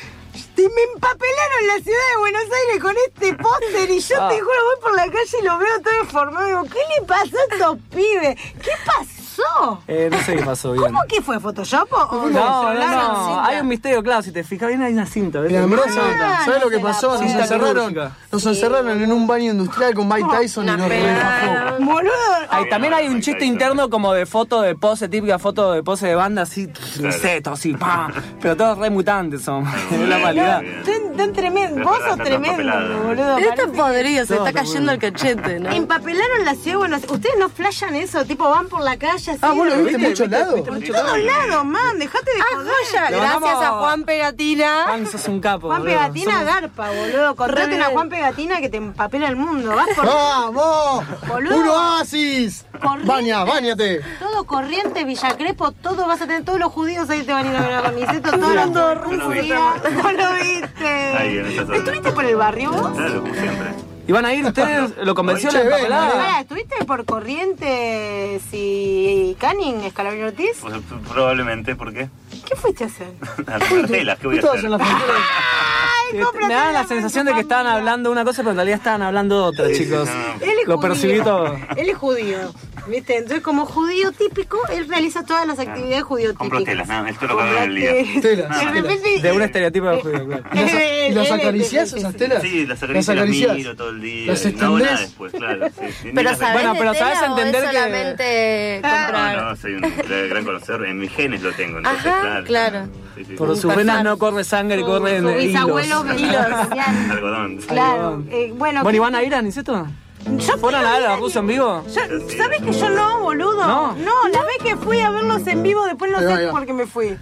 Te me empapelaron la ciudad de Buenos Aires con este póster y yo Ah. te juro, voy por la calle y lo veo todo deformado y digo, ¿qué le pasó a estos pibes? ¿Qué pasó? Eh, no sé qué pasó bien. ¿Cómo que fue? ¿Photoshop o No, no, solaron no, cinta? hay un misterio, claro, si te fijas bien hay una cinta, ¿ves? En Ambrosio, Ah, ¿sabes no lo que se la pasó? Nos pongo. encerraron, Cinta nos encerraron en un baño industrial con Mike Tyson y nos refajó. Boludo. Hay, también hay un chiste interno como de foto de pose, típica foto de pose de banda, así, Claro. seto, así, pa. Pero todos re mutantes son, es la realidad. Tan, tan tremendo. Vos sos Está tremendo, empapelado. boludo. Está Parece- podrido, se No, está está cayendo bueno. el cachete, ¿no? Empapelaron la ciudad de Buenos Aires. ¿Ustedes no flashan eso? Tipo, van por la calle así. Ah, ¿vos lo de- viste en muchos lados? Por todos lados, man. Dejate de Ah, joder. joya, Lo gracias mandamos- a Juan Pegatina. Juan, sos un capo. Juan boludo. Pegatina Somos- garpa, boludo. Contraten Re a bien. Juan Pegatina que te empapela el mundo. Vas por ¡Vamos! Boludo. ¡Un oasis! Corriente. ¡Baña, bañate! todo Corriente, Villa Crespo, todo vas a tener, todos los judíos ahí te van a ir a ver la camiseta, todos los lo vi. judíos. No lo viste. Ahí, en esa zona. ¿Estuviste por el barrio vos? Claro, como siempre. ¿Y van a ir ustedes? ¿Lo convenció Che, la ven, empapelada? Pará, ¿estuviste por Corrientes y Canning, Escalabrini Ortiz? Pues, probablemente, ¿por qué? ¿Qué fuiste a hacer? A las telas, ¿qué voy a Estabas hacer? en la frontera. Ay, Eh, cómprate Me da la la sensación de que estaban hablando una cosa, pero en realidad estaban hablando otra, Sí, chicos. no. Él es Lo judío. percibí todo. Él es judío, ¿viste? Entonces, como judío típico, él realiza todas las actividades judío Compro típicas. telas, nada, esto lo que hago en el día. Telas, De telas. repente, De un estereotipo de judío, claro. ¿Y las, y las Él- él- acariciás él- esas telas? Sí, las acaricias, las acariciás? miro todo el día. ¿Las y no hago nada extendés? después, claro. Sí, sí, ni Pero las- ¿sabés Bueno, de pero tela sabés o es entender que- solamente comprar? No, no, soy un gran, gran conocedor. En mis genes lo tengo, entonces, Ajá, claro. claro. Sí, sí. Por sus venas no corre sangre, corren Su hilos. bisabuelo venían. Algodón. Claro, eh, bueno. Bueno, ¿y van a ir a Niceto? Yo ¿Fueron fui a ver a ver Russo en vivo? Yo- ¿Sabes que yo no, boludo? No. No, la vez que fui a verlos en vivo, después no Ahí va, ahí sé va. por qué me fui.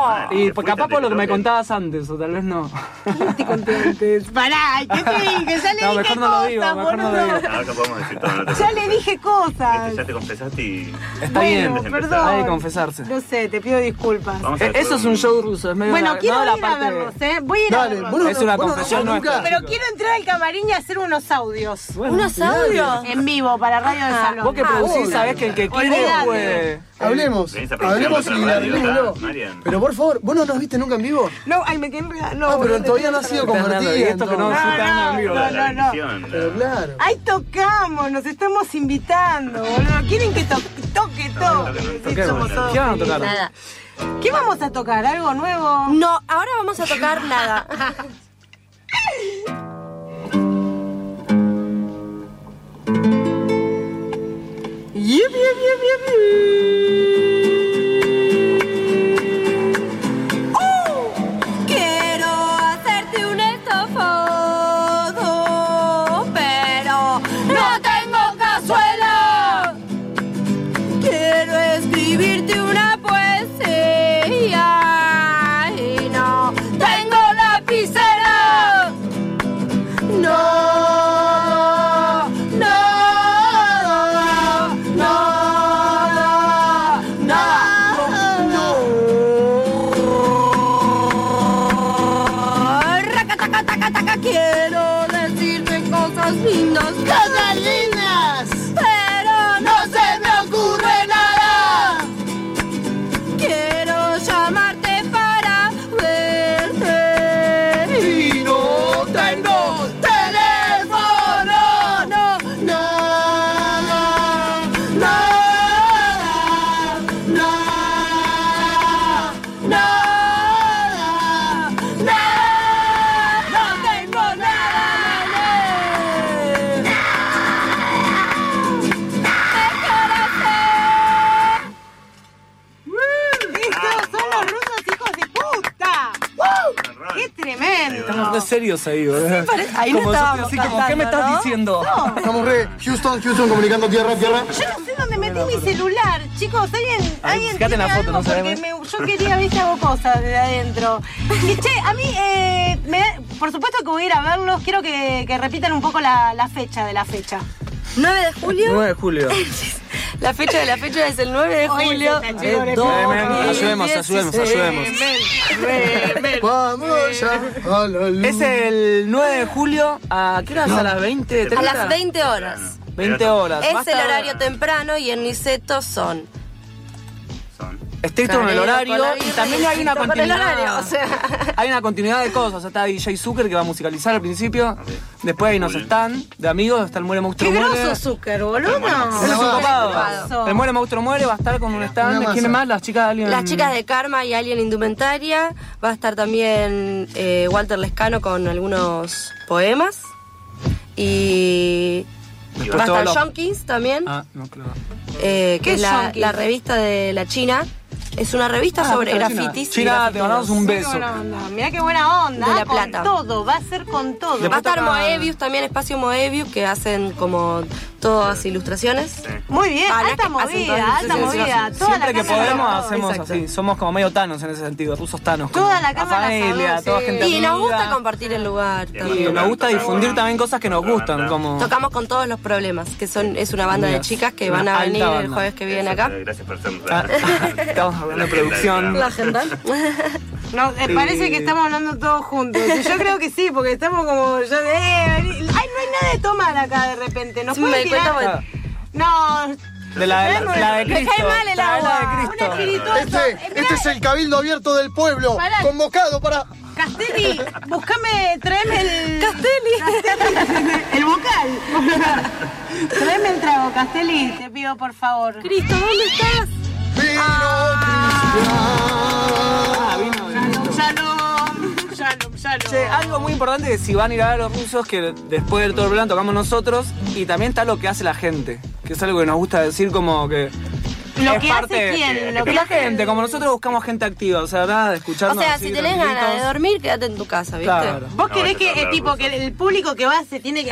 Y pues, capaz por lo que me contabas antes, o tal vez no. ¿Qué te conté antes? Pará, ¿qué te dije? Ya le No, dije mejor no lo cosas, digo, mejor no lo boludo. digo. Ah, acá podemos decir todo, no te Ya preocupes. le dije cosas. Este, ya te confesaste y... Está Bueno, bien, perdón. hay que confesarse. No sé, te pido disculpas. Vamos a Eh, ver Eso es todo un show ruso, es medio Bueno, la- quiero no la ir a parte- verlos, ¿eh? Voy a ir a Dale, verlos. vos no- Es una vos no- confesión vos nunca- nuestra. Pero quiero entrar al camarín y hacer unos audios. ¿Unos audios? En vivo, para Radio del Salón. Vos que producís, sabés que el que quiere Olvidate. puede... Hablemos, Venís a producir hablemos otra y radio, arreglémoslo. ¿está, Marian? Pero por favor, ¿vos no nos viste nunca en vivo? No, ay, me quedé enredada. No, Ah, pero boludo, todavía te no ha pido sido perdón. convertida. Y esto que no entonces. se está en vivo. no, no, no. bendición, Pero claro. Ahí tocamos, nos estamos invitando, boludo. ¿Quieren que to toque todo? Sí, Toquemos. somos todos ¿Qué van a felices. tocar? Nada. ¿Qué vamos a tocar? ¿Algo nuevo? No, ahora vamos a tocar nada. bien, bien, bien, bien. ¡Oh! Quiero hacerte un estofado, pero no tengo cazuela. Quiero escribirte una poesía y no tengo lapicera. No. Quiero decirte cosas lindas, cosas lindas, pero no se me ocurre nada. Quiero llamarte para verte y no tengo teléfono. No, no, no, no, no, no. Tremendo. Estamos re serios ahí, ¿verdad? Sí, ahí no como estábamos así, como, ¿qué cantando, me estás ¿no? diciendo? No. Estamos re. Houston, Houston, comunicando tierra, tierra. Yo no sé dónde metí mi celular. Chicos, alguien, alguien fíjate en la tiene foto, algo no sabemos. porque me, yo quería, viste, hago cosas de adentro. Y che, a mí, eh, me, por supuesto que voy a ir a verlos. Quiero que, que repitan un poco la, la fecha de la fecha. nueve de julio. nueve de julio. La fecha de la fecha es el nueve de Oye, julio. se está de chido, dos Ayudemos, mil ayudemos, dieciséis. ayudemos. Vamos ya a la luz. Es el nueve de julio. ¿A qué hora es? ¿A las veinte? A las veinte horas. veinte horas. Es Basta- el horario temprano y en Niceto son. Estricto con el Careo, horario con la y birra también y hay una estricto con el continuidad. horario, o sea. Hay una continuidad de cosas. Está D J Zucker que va a musicalizar al principio. Después hay unos stands de amigos. Está el Muere Monstruo Qué Muere. groso Zucker, boludo. Él es un copado. El Muere Monstruo Muere va a estar con un stand. Una ¿Quiénes masa. más? Las chicas de Alien. Las chicas de Karma y Alien Indumentaria. Va a estar también eh, Walter Lescano con algunos poemas. Y Después va a todos estar los- Yonkins también, Ah, no, claro. eh, que ¿Qué es es la, Yonkins? la revista de la China. Es una revista Ah, sobre está China. grafitis. y China, te grafiteros. mandamos un beso. Qué buena onda. Mirá qué buena onda. De La con Plata. todo, va a ser con todo. Va a estar toca- Moebius también, Espacio Moebius, que hacen como todas ilustraciones. Muy bien, Ah, las alta que hacen movida, todas alta las movida. ilustraciones. Toda Siempre la que casa podemos de los- hacemos Exacto. así. Somos como medio tanos en ese sentido, rusos tanos. Toda como la cama la del familia, asador, toda sí. gente Y nos amiga. gusta compartir el lugar Y también. nos gusta difundir también cosas que nos gustan, como... Tocamos con Todos los Problemas, que son es una banda de Amigas, chicas que una van a alta venir el banda. jueves que viene acá. Gracias por ser Ah, estamos hablando de producción. La agenda. No, eh, parece Sí. que estamos hablando todos juntos. Y yo creo que sí, porque estamos como ya de. Eh, ay, no hay nada de tomar acá de repente. ¿Nos Sí, puede me di tirar? cuenta, No. De la, de la, la de Me Cristo. cae mal el la de la agua. de Cristo. Un espirituoso. Este, este es el cabildo abierto del pueblo, Pará. convocado para... Castelli, buscame, tráeme el. Castelli. El vocal. Tráeme el trago, Castelli, te pido por favor. Cristo, ¿dónde estás? Vino Ah, vino. Shalom, shalom, shalom, shalom. Che, algo muy importante es si van a ir a ver a los rusos, que después de todo el plan tocamos nosotros, y también está lo que hace la gente, que es algo que nos gusta decir como que... Lo es que parte hace de- quién, lo que que la hace- gente, como nosotros buscamos gente activa, o sea, nada de O escucharnos sea, así, si tenés tranquilitos. ganas de dormir, quédate en tu casa, ¿viste? Claro. Vos No, querés vaya a que, eh, hablar tipo, ruso. que el público que va se tiene que...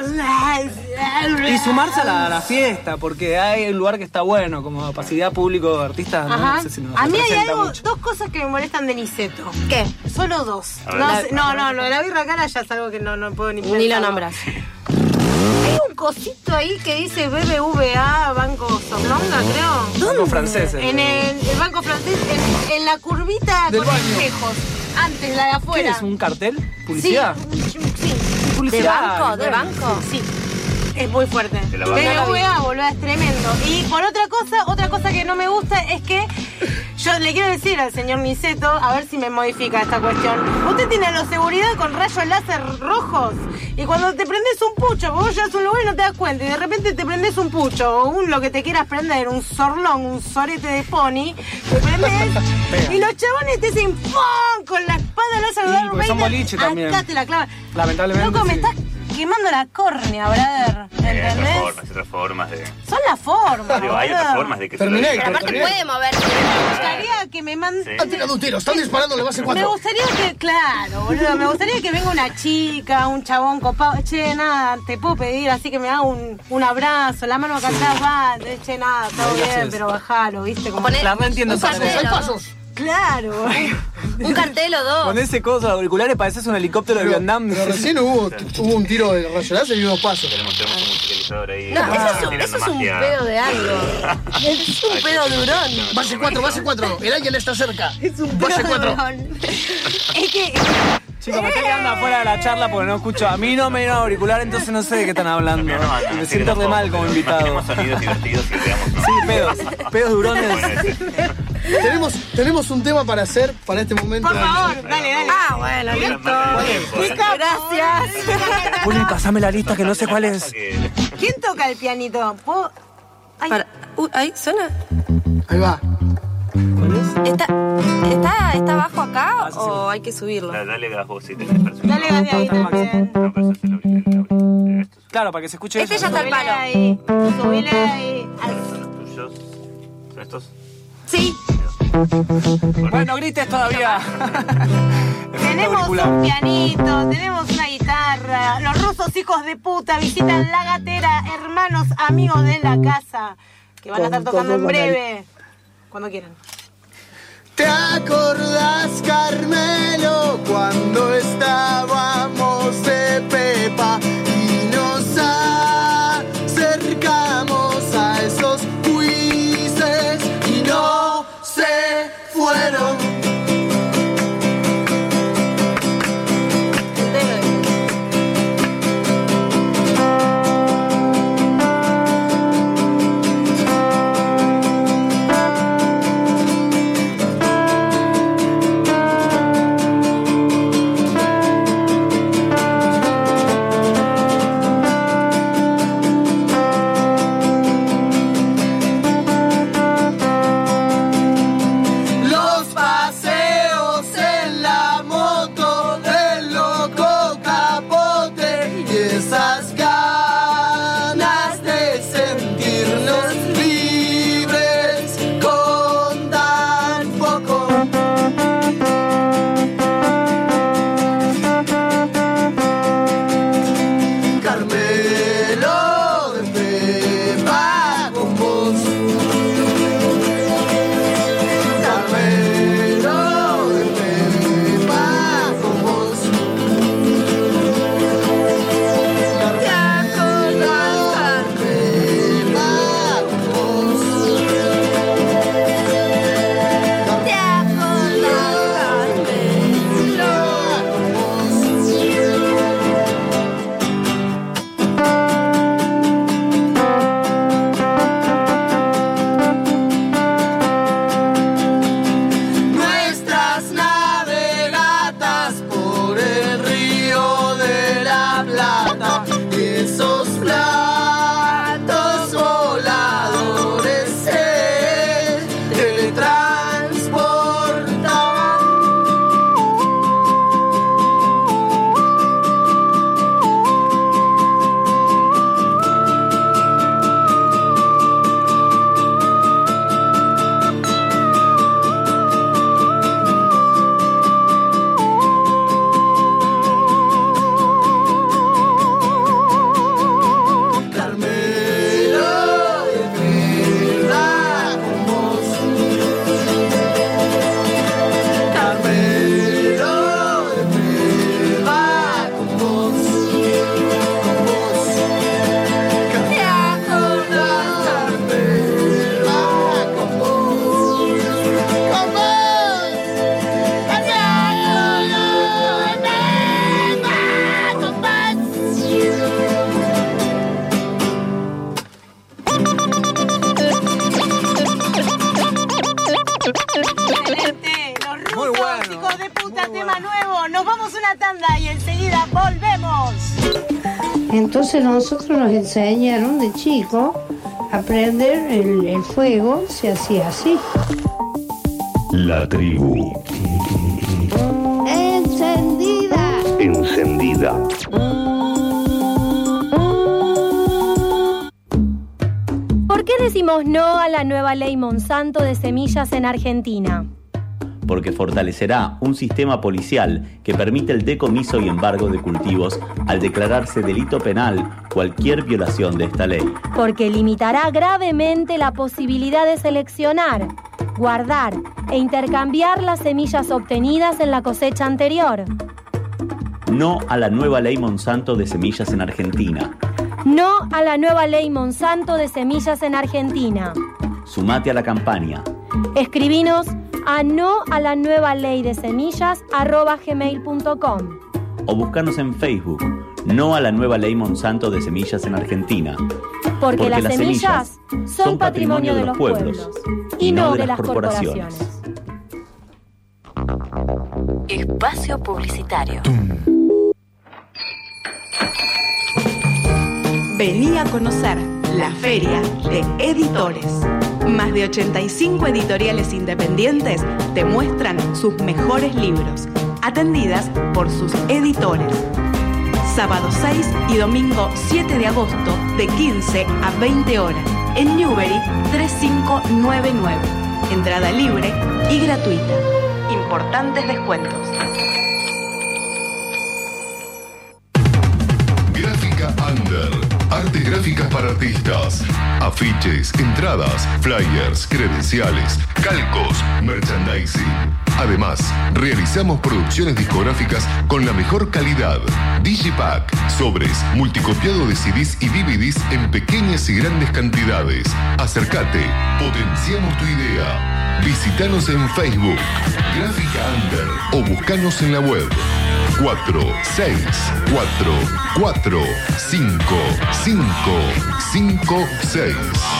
Y sumarse a la, a la fiesta, porque hay un lugar que está bueno, como facilidad público, artistas, no, Ajá. no sé si nos A mí hay representa algo, mucho. dos cosas que me molestan de Niceto. ¿Qué? Solo dos. A ver. No, La- sé- no, no, lo de la birra cara ya es algo que no, no puedo ni pensar. Ni lo nombras. Hay un cosito ahí que dice B B V A Banco Sordonga, creo. Banco francés. En el, el banco francés, en, en la curvita Del con baño. espejos. Antes, la de ¿Qué afuera. es? ¿Un cartel? ¿Publicidad? Sí, un- sí. ¿De ¿Publicidad? banco? ¿De banco? Sí. Es muy fuerte. De la B banca. B V A, boludo, es tremendo. Y por otra cosa, otra cosa que no me gusta es que yo le quiero decir al señor Niceto, a ver si me modifica esta cuestión. Usted tiene la seguridad con rayos láser rojos y cuando te prendes un pucho, vos llegas a un lugar y no te das cuenta y de repente te prendes un pucho o un lo que te quieras prender, un sorlón, un sorete de pony, te prendes y los chabones te dicen ¡pum! Con la espada láser Sí, de Darth porque son Vader, boliche también. acá te la clavan. Lamentablemente, Loco, me sí. estás quemando la córnea, brother. Hay ¿Entendés? otras formas, hay otras formas de... Son las formas. Digo, hay otras formas de que se lo Terminé, diga. Pero aparte puede moverse. Me gustaría que me mande. Han tirado un tiro, están disparando en la base Me cuatro. gustaría que, claro, boludo, me gustaría que venga una chica, un chabón copado. Che, nada, te puedo pedir así que me haga un, un abrazo, la mano acá atrás, va. Che, nada, todo bien, pero bajalo, ¿viste? Como La no entiendo un esa cartel, cosa. Hay pasos. Claro. un cartel o dos. Con ese coso de auriculares pareces un helicóptero de Pero, Vietnam. pero recién hubo, hubo un tiro de rayo láser y unos pasos. Tenemos, tenemos un musicalizador ahí. No, Ah, eso es un, tirando eso es un magia. pedo de algo. Es un pedo durón. Base cuatro, base cuatro. El ángel está cerca. Es un Base pedo cuatro. durón. Es que. Chicos, me estoy quedando afuera de la charla porque no escucho. A mí no me dieron auricular, entonces no sé de qué están hablando. Mira, no, no, Me así siento que re mal tampoco, como pero invitado. imaginemos sonidos divertidos y veamos, ¿no? Sí, pedos. Pedos durones. Bueno, ese. Tenemos, tenemos un tema para hacer para este momento. Por favor, dale, dale. Ah, bueno, Mira, listo. marca el tiempo, ¿eh? Gracias. Juli, pasame la lista que no sé cuál es. Que- ¿Quién toca el pianito? ¿Puedo? Ay, Para, uh, ahí, ¿suena? Ahí va. ¿Está, está, ¿Está bajo acá o hay que subirlo? Da- Dale gas vos si tenés personal. dale, dale ahí también. No, pero eso es el audio- estos Claro, para que se escuche Este eso. ya está al Subile palo. ahí. Subile ahí. son los tuyos. ¿Son estos? Sí. Bueno, grites todavía. Tenemos un pianito, tenemos una guitarra. Los rusos hijos de puta visitan La Gatera, hermanos, amigos de la casa, que van a estar Con tocando en todo breve. Cuando quieran. ¿Te acordás, Carmelo, cuando estábamos de Pepa y nos acercamos a esos juices y no se fueron? Los paseos en la moto del loco Capote y esas ganas de sentirnos libres con tan poco. Carmelo de Pepa con vos. Carmelo de Pepa con vos. ¿Te acordás, Carmela con vos? ¿Te acordás, Carmela con vos? Nuestras navegatas por el río de la Plata, esos platos voladores se teletransportaban. Carmelo de Pepa con vos. Carmelo de Pepa con vos. Con vos. ¿Te acordás, Carmela con vos? Con vos. Carmelo de Pepa con vos. Excelente. Los Muy rusos, bueno. hijos de puta, tema nuevo. Nos vamos a una tanda y enseguida volvemos. Entonces nosotros nos enseñaron de chico a prender el, el fuego, se hacía así. La tribu Encendida. encendida. Decimos no a la nueva ley Monsanto de semillas en Argentina. Porque fortalecerá un sistema policial que permite el decomiso y embargo de cultivos al declararse delito penal cualquier violación de esta ley. Porque limitará gravemente la posibilidad de seleccionar, guardar e intercambiar las semillas obtenidas en la cosecha anterior. No a la nueva ley Monsanto de semillas en Argentina. No a la nueva ley Monsanto de semillas en Argentina. Sumate a la campaña. Escribinos a no a la nueva ley de semillas arroba gmail punto com. O buscarnos en Facebook. No a la nueva ley Monsanto de semillas en Argentina. Porque, Porque las, las semillas, semillas son patrimonio de los pueblos, pueblos y no de, de las corporaciones. corporaciones. Espacio publicitario. Vení a conocer la Feria de Editores. Más de ochenta y cinco editoriales independientes te muestran sus mejores libros, atendidas por sus editores. Sábado seis y domingo siete de agosto de quince a veinte horas en Newbery tres cinco nueve nueve. Entrada libre y gratuita. Importantes descuentos. Gráfica Under. Artes gráficas para artistas. Afiches, entradas, flyers, credenciales, calcos, merchandising. Además, realizamos producciones discográficas con la mejor calidad. Digipack, sobres, multicopiado de C Ds y D V Ds en pequeñas y grandes cantidades. Acércate, potenciamos tu idea. Visítanos en Facebook, Gráfica Under, o buscanos en la web. cuatro seis cuatro cuatro cinco cinco cinco seis.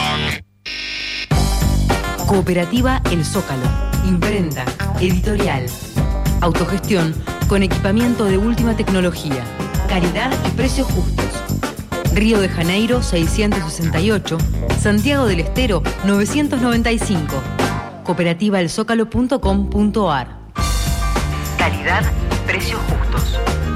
Cooperativa El Zócalo. Imprenta, editorial, autogestión con equipamiento de última tecnología, calidad y precios justos. Río de Janeiro seiscientos sesenta y ocho, Santiago del Estero novecientos noventa y cinco. cooperativa el zócalo punto com punto ar. Calidad, precios justos.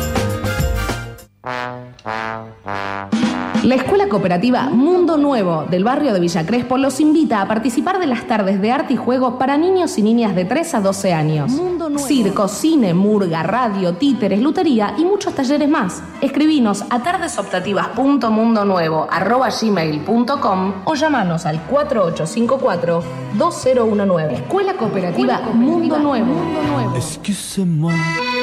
La Escuela Cooperativa Mundo Nuevo del barrio de Villa Crespo los invita a participar de las tardes de arte y juego para niños y niñas de tres a doce años. Mundo Nuevo. Circo, cine, murga, radio, títeres, lutería y muchos talleres más. Escribinos a tardesoptativas punto mundo nuevo arroba gmail punto com o llamanos al cuatro ocho cinco cuatro dos cero uno nueve. Escuela Cooperativa, Escuela Cooperativa Mundo Nuevo. Mundo Nuevo. Excusez-moi.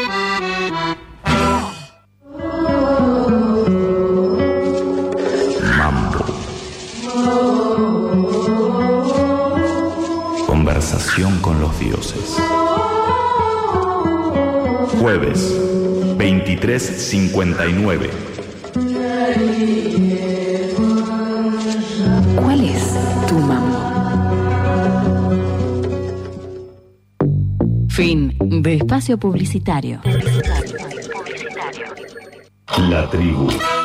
Conversación con los dioses. Jueves, veintitrés cincuenta y nueve. ¿Cuál es tu mambo? Fin de espacio publicitario. La tribu.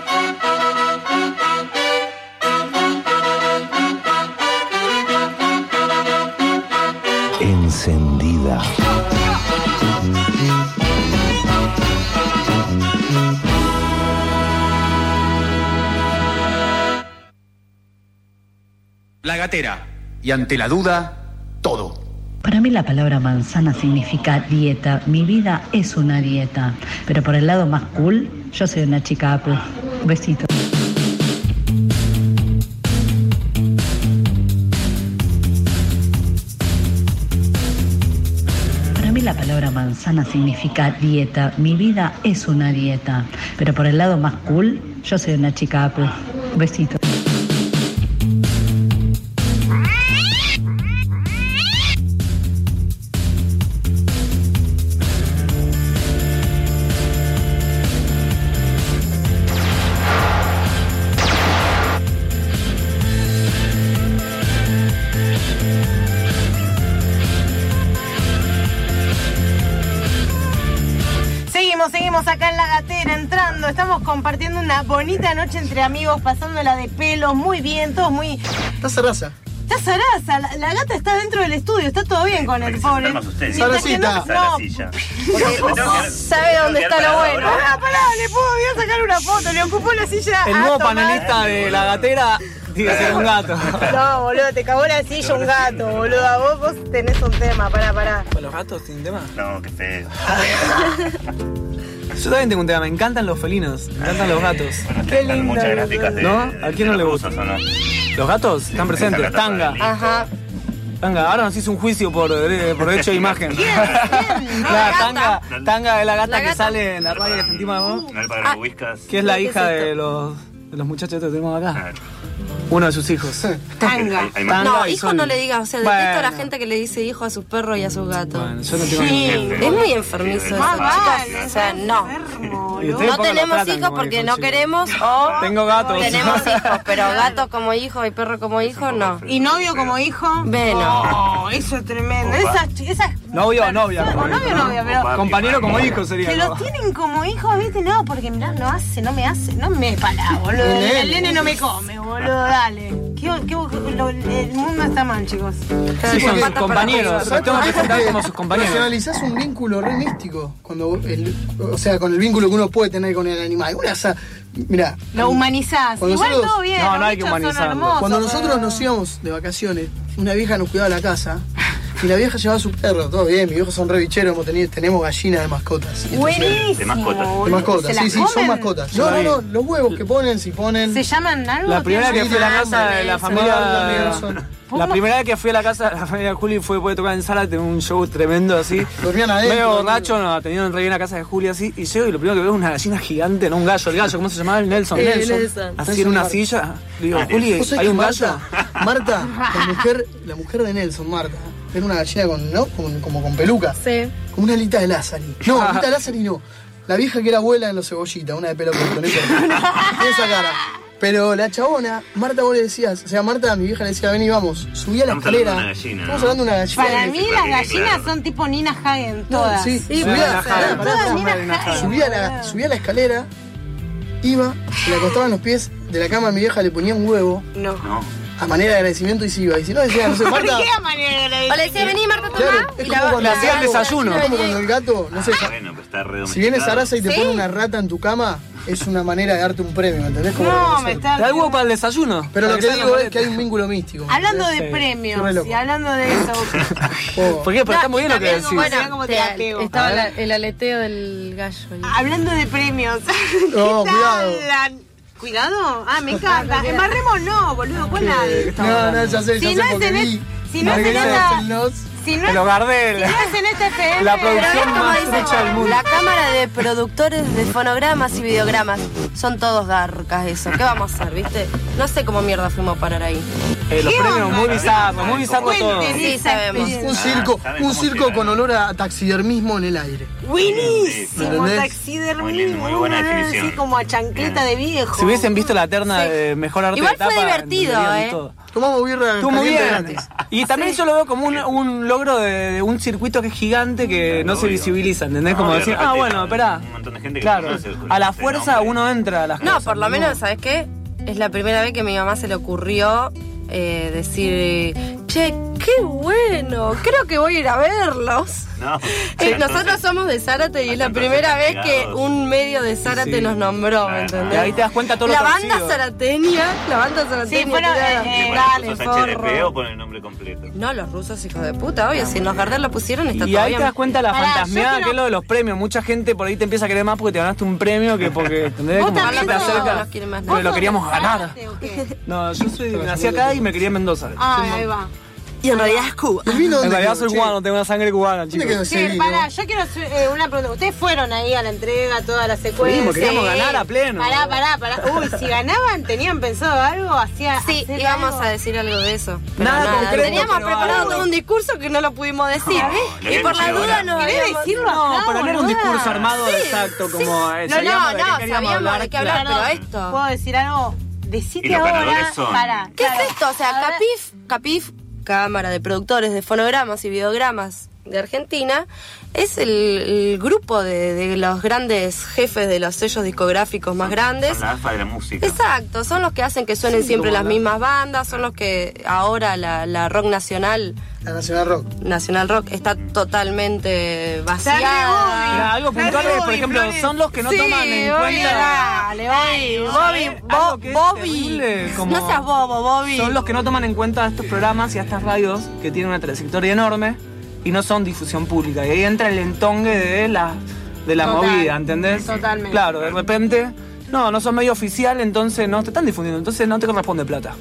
Encendida. La gatera. Y ante la duda, todo. Para mí la palabra manzana significa dieta. Mi vida es una dieta. Pero por el lado más cool, yo soy una chica Apple. Besito. La palabra manzana significa dieta. Mi vida es una dieta. Pero por el lado más cool, yo soy una chica Apple. Besito. Seguimos acá en La Gatera, entrando, estamos compartiendo una bonita noche entre amigos, pasándola de pelo, muy bien, todos muy... Está Sarasa. Está Sarasa, la, la gata está dentro del estudio, está todo bien con el pobre. Sarasita. No, no, sabe dónde está lo bueno. Pará, pará, le puedo, voy a sacar una foto, le ocupó la silla. El nuevo panelista de La Gatera Tiene que ser un gato. No, boludo, te cagó la silla un gato, boludo. A vos, vos tenés un tema, pará, pará. ¿Con los gatos tienen tema? No, qué feo. Yo también tengo un tema, me encantan los felinos, me encantan los gatos. Qué lindo. Muchas gráficas de, ¿No? ¿A quién no le gusta? ¿O no? Los gatos están presentes, Tanga. Ajá. Tanga, ahora nos hizo un juicio por, por derecho de imagen. ¿Quién? ¿Quién? No, La la Tanga, Tanga es la gata La que gata. sale en la radio de Argentina, ¿no? No es para los whiskas. Que es la ¿Qué es hija de esto? los, de los muchachos que tenemos acá. Uno de sus hijos. Tanga. Hay- hay más. Tanga No, y hijo Sony. no le digas, o sea, detesto a la Bueno. gente que le dice hijo a sus perros y a sus gatos. Bueno, yo no tengo Sí. ni Es muy enfermizo eso, Más vale, chicos. O sea, no. Y ustedes No porque lo tenemos tratan hijos como porque hijos, no chicos. queremos o Tengo gatos. tenemos hijos, pero gato como hijo y perro como hijo, no. ¿Y novio como hijo? Bueno. Oh, eso es tremendo. Esas, esas Novio o novia. O como novio o hijo, ¿no? novia, pero Compañero como hijo sería. que ¿no? los tienen como hijos, ¿viste? No, porque mirá, no hace, no me hace, no me para, boludo. El, nene. el nene no me come, boludo, dale. ¿Qué, qué, lo- el mundo está mal, chicos. Sí, son sus Patas compañeros. para Los ¿Sabes tengo por que qué? presentar Porque como sus compañeros. Personalizás un vínculo re místico. Cuando el, o sea, con el vínculo que uno puede tener con el animal. Una, sa- mirá, Lo humanizás. Cuando Igual nosotros- todo bien. No, no los hay que bichos son humanizarlo. hermosos, cuando nosotros pero- nos íbamos de vacaciones, una vieja nos cuidaba la casa. Y la vieja llevaba a su perro, todo bien, mis viejos son re bicheros, hemos tenido- tenemos gallinas de mascotas. Y entonces- Buenísimo. De mascotas. De boludo. mascotas, ¿Se las sí, sí, comen? son mascotas. No, no, no, los huevos que ponen, si ponen. ¿Se llaman algo? La primera que ¿Tienen fui a la nombre? casa de la Marta, familia. Nelson. La primera vez que fui a la casa de la familia de Juli fue poder tocar en sala, tenía un show tremendo así. Dormían adentro. Medio borracho, no, tenían re bien la casa de Juli así. Y llego y lo primero que veo es una gallina gigante, no un gallo, el gallo, ¿cómo se llamaba? El Nelson. Eh, Nelson. Nelson. Así Nelson en una Marta. silla. Le digo, Ah, Juli, ¿Vos sabés ¿hay que un gallo? Marta, Marta, la mujer, la mujer de Nelson, Marta, era una gallina con, ¿no? Con- como con peluca. Sí. Como una alita de Lázari. No, alita de Lázari no. La vieja que era abuela en los cebollitas, una de pelo corto, ¿no? Tiene esa cara. Pero la chabona, Marta, vos le decías, o sea, Marta, a mi vieja le decía, vení, vamos, subí a la Estamos hablando de escalera. una gallina, Estamos ¿no? hablando de una gallina. Para mí Sí, las sí, gallinas claro. son tipo Nina Hagen, No, todas. sí, Sí, subí, puede a, ser. pará, pará, Todas pará. Nina Hagen. subí, a la, subí a la escalera, iba, se le acostaban los pies de la cama a mi vieja, le ponía un huevo No. No. a manera de agradecimiento y se iba. Y si no decía, no sé, ¿Por Marta. qué a manera de O le decía, vení Marta, tomá. Claro, es y como la- cuando la- le hacían la- desayuno. la- Es como cuando el gato, no sé, Bueno, pues está re si viene domesticado. Sarasa y te ¿Sí? pone una rata en tu cama, es una manera de darte un premio, ¿me entendés? Como No, reconocer. me está... ¿Te da el huevo para el desayuno? Pero lo Para que salga digo la es que hay un maleta. vínculo místico. Hablando de Sí, soy re premios loco. y hablando de eso, Oh. ¿Por qué? Pero está muy bien lo que también decís. como- Bueno, Mirá cómo te te- la pego. estaba A ver. la- el aleteo del gallo. ahí. hablando de premios. ¿Qué No, tal cuidado. la- ¿Cuidado? Ah, me encanta. Embarremos no, boludo. ¿Cuál la- No, no, ya sé, ya Si sé no es porque en vi. es- si no es vi en que esa- es el nos. Si no El es, hogar si de no es en este F M, la Pero producción es como más dice, estrecha del mundo. la cámara de productores de fonogramas y videogramas son todos garcas eso. ¿Qué vamos a hacer, viste? No sé cómo mierda fuimos a parar ahí. Eh, los ¿Qué premios onda? muy bizarros, muy bizarro todo. Cuenten Sí, esa sabemos. experiencia. Un circo, ¿Saben un cómo circo llegaron? con olor a taxidermismo en el aire. Buenísimo, ¿Entendés? taxidermismo. Muy lindo, muy buena así definición. como a chancleta de viejo. Si hubiesen visto la terna Sí. de mejor arte Igual de fue tapa, divertido, entenderían eh. todo. Tomamos birra Estuvo muy caliente bien. gratis. Y también yo lo veo como un, un logro de, de un circuito que es gigante que no se Obvio. visibiliza, ¿entendés? Como No, de decir, repente, ah, bueno, espera. Un montón de gente que Claro, conoce el a la este fuerza nombre. uno entra a las No, cosas. por lo menos, ¿sabes qué? Es la primera vez que a mi mamá se le ocurrió eh, decir, che, qué bueno, creo que voy a ir a verlos. No. Eh, nosotros somos de Zárate y es la primera vez que un medio de Zárate Sí. nos nombró, ¿me Claro. entendés? Y ahí te das cuenta todo lo La banda torcido. zarateña, la banda zarateña. Sí, fueron, tirada, eh, dale, ¿Ruso Sánchez de forro. P o pone el nombre completo? No, los rusos, hijos de puta, obvio. Si los Gardel lo pusieron, está Y todo ahí bien. te das cuenta la Pará, fantasmeada yo que quiero- es lo de los premios. Mucha gente por ahí te empieza a querer más porque te ganaste un premio que porque, ¿entendés? ¿Vos Como que también te no acerca. los quieren más Porque lo queríamos ganar. ¿Zárate o qué? No, yo soy, nací acá y me crié en Mendoza. Ah, ahí va. Y en realidad es Cuba. ¿El vino En dónde realidad quedó, soy che? cubano, tengo una sangre cubana, ¿Dónde chicos. quedó ese Sí, vino? pará, yo quiero hacer eh, una pregunta. Ustedes fueron ahí a la entrega, toda la secuencia. Fuimos, queríamos ganar a pleno. Pará, pará, pará. Uy, si ganaban, ¿tenían pensado algo? Hacía Sí, hacer íbamos algo. a decir algo de eso. Pero Nada concreto, Teníamos pero preparado algo. todo un discurso que no lo pudimos decir. lo y por la habíamos duda hecho nos ¿Querés habíamos- decirlo No, acá, pero no era un boluda? discurso armado Sí, exacto, como eh, No, sabíamos no, de qué no, queríamos sabíamos hablar. de qué hablar, claro. pero esto. ¿Puedo decir algo? Y Decite los ahora. ganadores son- Pará. ¿Qué claro. es esto? O sea, Ahora- Capif, Capif, cámara de productores de fonogramas y videogramas de Argentina, es el, el grupo de, de los grandes jefes de los sellos discográficos más grandes. Son la alfa de la música. Exacto, son los que hacen que suenen Sí, siempre como las la- mismas bandas, son los que ahora la, la rock nacional, La Nacional Rock. Nacional Rock, está totalmente Dale, vaciada. Mira, algo Dale, puntual es, por Bobby, ejemplo, Flores. son los que no Sí, toman en Bobby, cuenta. dale, Bobby, Bobby, Algo Bo- que es Bobby. terrible, como- No seas bobo, Bobby. Son los que no toman en cuenta estos programas y a estas radios que tienen una trayectoria enorme y no son difusión pública. Y ahí entra el entongue de la, de la Total, movida, ¿entendés? totalmente. Claro, de repente, no, no son medio oficial, entonces no te están difundiendo, entonces no te corresponde plata.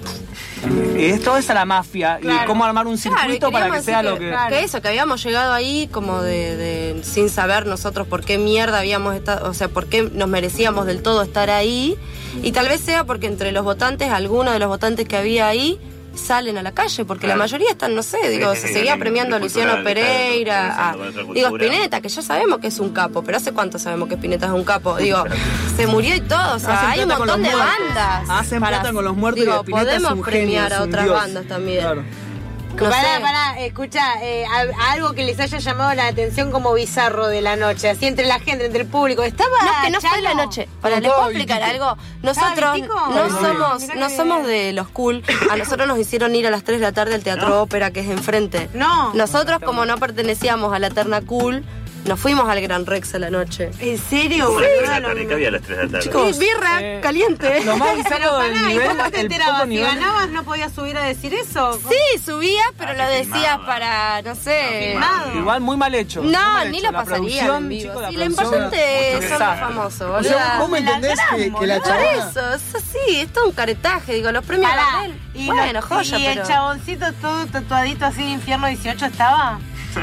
Y es todo esa la mafia Claro. y cómo armar un Claro, y circuito para que queríamos sea decir lo que... que eso, que habíamos llegado ahí como de, de sin saber nosotros por qué mierda habíamos estado, o sea, por qué nos merecíamos del todo estar ahí, y tal vez sea porque entre los votantes, algunos de los votantes que había ahí salen a la calle, porque Claro. la mayoría están, no sé, digo, Sí, se sí, seguía sí, premiando a cultural, Luciano claro, Pereira, a, pensando en otra digo, cultura. Spinetta, que ya sabemos que es un capo, pero ¿hace cuánto sabemos que Spinetta es un capo? Digo, se murió y todo, o sea, Hacen hay un plata con montón de los muertos. bandas. Hacen para- plata con los muertos y digo, Spinetta es podemos un premiar genio, a es un otras dios. bandas también. Claro. No pará, sé. pará, escucha, eh, a- algo que les haya llamado la atención como bizarro de la noche, así entre la gente, entre el público. Estaba No, que no fue Chano. la noche. Para, les puedo explicar algo. Nosotros Vitico? no Ay, somos, mirá no que- somos de los cool. A nosotros nos hicieron ir a las tres de la tarde al Teatro Ópera, que es enfrente. No. Nosotros, como no pertenecíamos a la terna cool, nos fuimos al Gran Rex a la noche. ¿En serio? ¿Cómo boludo? a las tres de la tarde? ¿Qué había a las tres de la tarde? Chicos, Y birra eh, caliente. Lo más Pero bizarro del pará, ¿y nivel, cómo te el enterabas? poco Si nivel... ganabas no podías subir a decir eso. Sí, subía, pero Ah, lo se decías filmaba. para, no sé. filmado. Igual muy mal hecho. muy No, mal ni hecho. lo La pasaría producción, en vivo. chicos, la Sí, lo producción, importante es mucho ser más desastre. famoso, O boludo. sea, vos me entendés que, que la Por chabona... eso, es así, es todo un caretaje, digo, los premios Pará, Gardel. y, Bueno, lo- joya, y pero... el chaboncito todo tatuadito así de Infierno dieciocho estaba.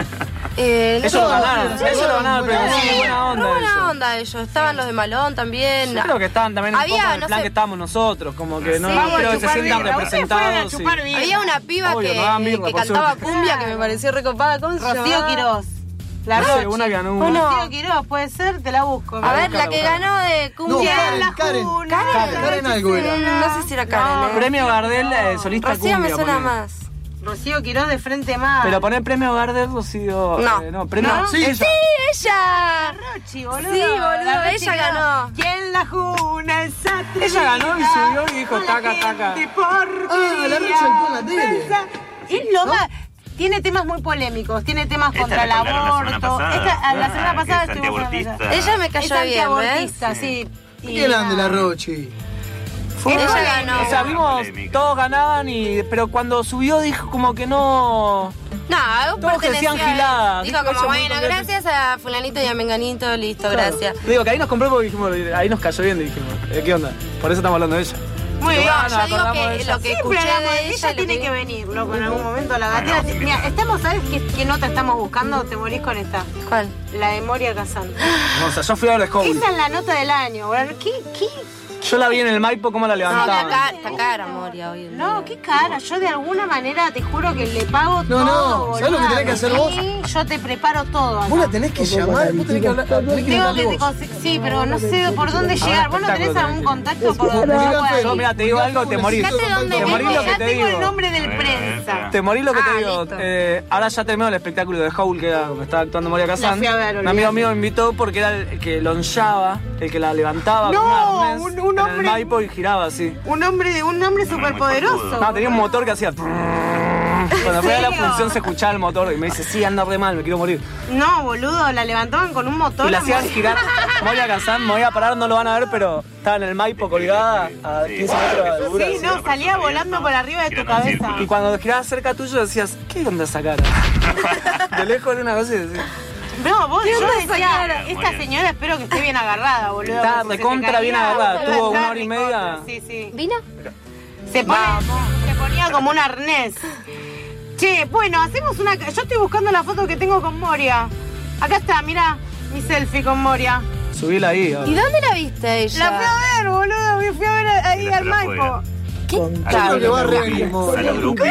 Eh, no Eso sé, lo ganaron, sí, eso lo ganaron, pero sí, sí, buena onda pero buena ellos. onda ellos. Estaban los de Malón también. Yo creo que estaban también un Había, poco en el no plan sé- que estábamos nosotros, como que no Sí. no Vamos a creo que se chupar sientan birra. Ustedes fueron a representados. sí. chupar birra. Había una piba Obvio, que, no daban birra, que por cantaba suerte. cumbia que me pareció recopada. ¿Cómo se Rocío llamaba? Quirós. La No sé, Rochi. una que ganó ¿O no? Rocío Quirós, puede ser, te la busco. A ver, la que ganó de No, cumbia. Karen, la Karen. Juna. Karen, Karen algo era. No sé si era Karen. ¿eh? Premio Gardel, eh, solista Rocío me cumbia. suena poné. más. Rocío Quirós de frente más. Pero poner premio Gardel, Rocío. No. eh, no, premio. ¿No? Sí. ella. ¡Sí, ella! Rochi, boludo. Sí, boludo, La Rochi ella quedó. ganó. ¿Quién la juna esa Ella ganó y subió y dijo, taca, taca. Ah, la Rochi actuó en la tele. Es lo más. Tiene temas muy polémicos, tiene temas Esta contra el la colgaron la semana aborto. pasada. Esta, a la semana Ah, que pasada es estuvimos hablando de antiabortista. Ella me Es cayó bien, ¿ves? antiabortista, sí. Y Qué grande la nada. Rochi. Fue Ella una- ganó. O sea, vimos, Polémica. todos ganaban, y pero cuando subió dijo como que no... No, Todos decían giladas. Dijo Dijo como, eso bueno, muy concreto. gracias a fulanito y a menganito, listo, gracias. Digo que ahí nos compró porque dijimos, ahí nos cayó bien y dijimos, eh, ¿qué onda? Por eso estamos hablando de ella. Muy bien. No, nos yo digo acordamos de que ella. lo que Siempre escuché hablamos de de ella, ella, lo tiene que- que venir, loco, en algún momento la gatera. Mira, estamos, ¿sabes qué, qué nota estamos buscando? Te morís con esta. ¿Cuál? La de Moria Kazan. O sea, yo fui a ver de Howl. Esa es la nota del año, boludo. ¿Qué, qué? Yo la vi en el Maipo, cómo la No, está, levantaban. ca- está cara Moria hoy en No, día. qué cara. Yo de alguna manera te juro que le pago No, todo. no, ¿sabes lo que boluda. tenés que hacer vos? Sí, yo te preparo todo. acá. Vos la tenés que llamar, vos tenés que hablar, tenés que Tengo hablarle que te vos. conse- sí, pero no sé por dónde llegar. ¿Vos no tenés espectáculo algún tenés. contacto por donde Fíjate, yo pueda Yo, ir? mira, te digo algo, te morís. Fíjate dónde Te morís vengo, lo que ya te tengo digo. el nombre del prensa. Te morís lo que te Ah, digo. listo. Eh, ahora ya terminó el espectáculo de Howl, que era donde estaba actuando Moria Kazan. La fui a ver, Un amigo olvidate. mío me invitó porque era el que lonchaba, el que la levantaba No, con un arnés un- un en hombre- el Maipo y giraba así. Un hombre, un hombre superpoderoso. No, tenía un motor que hacía... Cuando fue a la serio? función se escuchaba el motor y me dice, sí, anda re mal, me quiero morir. No, boludo, la levantaban con un motor. Y la hacían amor. girar. Moria Kazan, me voy a parar, no lo van a ver, pero estaba en el Maipo colgada a quince metros de altura. Sí, no, salía volando por arriba de tu cabeza. Y cuando giraba cerca tuyo decías, ¿qué onda esa cara? De lejos era una cosa y decías... No, vos ¿Qué yo onda esa decía, cara? esta señora espero que esté bien agarrada, boludo. Está porque si se te recontra bien caía, agarrada, está tuvo una hora y recontra, media. Sí, sí. ¿Vino? Se, pone, se ponía como un arnés. Che, bueno, hacemos una... Yo estoy buscando la foto que tengo con Moria. Acá está, mirá, mi selfie con Moria. Subíla ahí. ahora. ¿Y dónde la viste ella? La fui a ver, boludo, me fui a ver ahí La al fui Maipo. con Yo creo que va a revenir. A lo grupo.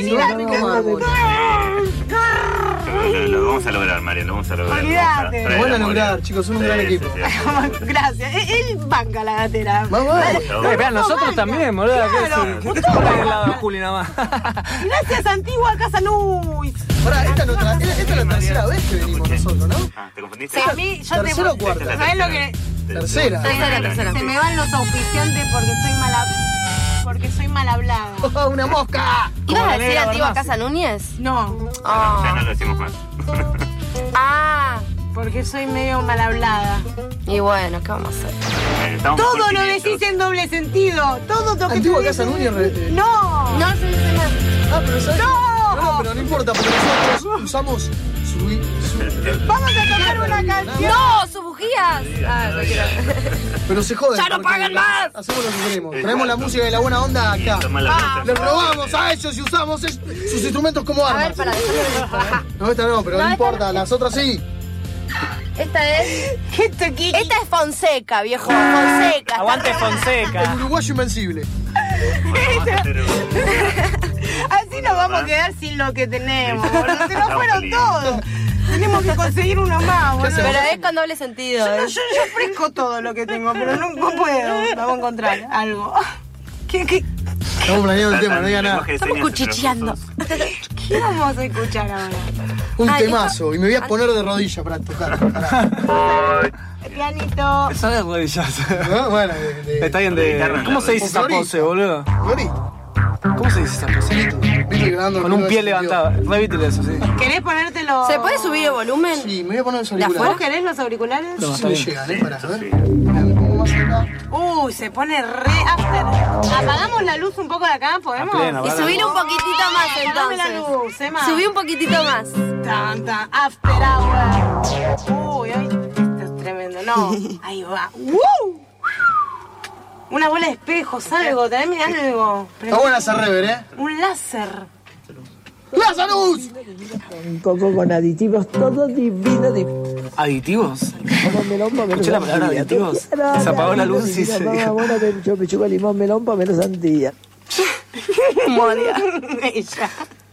Lo, lo vamos a lograr, María, lo vamos a lograr. Olvídate. Lo van a lograr, chicos, son un gran equipo. Gracias. Él, él banca la gatera. Vamos, No, espera, nosotros también, boludo. Claro, ¿Qué te pones del lado de Juli nada más? Gracias, antigua Casa Luis. Ahora, esta, no tra- esta es la tercera vez que venimos nosotros, ¿no? Ah, ¿te confundiste? Sí, a mí, yo te ¿Tercera o cuarta? ¿Sabés lo que? Tercera. Tercera, tercera. Se me van los auspiciantes porque soy mala. Porque soy mal hablada. ¡Oh, una mosca! ¿Ibas a la decir negra antigua Bernasi. Casa Núñez? No. Ah. Ya no lo decimos más. Ah. Porque soy medio mal hablada. Y bueno, ¿qué vamos a hacer? Eh, estamos Todo por lo quinientos. decís en doble sentido. Todo lo que Antigua tú Casa dices- Núñez. re- No. No, se dice más. Ah, pero ¿sabes? No. No, no, pero no importa, porque nosotros usamos su... su- Vamos a tocar una canción. ¡No! ¡Sus bujías! Ah, Pero se joden. ¡Ya no porque pagan más! Hacemos lo que queremos. Traemos la música y la buena onda acá. Toma la Ah, nota. les robamos a ellos y usamos es- sus instrumentos como A ver, armas. para dejarlo. No, esta no, pero No, no, esta importa, las otras sí. Esta es. Esto aquí. Esta es Fonseca, viejo. Fonseca. Aguante El Fonseca. uruguayo invencible. Así nos vamos a quedar sin lo que tenemos, boludo. Se nos fueron todos. Tenemos que conseguir uno más, boludo. Pero es con doble sentido. Yo, ¿eh? yo, yo ofrezco todo lo que tengo, pero no, no puedo. Vamos a encontrar algo. ¿Qué, qué, Estamos planeando el tema, no diga nada. Estamos cuchicheando. ¿Qué vamos a escuchar ahora? Un Ay, temazo. Y me voy a poner de rodillas para tocar. Pará. El pianito. Eso de rodillas. ¿No? Bueno, de, de- Está bien de. ¿Cómo se dice esa Florito. pose, boludo? Florito. ¿Cómo se dice esa pose? Viste grabando Con el un video pie ese levantado. Repítele eso, sí. ¿Querés ponértelo? ¿Se puede subir el volumen? Sí, me voy a poner los ¿De auriculares. ¿Vos afuera? querés los auriculares? No, No, si está me bien. llegan, ¿eh? Pará, a ver. Mirá, me pongo más acá. Uy, se pone re after. Apagamos la luz un poco de acá, ¿podemos? A plena, Y vale. subir un poquitito más Apagame la entonces. luz, Emma. Subí un poquitito más. Tan, tan, after hour. Uy, ay, esto es tremendo. No, ahí va. ¡Woo! Una bola de espejos, algo, tráeme algo. Está buena esa rever, ¿eh? Un láser. ¡Lazarus! Con coco, con aditivos, todo divino, divino. ¿Aditivos? Pomón, melón, pomelo, Escuché la palabra sandía. aditivos. Quiero Se apagó la luz y divina, se mamá, dijo. buena, yo pechuga, limón, melón, pomelo, sandía. Moria. Ella.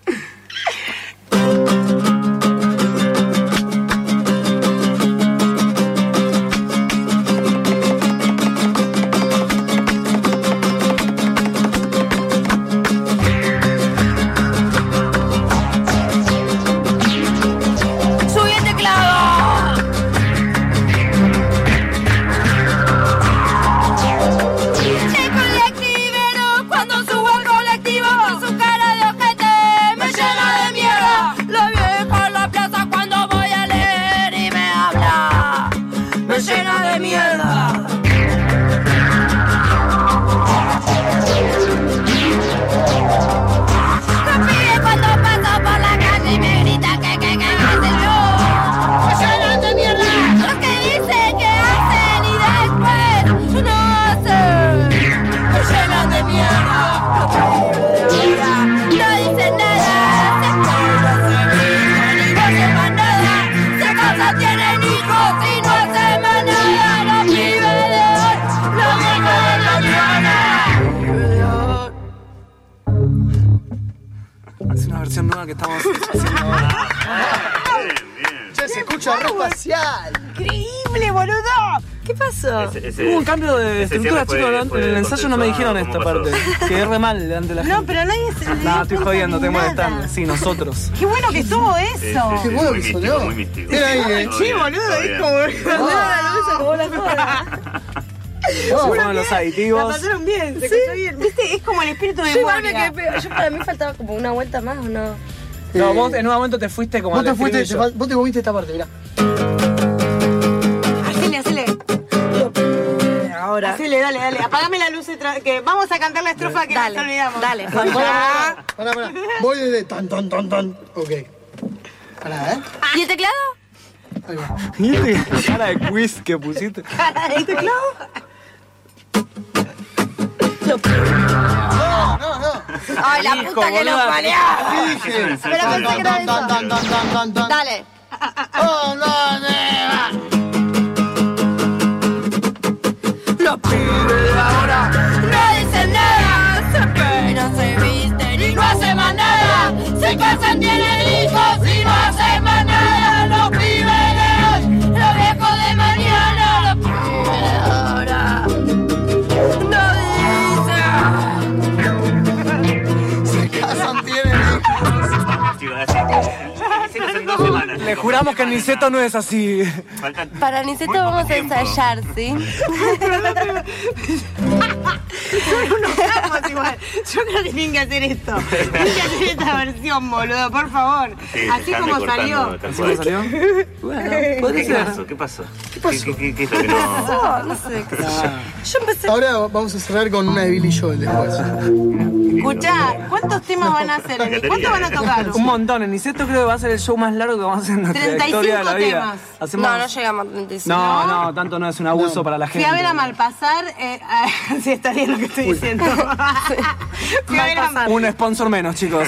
¡Subí el teclado! El colectivero, cuando subo al colectivo, su cara de ojete me llena de mierda. Lo viejo en la plaza cuando voy a leer y me habla, me llena de mierda. Los pibes cuando paso por la calle y me gritan que, que, que, que sé yo, me llenan de mierda. Los que dicen que hacen y después no hacen, me llenan de mierda. No dicen nada, se callan, se miran y no hacen más nada. Se casan, tienen hijos y no hacen más nada. Los pibes de hoy, los viejos de mañana. Es una versión nueva que estamos haciendo ahora. Che, se escucha re espacial. Increíble, boludo. ¿Qué pasó? Ese- ese- Hubo un cambio de ese estructura, cierre chicos. fue- En fue el ensayo no me dijeron esta consensuado, parte. ¿cómo pasó? Quedé re mal delante de la gente. No, pero nadie se le No, dio estoy cuenta jodiendo, ni estoy nada. molestando. Sí, nosotros. Qué bueno que estuvo Sí, eso. sí, Qué sí, bueno muy que místico, sonó. muy místico. Mira ahí, eh. Todo Sí, bien, boludo, todo es bien. como... La luz acabó la joda. Se ponen los La aditivos. pasaron bien, se escuchó bien. Viste, es como el espíritu de Yo igual me Moria. quedé pegada. Yo para mí faltaba como una vuelta más, ¿o no? No, vos en un momento te fuiste como Vos al te fuiste, te estribillo. fal- vos te comiste esta parte, mirá. Hacele, hacele. Ahora. Hacele, dale, dale. Apagame la luz, y tra- que vamos a cantar la estrofa que Dale, nos olvidamos. dale, Pará, Juan. pará, pará, pará. Voy desde tan, tan, tan, tan. Ok. Pará, ¿eh? ¿Y el teclado? Ahí va. ¿Viste la cara de quiz que pusiste? ¿El teclado? No, no, no. Ay, la Hijo, puta que lo boluda. parió. Dije. Pero pensé que era Tan, tan, tan, tan, tan, tan, tan. Dale. Oh, no, neva. Los pibes de ahora no dicen nada, se Juramos que el Niceto no es así. Para Niceto vamos a ensayar, ¿sí? Son unos capos igual. Yo creo que tienen que hacer esto. Tienen que hacer esta versión, boludo, por favor. Sí, así como salió. ¿Así como salió? Bueno, puede ¿qué ser. pasó? ¿Qué pasó? ¿Qué pasó? ¿Qué, qué, qué es lo que no...? No, no sé, qué sé yo. Yo empecé... Ahora vamos a cerrar con una de Billy Joel después. Escuchá, ¿cuántos temas van a hacer? Eni? ¿Cuántos van a tocar? Un montón. El Niceto creo que va a ser el show más largo que vamos a hacer en nuestra treinta y cinco historia de la vida. temas. Hacemos... No, no llegamos a treinta y cinco. No, no, tanto no es un abuso No. para la Fui gente. a ver a Malpasar. Eh, sí, está bien lo que estoy diciendo. Fui a ver a Mal- Un sponsor menos, chicos.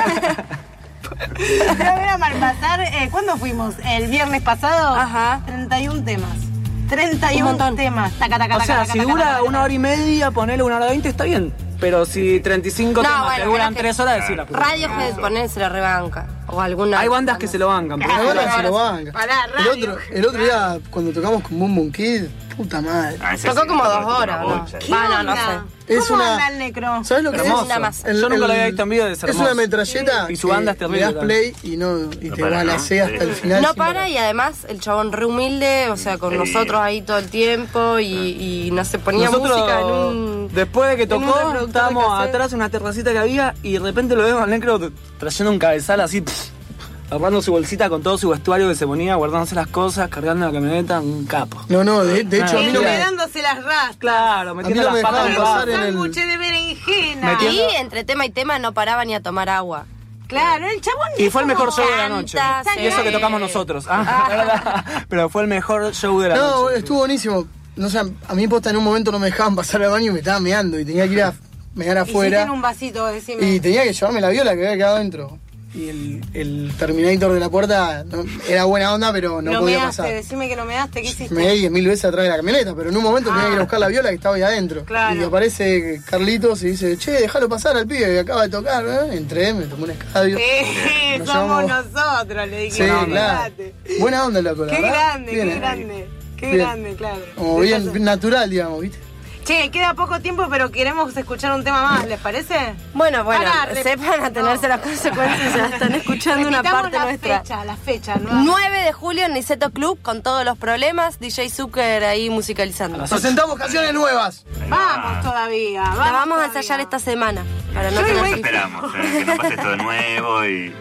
Fui a ver a Malpasar. Eh, ¿Cuándo fuimos? El viernes pasado. Ajá. treinta y un temas. treinta y Un un montón. temas. Taca, taca, O taca, sea, taca, si taca, dura taca, una hora y media, ponele una hora veinte, está bien. Pero si treinta y cinco No, temas bueno, te duran pero que- tres horas, decir la puta. Radiohead, poner, se la rebanca. O alguna... Hay bandas que se lo bancan. pero- La verdad se lo banca. Pará, El radio. otro, el otro día, cuando tocamos con Boom Boom Kid, puta madre. Ah, ese Tocó sí, como tocó dos una horas, ¿no? bocha. ¿Qué Va, no, no onda? sé. Es ¿Cómo una- anda el necro? ¿Sabes lo que Hermoso. es? Una masa. El- Yo nunca lo había el- visto en vivo, es Es hermoso. una metralleta Y su banda es que terrible le das también. play y, no, y No te para, balacea ¿no? hasta el Sí. final. No sin para parar. y además el chabón re humilde, o sea, con Sí. nosotros ahí todo el tiempo y, y no se ponía Nosotros, música en un... después de que en un tocó, reproductor de estábamos cassette. atrás en una terracita que había y de repente lo vemos al necro trayendo un cabezal así, pff, agarrando su bolsita con todo su vestuario que se ponía, guardándose las cosas, cargando la camioneta, un capo. No, no, de, de hecho a mí no me, Quedándose las rastas. Claro, metiendo no me las patas en dejaban el pasar bar. en el- Sándwiches de berenjena. Metiendo- Y entre tema y tema no paraba ni a tomar agua. Claro, el chabón. Y fue el mejor show de la Canta, noche. sí. Y eso que tocamos nosotros. Ah, pero fue el mejor show de la No, noche. estuvo buenísimo. No sé, a mí posta en un momento no me dejaban pasar al baño y me estaba meando y tenía que ir a mear Hiciste afuera. en un vasito, decime. Y tenía que llevarme la viola que había quedado adentro. Y el, el Terminator de la puerta no- era buena onda, pero no lo podía measte, pasar. decime que no me daste, ¿qué hiciste? Me di diez mil veces atrás de la camioneta, pero en un momento tenía que ir a buscar la viola que estaba ahí adentro. Claro. Y aparece Carlitos y dice, che, déjalo pasar al pibe que acaba de tocar. ¿eh? Entré, me tomé un escabio. Sí, Nos somos llevamos- nosotros, le dije. Sí, no, claro. date. Buena onda, loco, la Qué verdad. grande, Bien, qué eh. grande. Qué Bien. grande, claro. Como bien, bien natural, digamos, ¿viste? Che, queda poco tiempo, pero queremos escuchar un tema más, ¿les parece? Bueno, bueno, Pará, re- sepan atenerse a las consecuencias, ya están escuchando una Repitamos parte la nuestra. fecha, la fecha, ¿no? nueve de julio en Niceto Club con todos los problemas, D J Zucker ahí musicalizando. Presentamos canciones nuevas. Vamos todavía, vamos. La vamos a todavía. ensayar esta semana para no Yo tener igual- fiesta. Esperamos, eh, que no pase esto de nuevo y...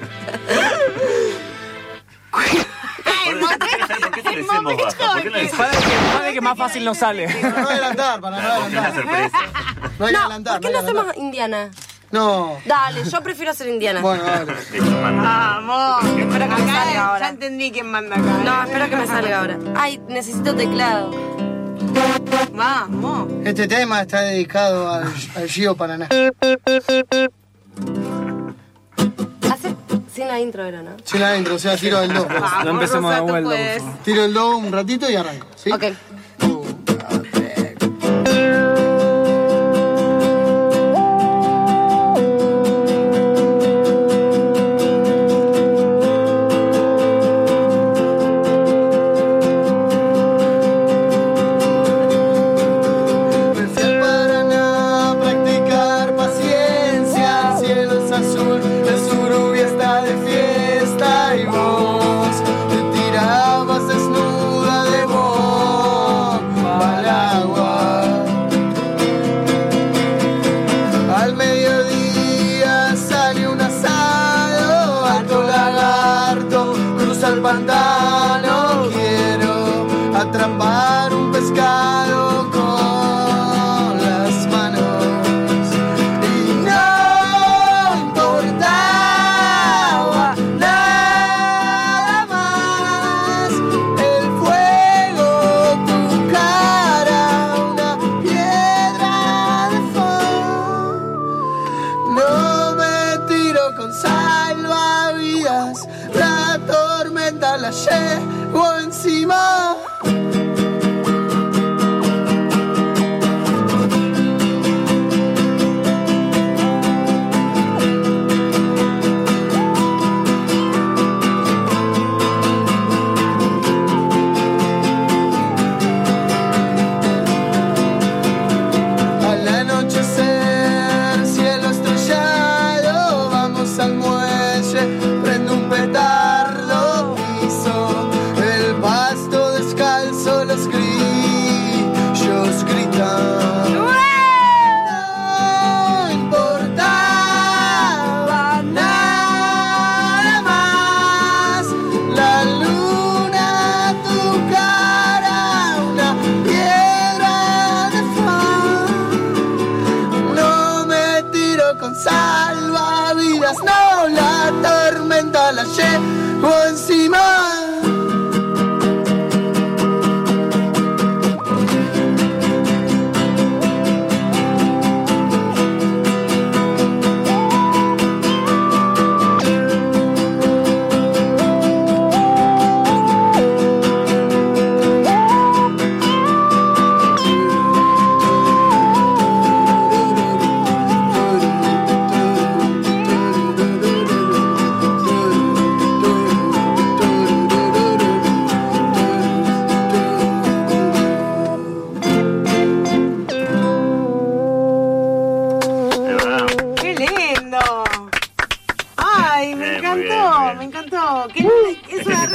Ay, ¿Por qué te decimos bajo? ¿Por qué no decimos? Para que, para que más fácil nos sale. Para no adelantar, para no Claro, porque es una adelantar. sorpresa. No hay que No, adelantar. ¿por qué hay no que adelantar. hacemos Indiana? No. Dale, yo prefiero hacer Indiana. Bueno, dale. De hecho, manda. Vamos. Espero que me salga Acá ahora. ya entendí quién manda acá. ¿eh? No, espero que me salga ahora. Ay, necesito teclado. Vamos. Este tema está dedicado al, al Gio Paraná. Hace sin la intro era, ¿no? Sin la intro, o sea, tiro el do. No empecemos de Rosa, tú vuelta, por puedes. favor. Tiro el do un ratito y arranco, ¿sí? Ok. Me fui al Paraná a practicar paciencia. El cielo es azul, el surubí está de fiesta y vos te tirabas desnuda de vos.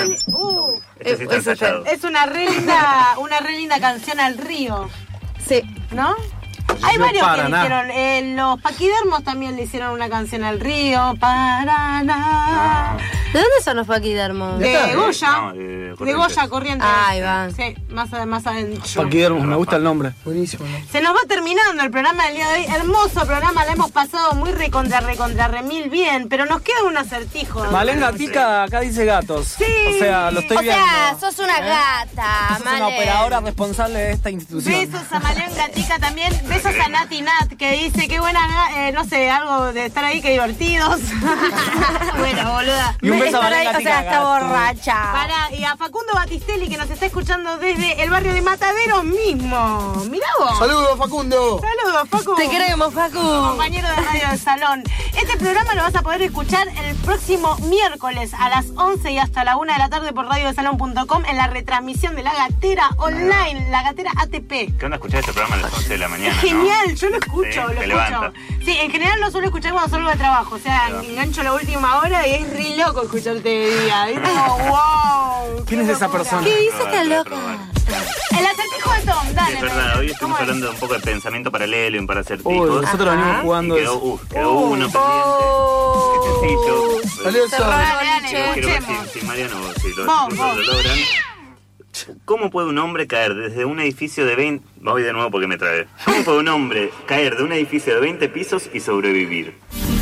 re- uh, Este sí está es, ensayado. es una re linda, una re linda canción al río. Sí. ¿No? Hay No, varios que le Paraná. hicieron. Eh, los paquidermos también le hicieron una canción al río. Paraná. ¿De dónde son los paquidermos? De Goya. No, de De Corrientes. Goya Corrientes. Ahí va. Sí, más, a- más adentro. Paquidermos, me gusta el nombre. Buenísimo, ¿no? Se nos va terminando el programa del día de hoy. Hermoso programa, la hemos pasado muy recontra, recontra, remil bien. Pero nos queda un acertijo. Malén Gatica acá dice gatos. Sí. O sea, lo estoy O viendo. sea, sos una gata, Sos una Male. operadora responsable de esta institución. Besos a Malén Gatica también. Besos a Nati Nat que dice qué buena, eh, no sé, algo de estar ahí, qué divertidos. Bueno, boluda. Y un beso a Estar Malén ahí, o Gatica. sea, está gato. borracha. Pará, y a Facundo Batistelli que nos está escuchando desde el barrio de Mataderos mismo. Mirá vos. Saludos, Facundo. Saludos, Facu. Te queremos, Facu. Compañero de Radio del Salón. Este programa lo vas a poder escuchar el próximo miércoles a las once y hasta la una de la tarde por radio del salón punto com en la retransmisión de La Gatera online, La Gatera A T P. ¿Qué onda escuchar este programa a las once de la mañana? Es ¿no? genial, yo lo escucho, Sí, lo te escucho. levanta. Sí, en general lo suelo escuchar cuando salgo de trabajo, o sea, Claro. engancho la última hora y es re loco escucharte de día. Es como, wow. ¿Quién es esa persona? ¿Qué dice Probar, esta probar, loca? probar. El acertijo de Tom, Sí, dale. es verdad, Mel. hoy estuvimos ¿Cómo es? hablando un poco de pensamiento paralelo y un par de Uy, acertijos. nosotros venimos jugando Y quedó, eso. uh, quedó uno pendiente. Oh. Qué sencillo. Saludos, Cerró Sol. el Dale, dale, Quiero, quiero ver escuchemos. si, si Mariano o si lo, Vos, si vos. lo logran. ¿Cómo puede un hombre caer desde un edificio de veinte... Voy de nuevo porque me trae. ¿Cómo puede un hombre caer de un edificio de veinte pisos y sobrevivir?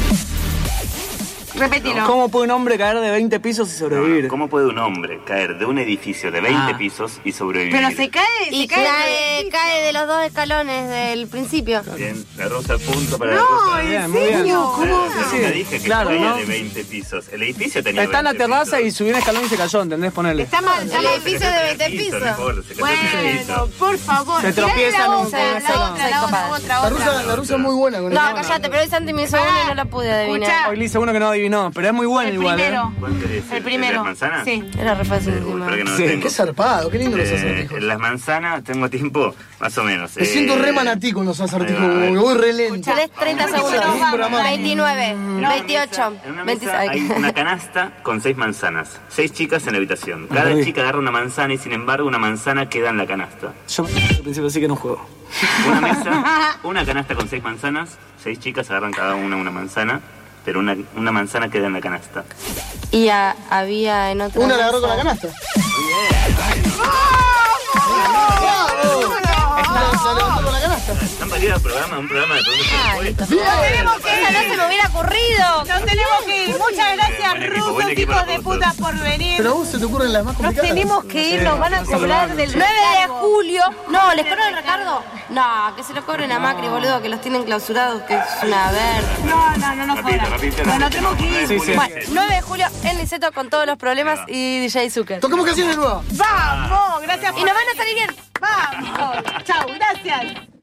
Repetilo. ¿Cómo puede un hombre caer de veinte pisos y sobrevivir? ¿Cómo puede un hombre caer de un edificio de veinte Ah. pisos y sobrevivir? Pero se cae, Y se cae. cae, cae de los dos escalones del principio. Bien, la rosa punto para No, la rosa. ¿en Bien, muy bien. serio? ¿Cómo? Claro, yo Sí, nunca dije que claro, caía ¿no? de veinte pisos. El edificio tenía Está en la veinte terraza y pisos. subió un escalón y se cayó, ¿entendés? Ponele. Está mal, está El mal. edificio de veinte Piso, pisos. no importa, se cayó en el Bueno, piso. por favor. Se Tirale tropieza la en un- otra, Sí, la soy- otra, soy la copada. otra, La otra. rusa, la rusa es muy buena con No, el callate, pero hoy Santi me hizo una y no la pude adivinar. Escuchá. Hoy le hice uno que no adivinó, pero es muy bueno El igual, primero. ¿eh? ¿Cuál querés? El ¿El primero. de las manzanas? Sí. Era re fácil Uy, encima. espera que no lo Sí. tengo. Qué zarpado, qué lindo los Eh, acertijos. las manzanas, tengo tiempo, más o menos. Me Eh, siento re manatí con los acertijos, ahí va, como que voy re lento. Tenés treinta Vamos, segundos. vamos, vamos. veintinueve, En una veintiocho, mesa- En una mesa veintiséis. hay una canasta con seis manzanas. Seis chicas en la habitación. Cada Perdí. chica agarra una manzana y sin embargo una manzana queda en la canasta. Yo al principio sí que no juego. Una mesa, una canasta con seis manzanas. Seis chicas agarran cada una una manzana, pero una, una manzana queda en la canasta. Y a- había en otra Una la agarró con la mesa- canasta. ¡Bravo! La levantó con la canasta. Están variados el programa, un programa de preguntas y respuestas. Nos tenemos que ir, Esa no se me hubiera ocurrido. Nos tenemos que ir. Muchas gracias, Buen equipo, rusos, buen equipo hijos los de puta, por venir. Pero a vos se te ocurren las más Nos complicadas. tenemos que ir, nos van a cobrar del nueve de recargo. julio. No, ¿les cobran el recargo? No, que se lo cobren a Macri, boludo, que los tienen clausurados, que es una verga. No, no, no nos Repite, cobran. repite, Bueno, repite. tenemos que ir. Sí, sí. Bueno, nueve de julio en Niceto con todos los problemas y D J Zucker. Toquemos canciones nuevas. Vamos, gracias Y por nos van a salir bien. Vamos. Chau, gracias.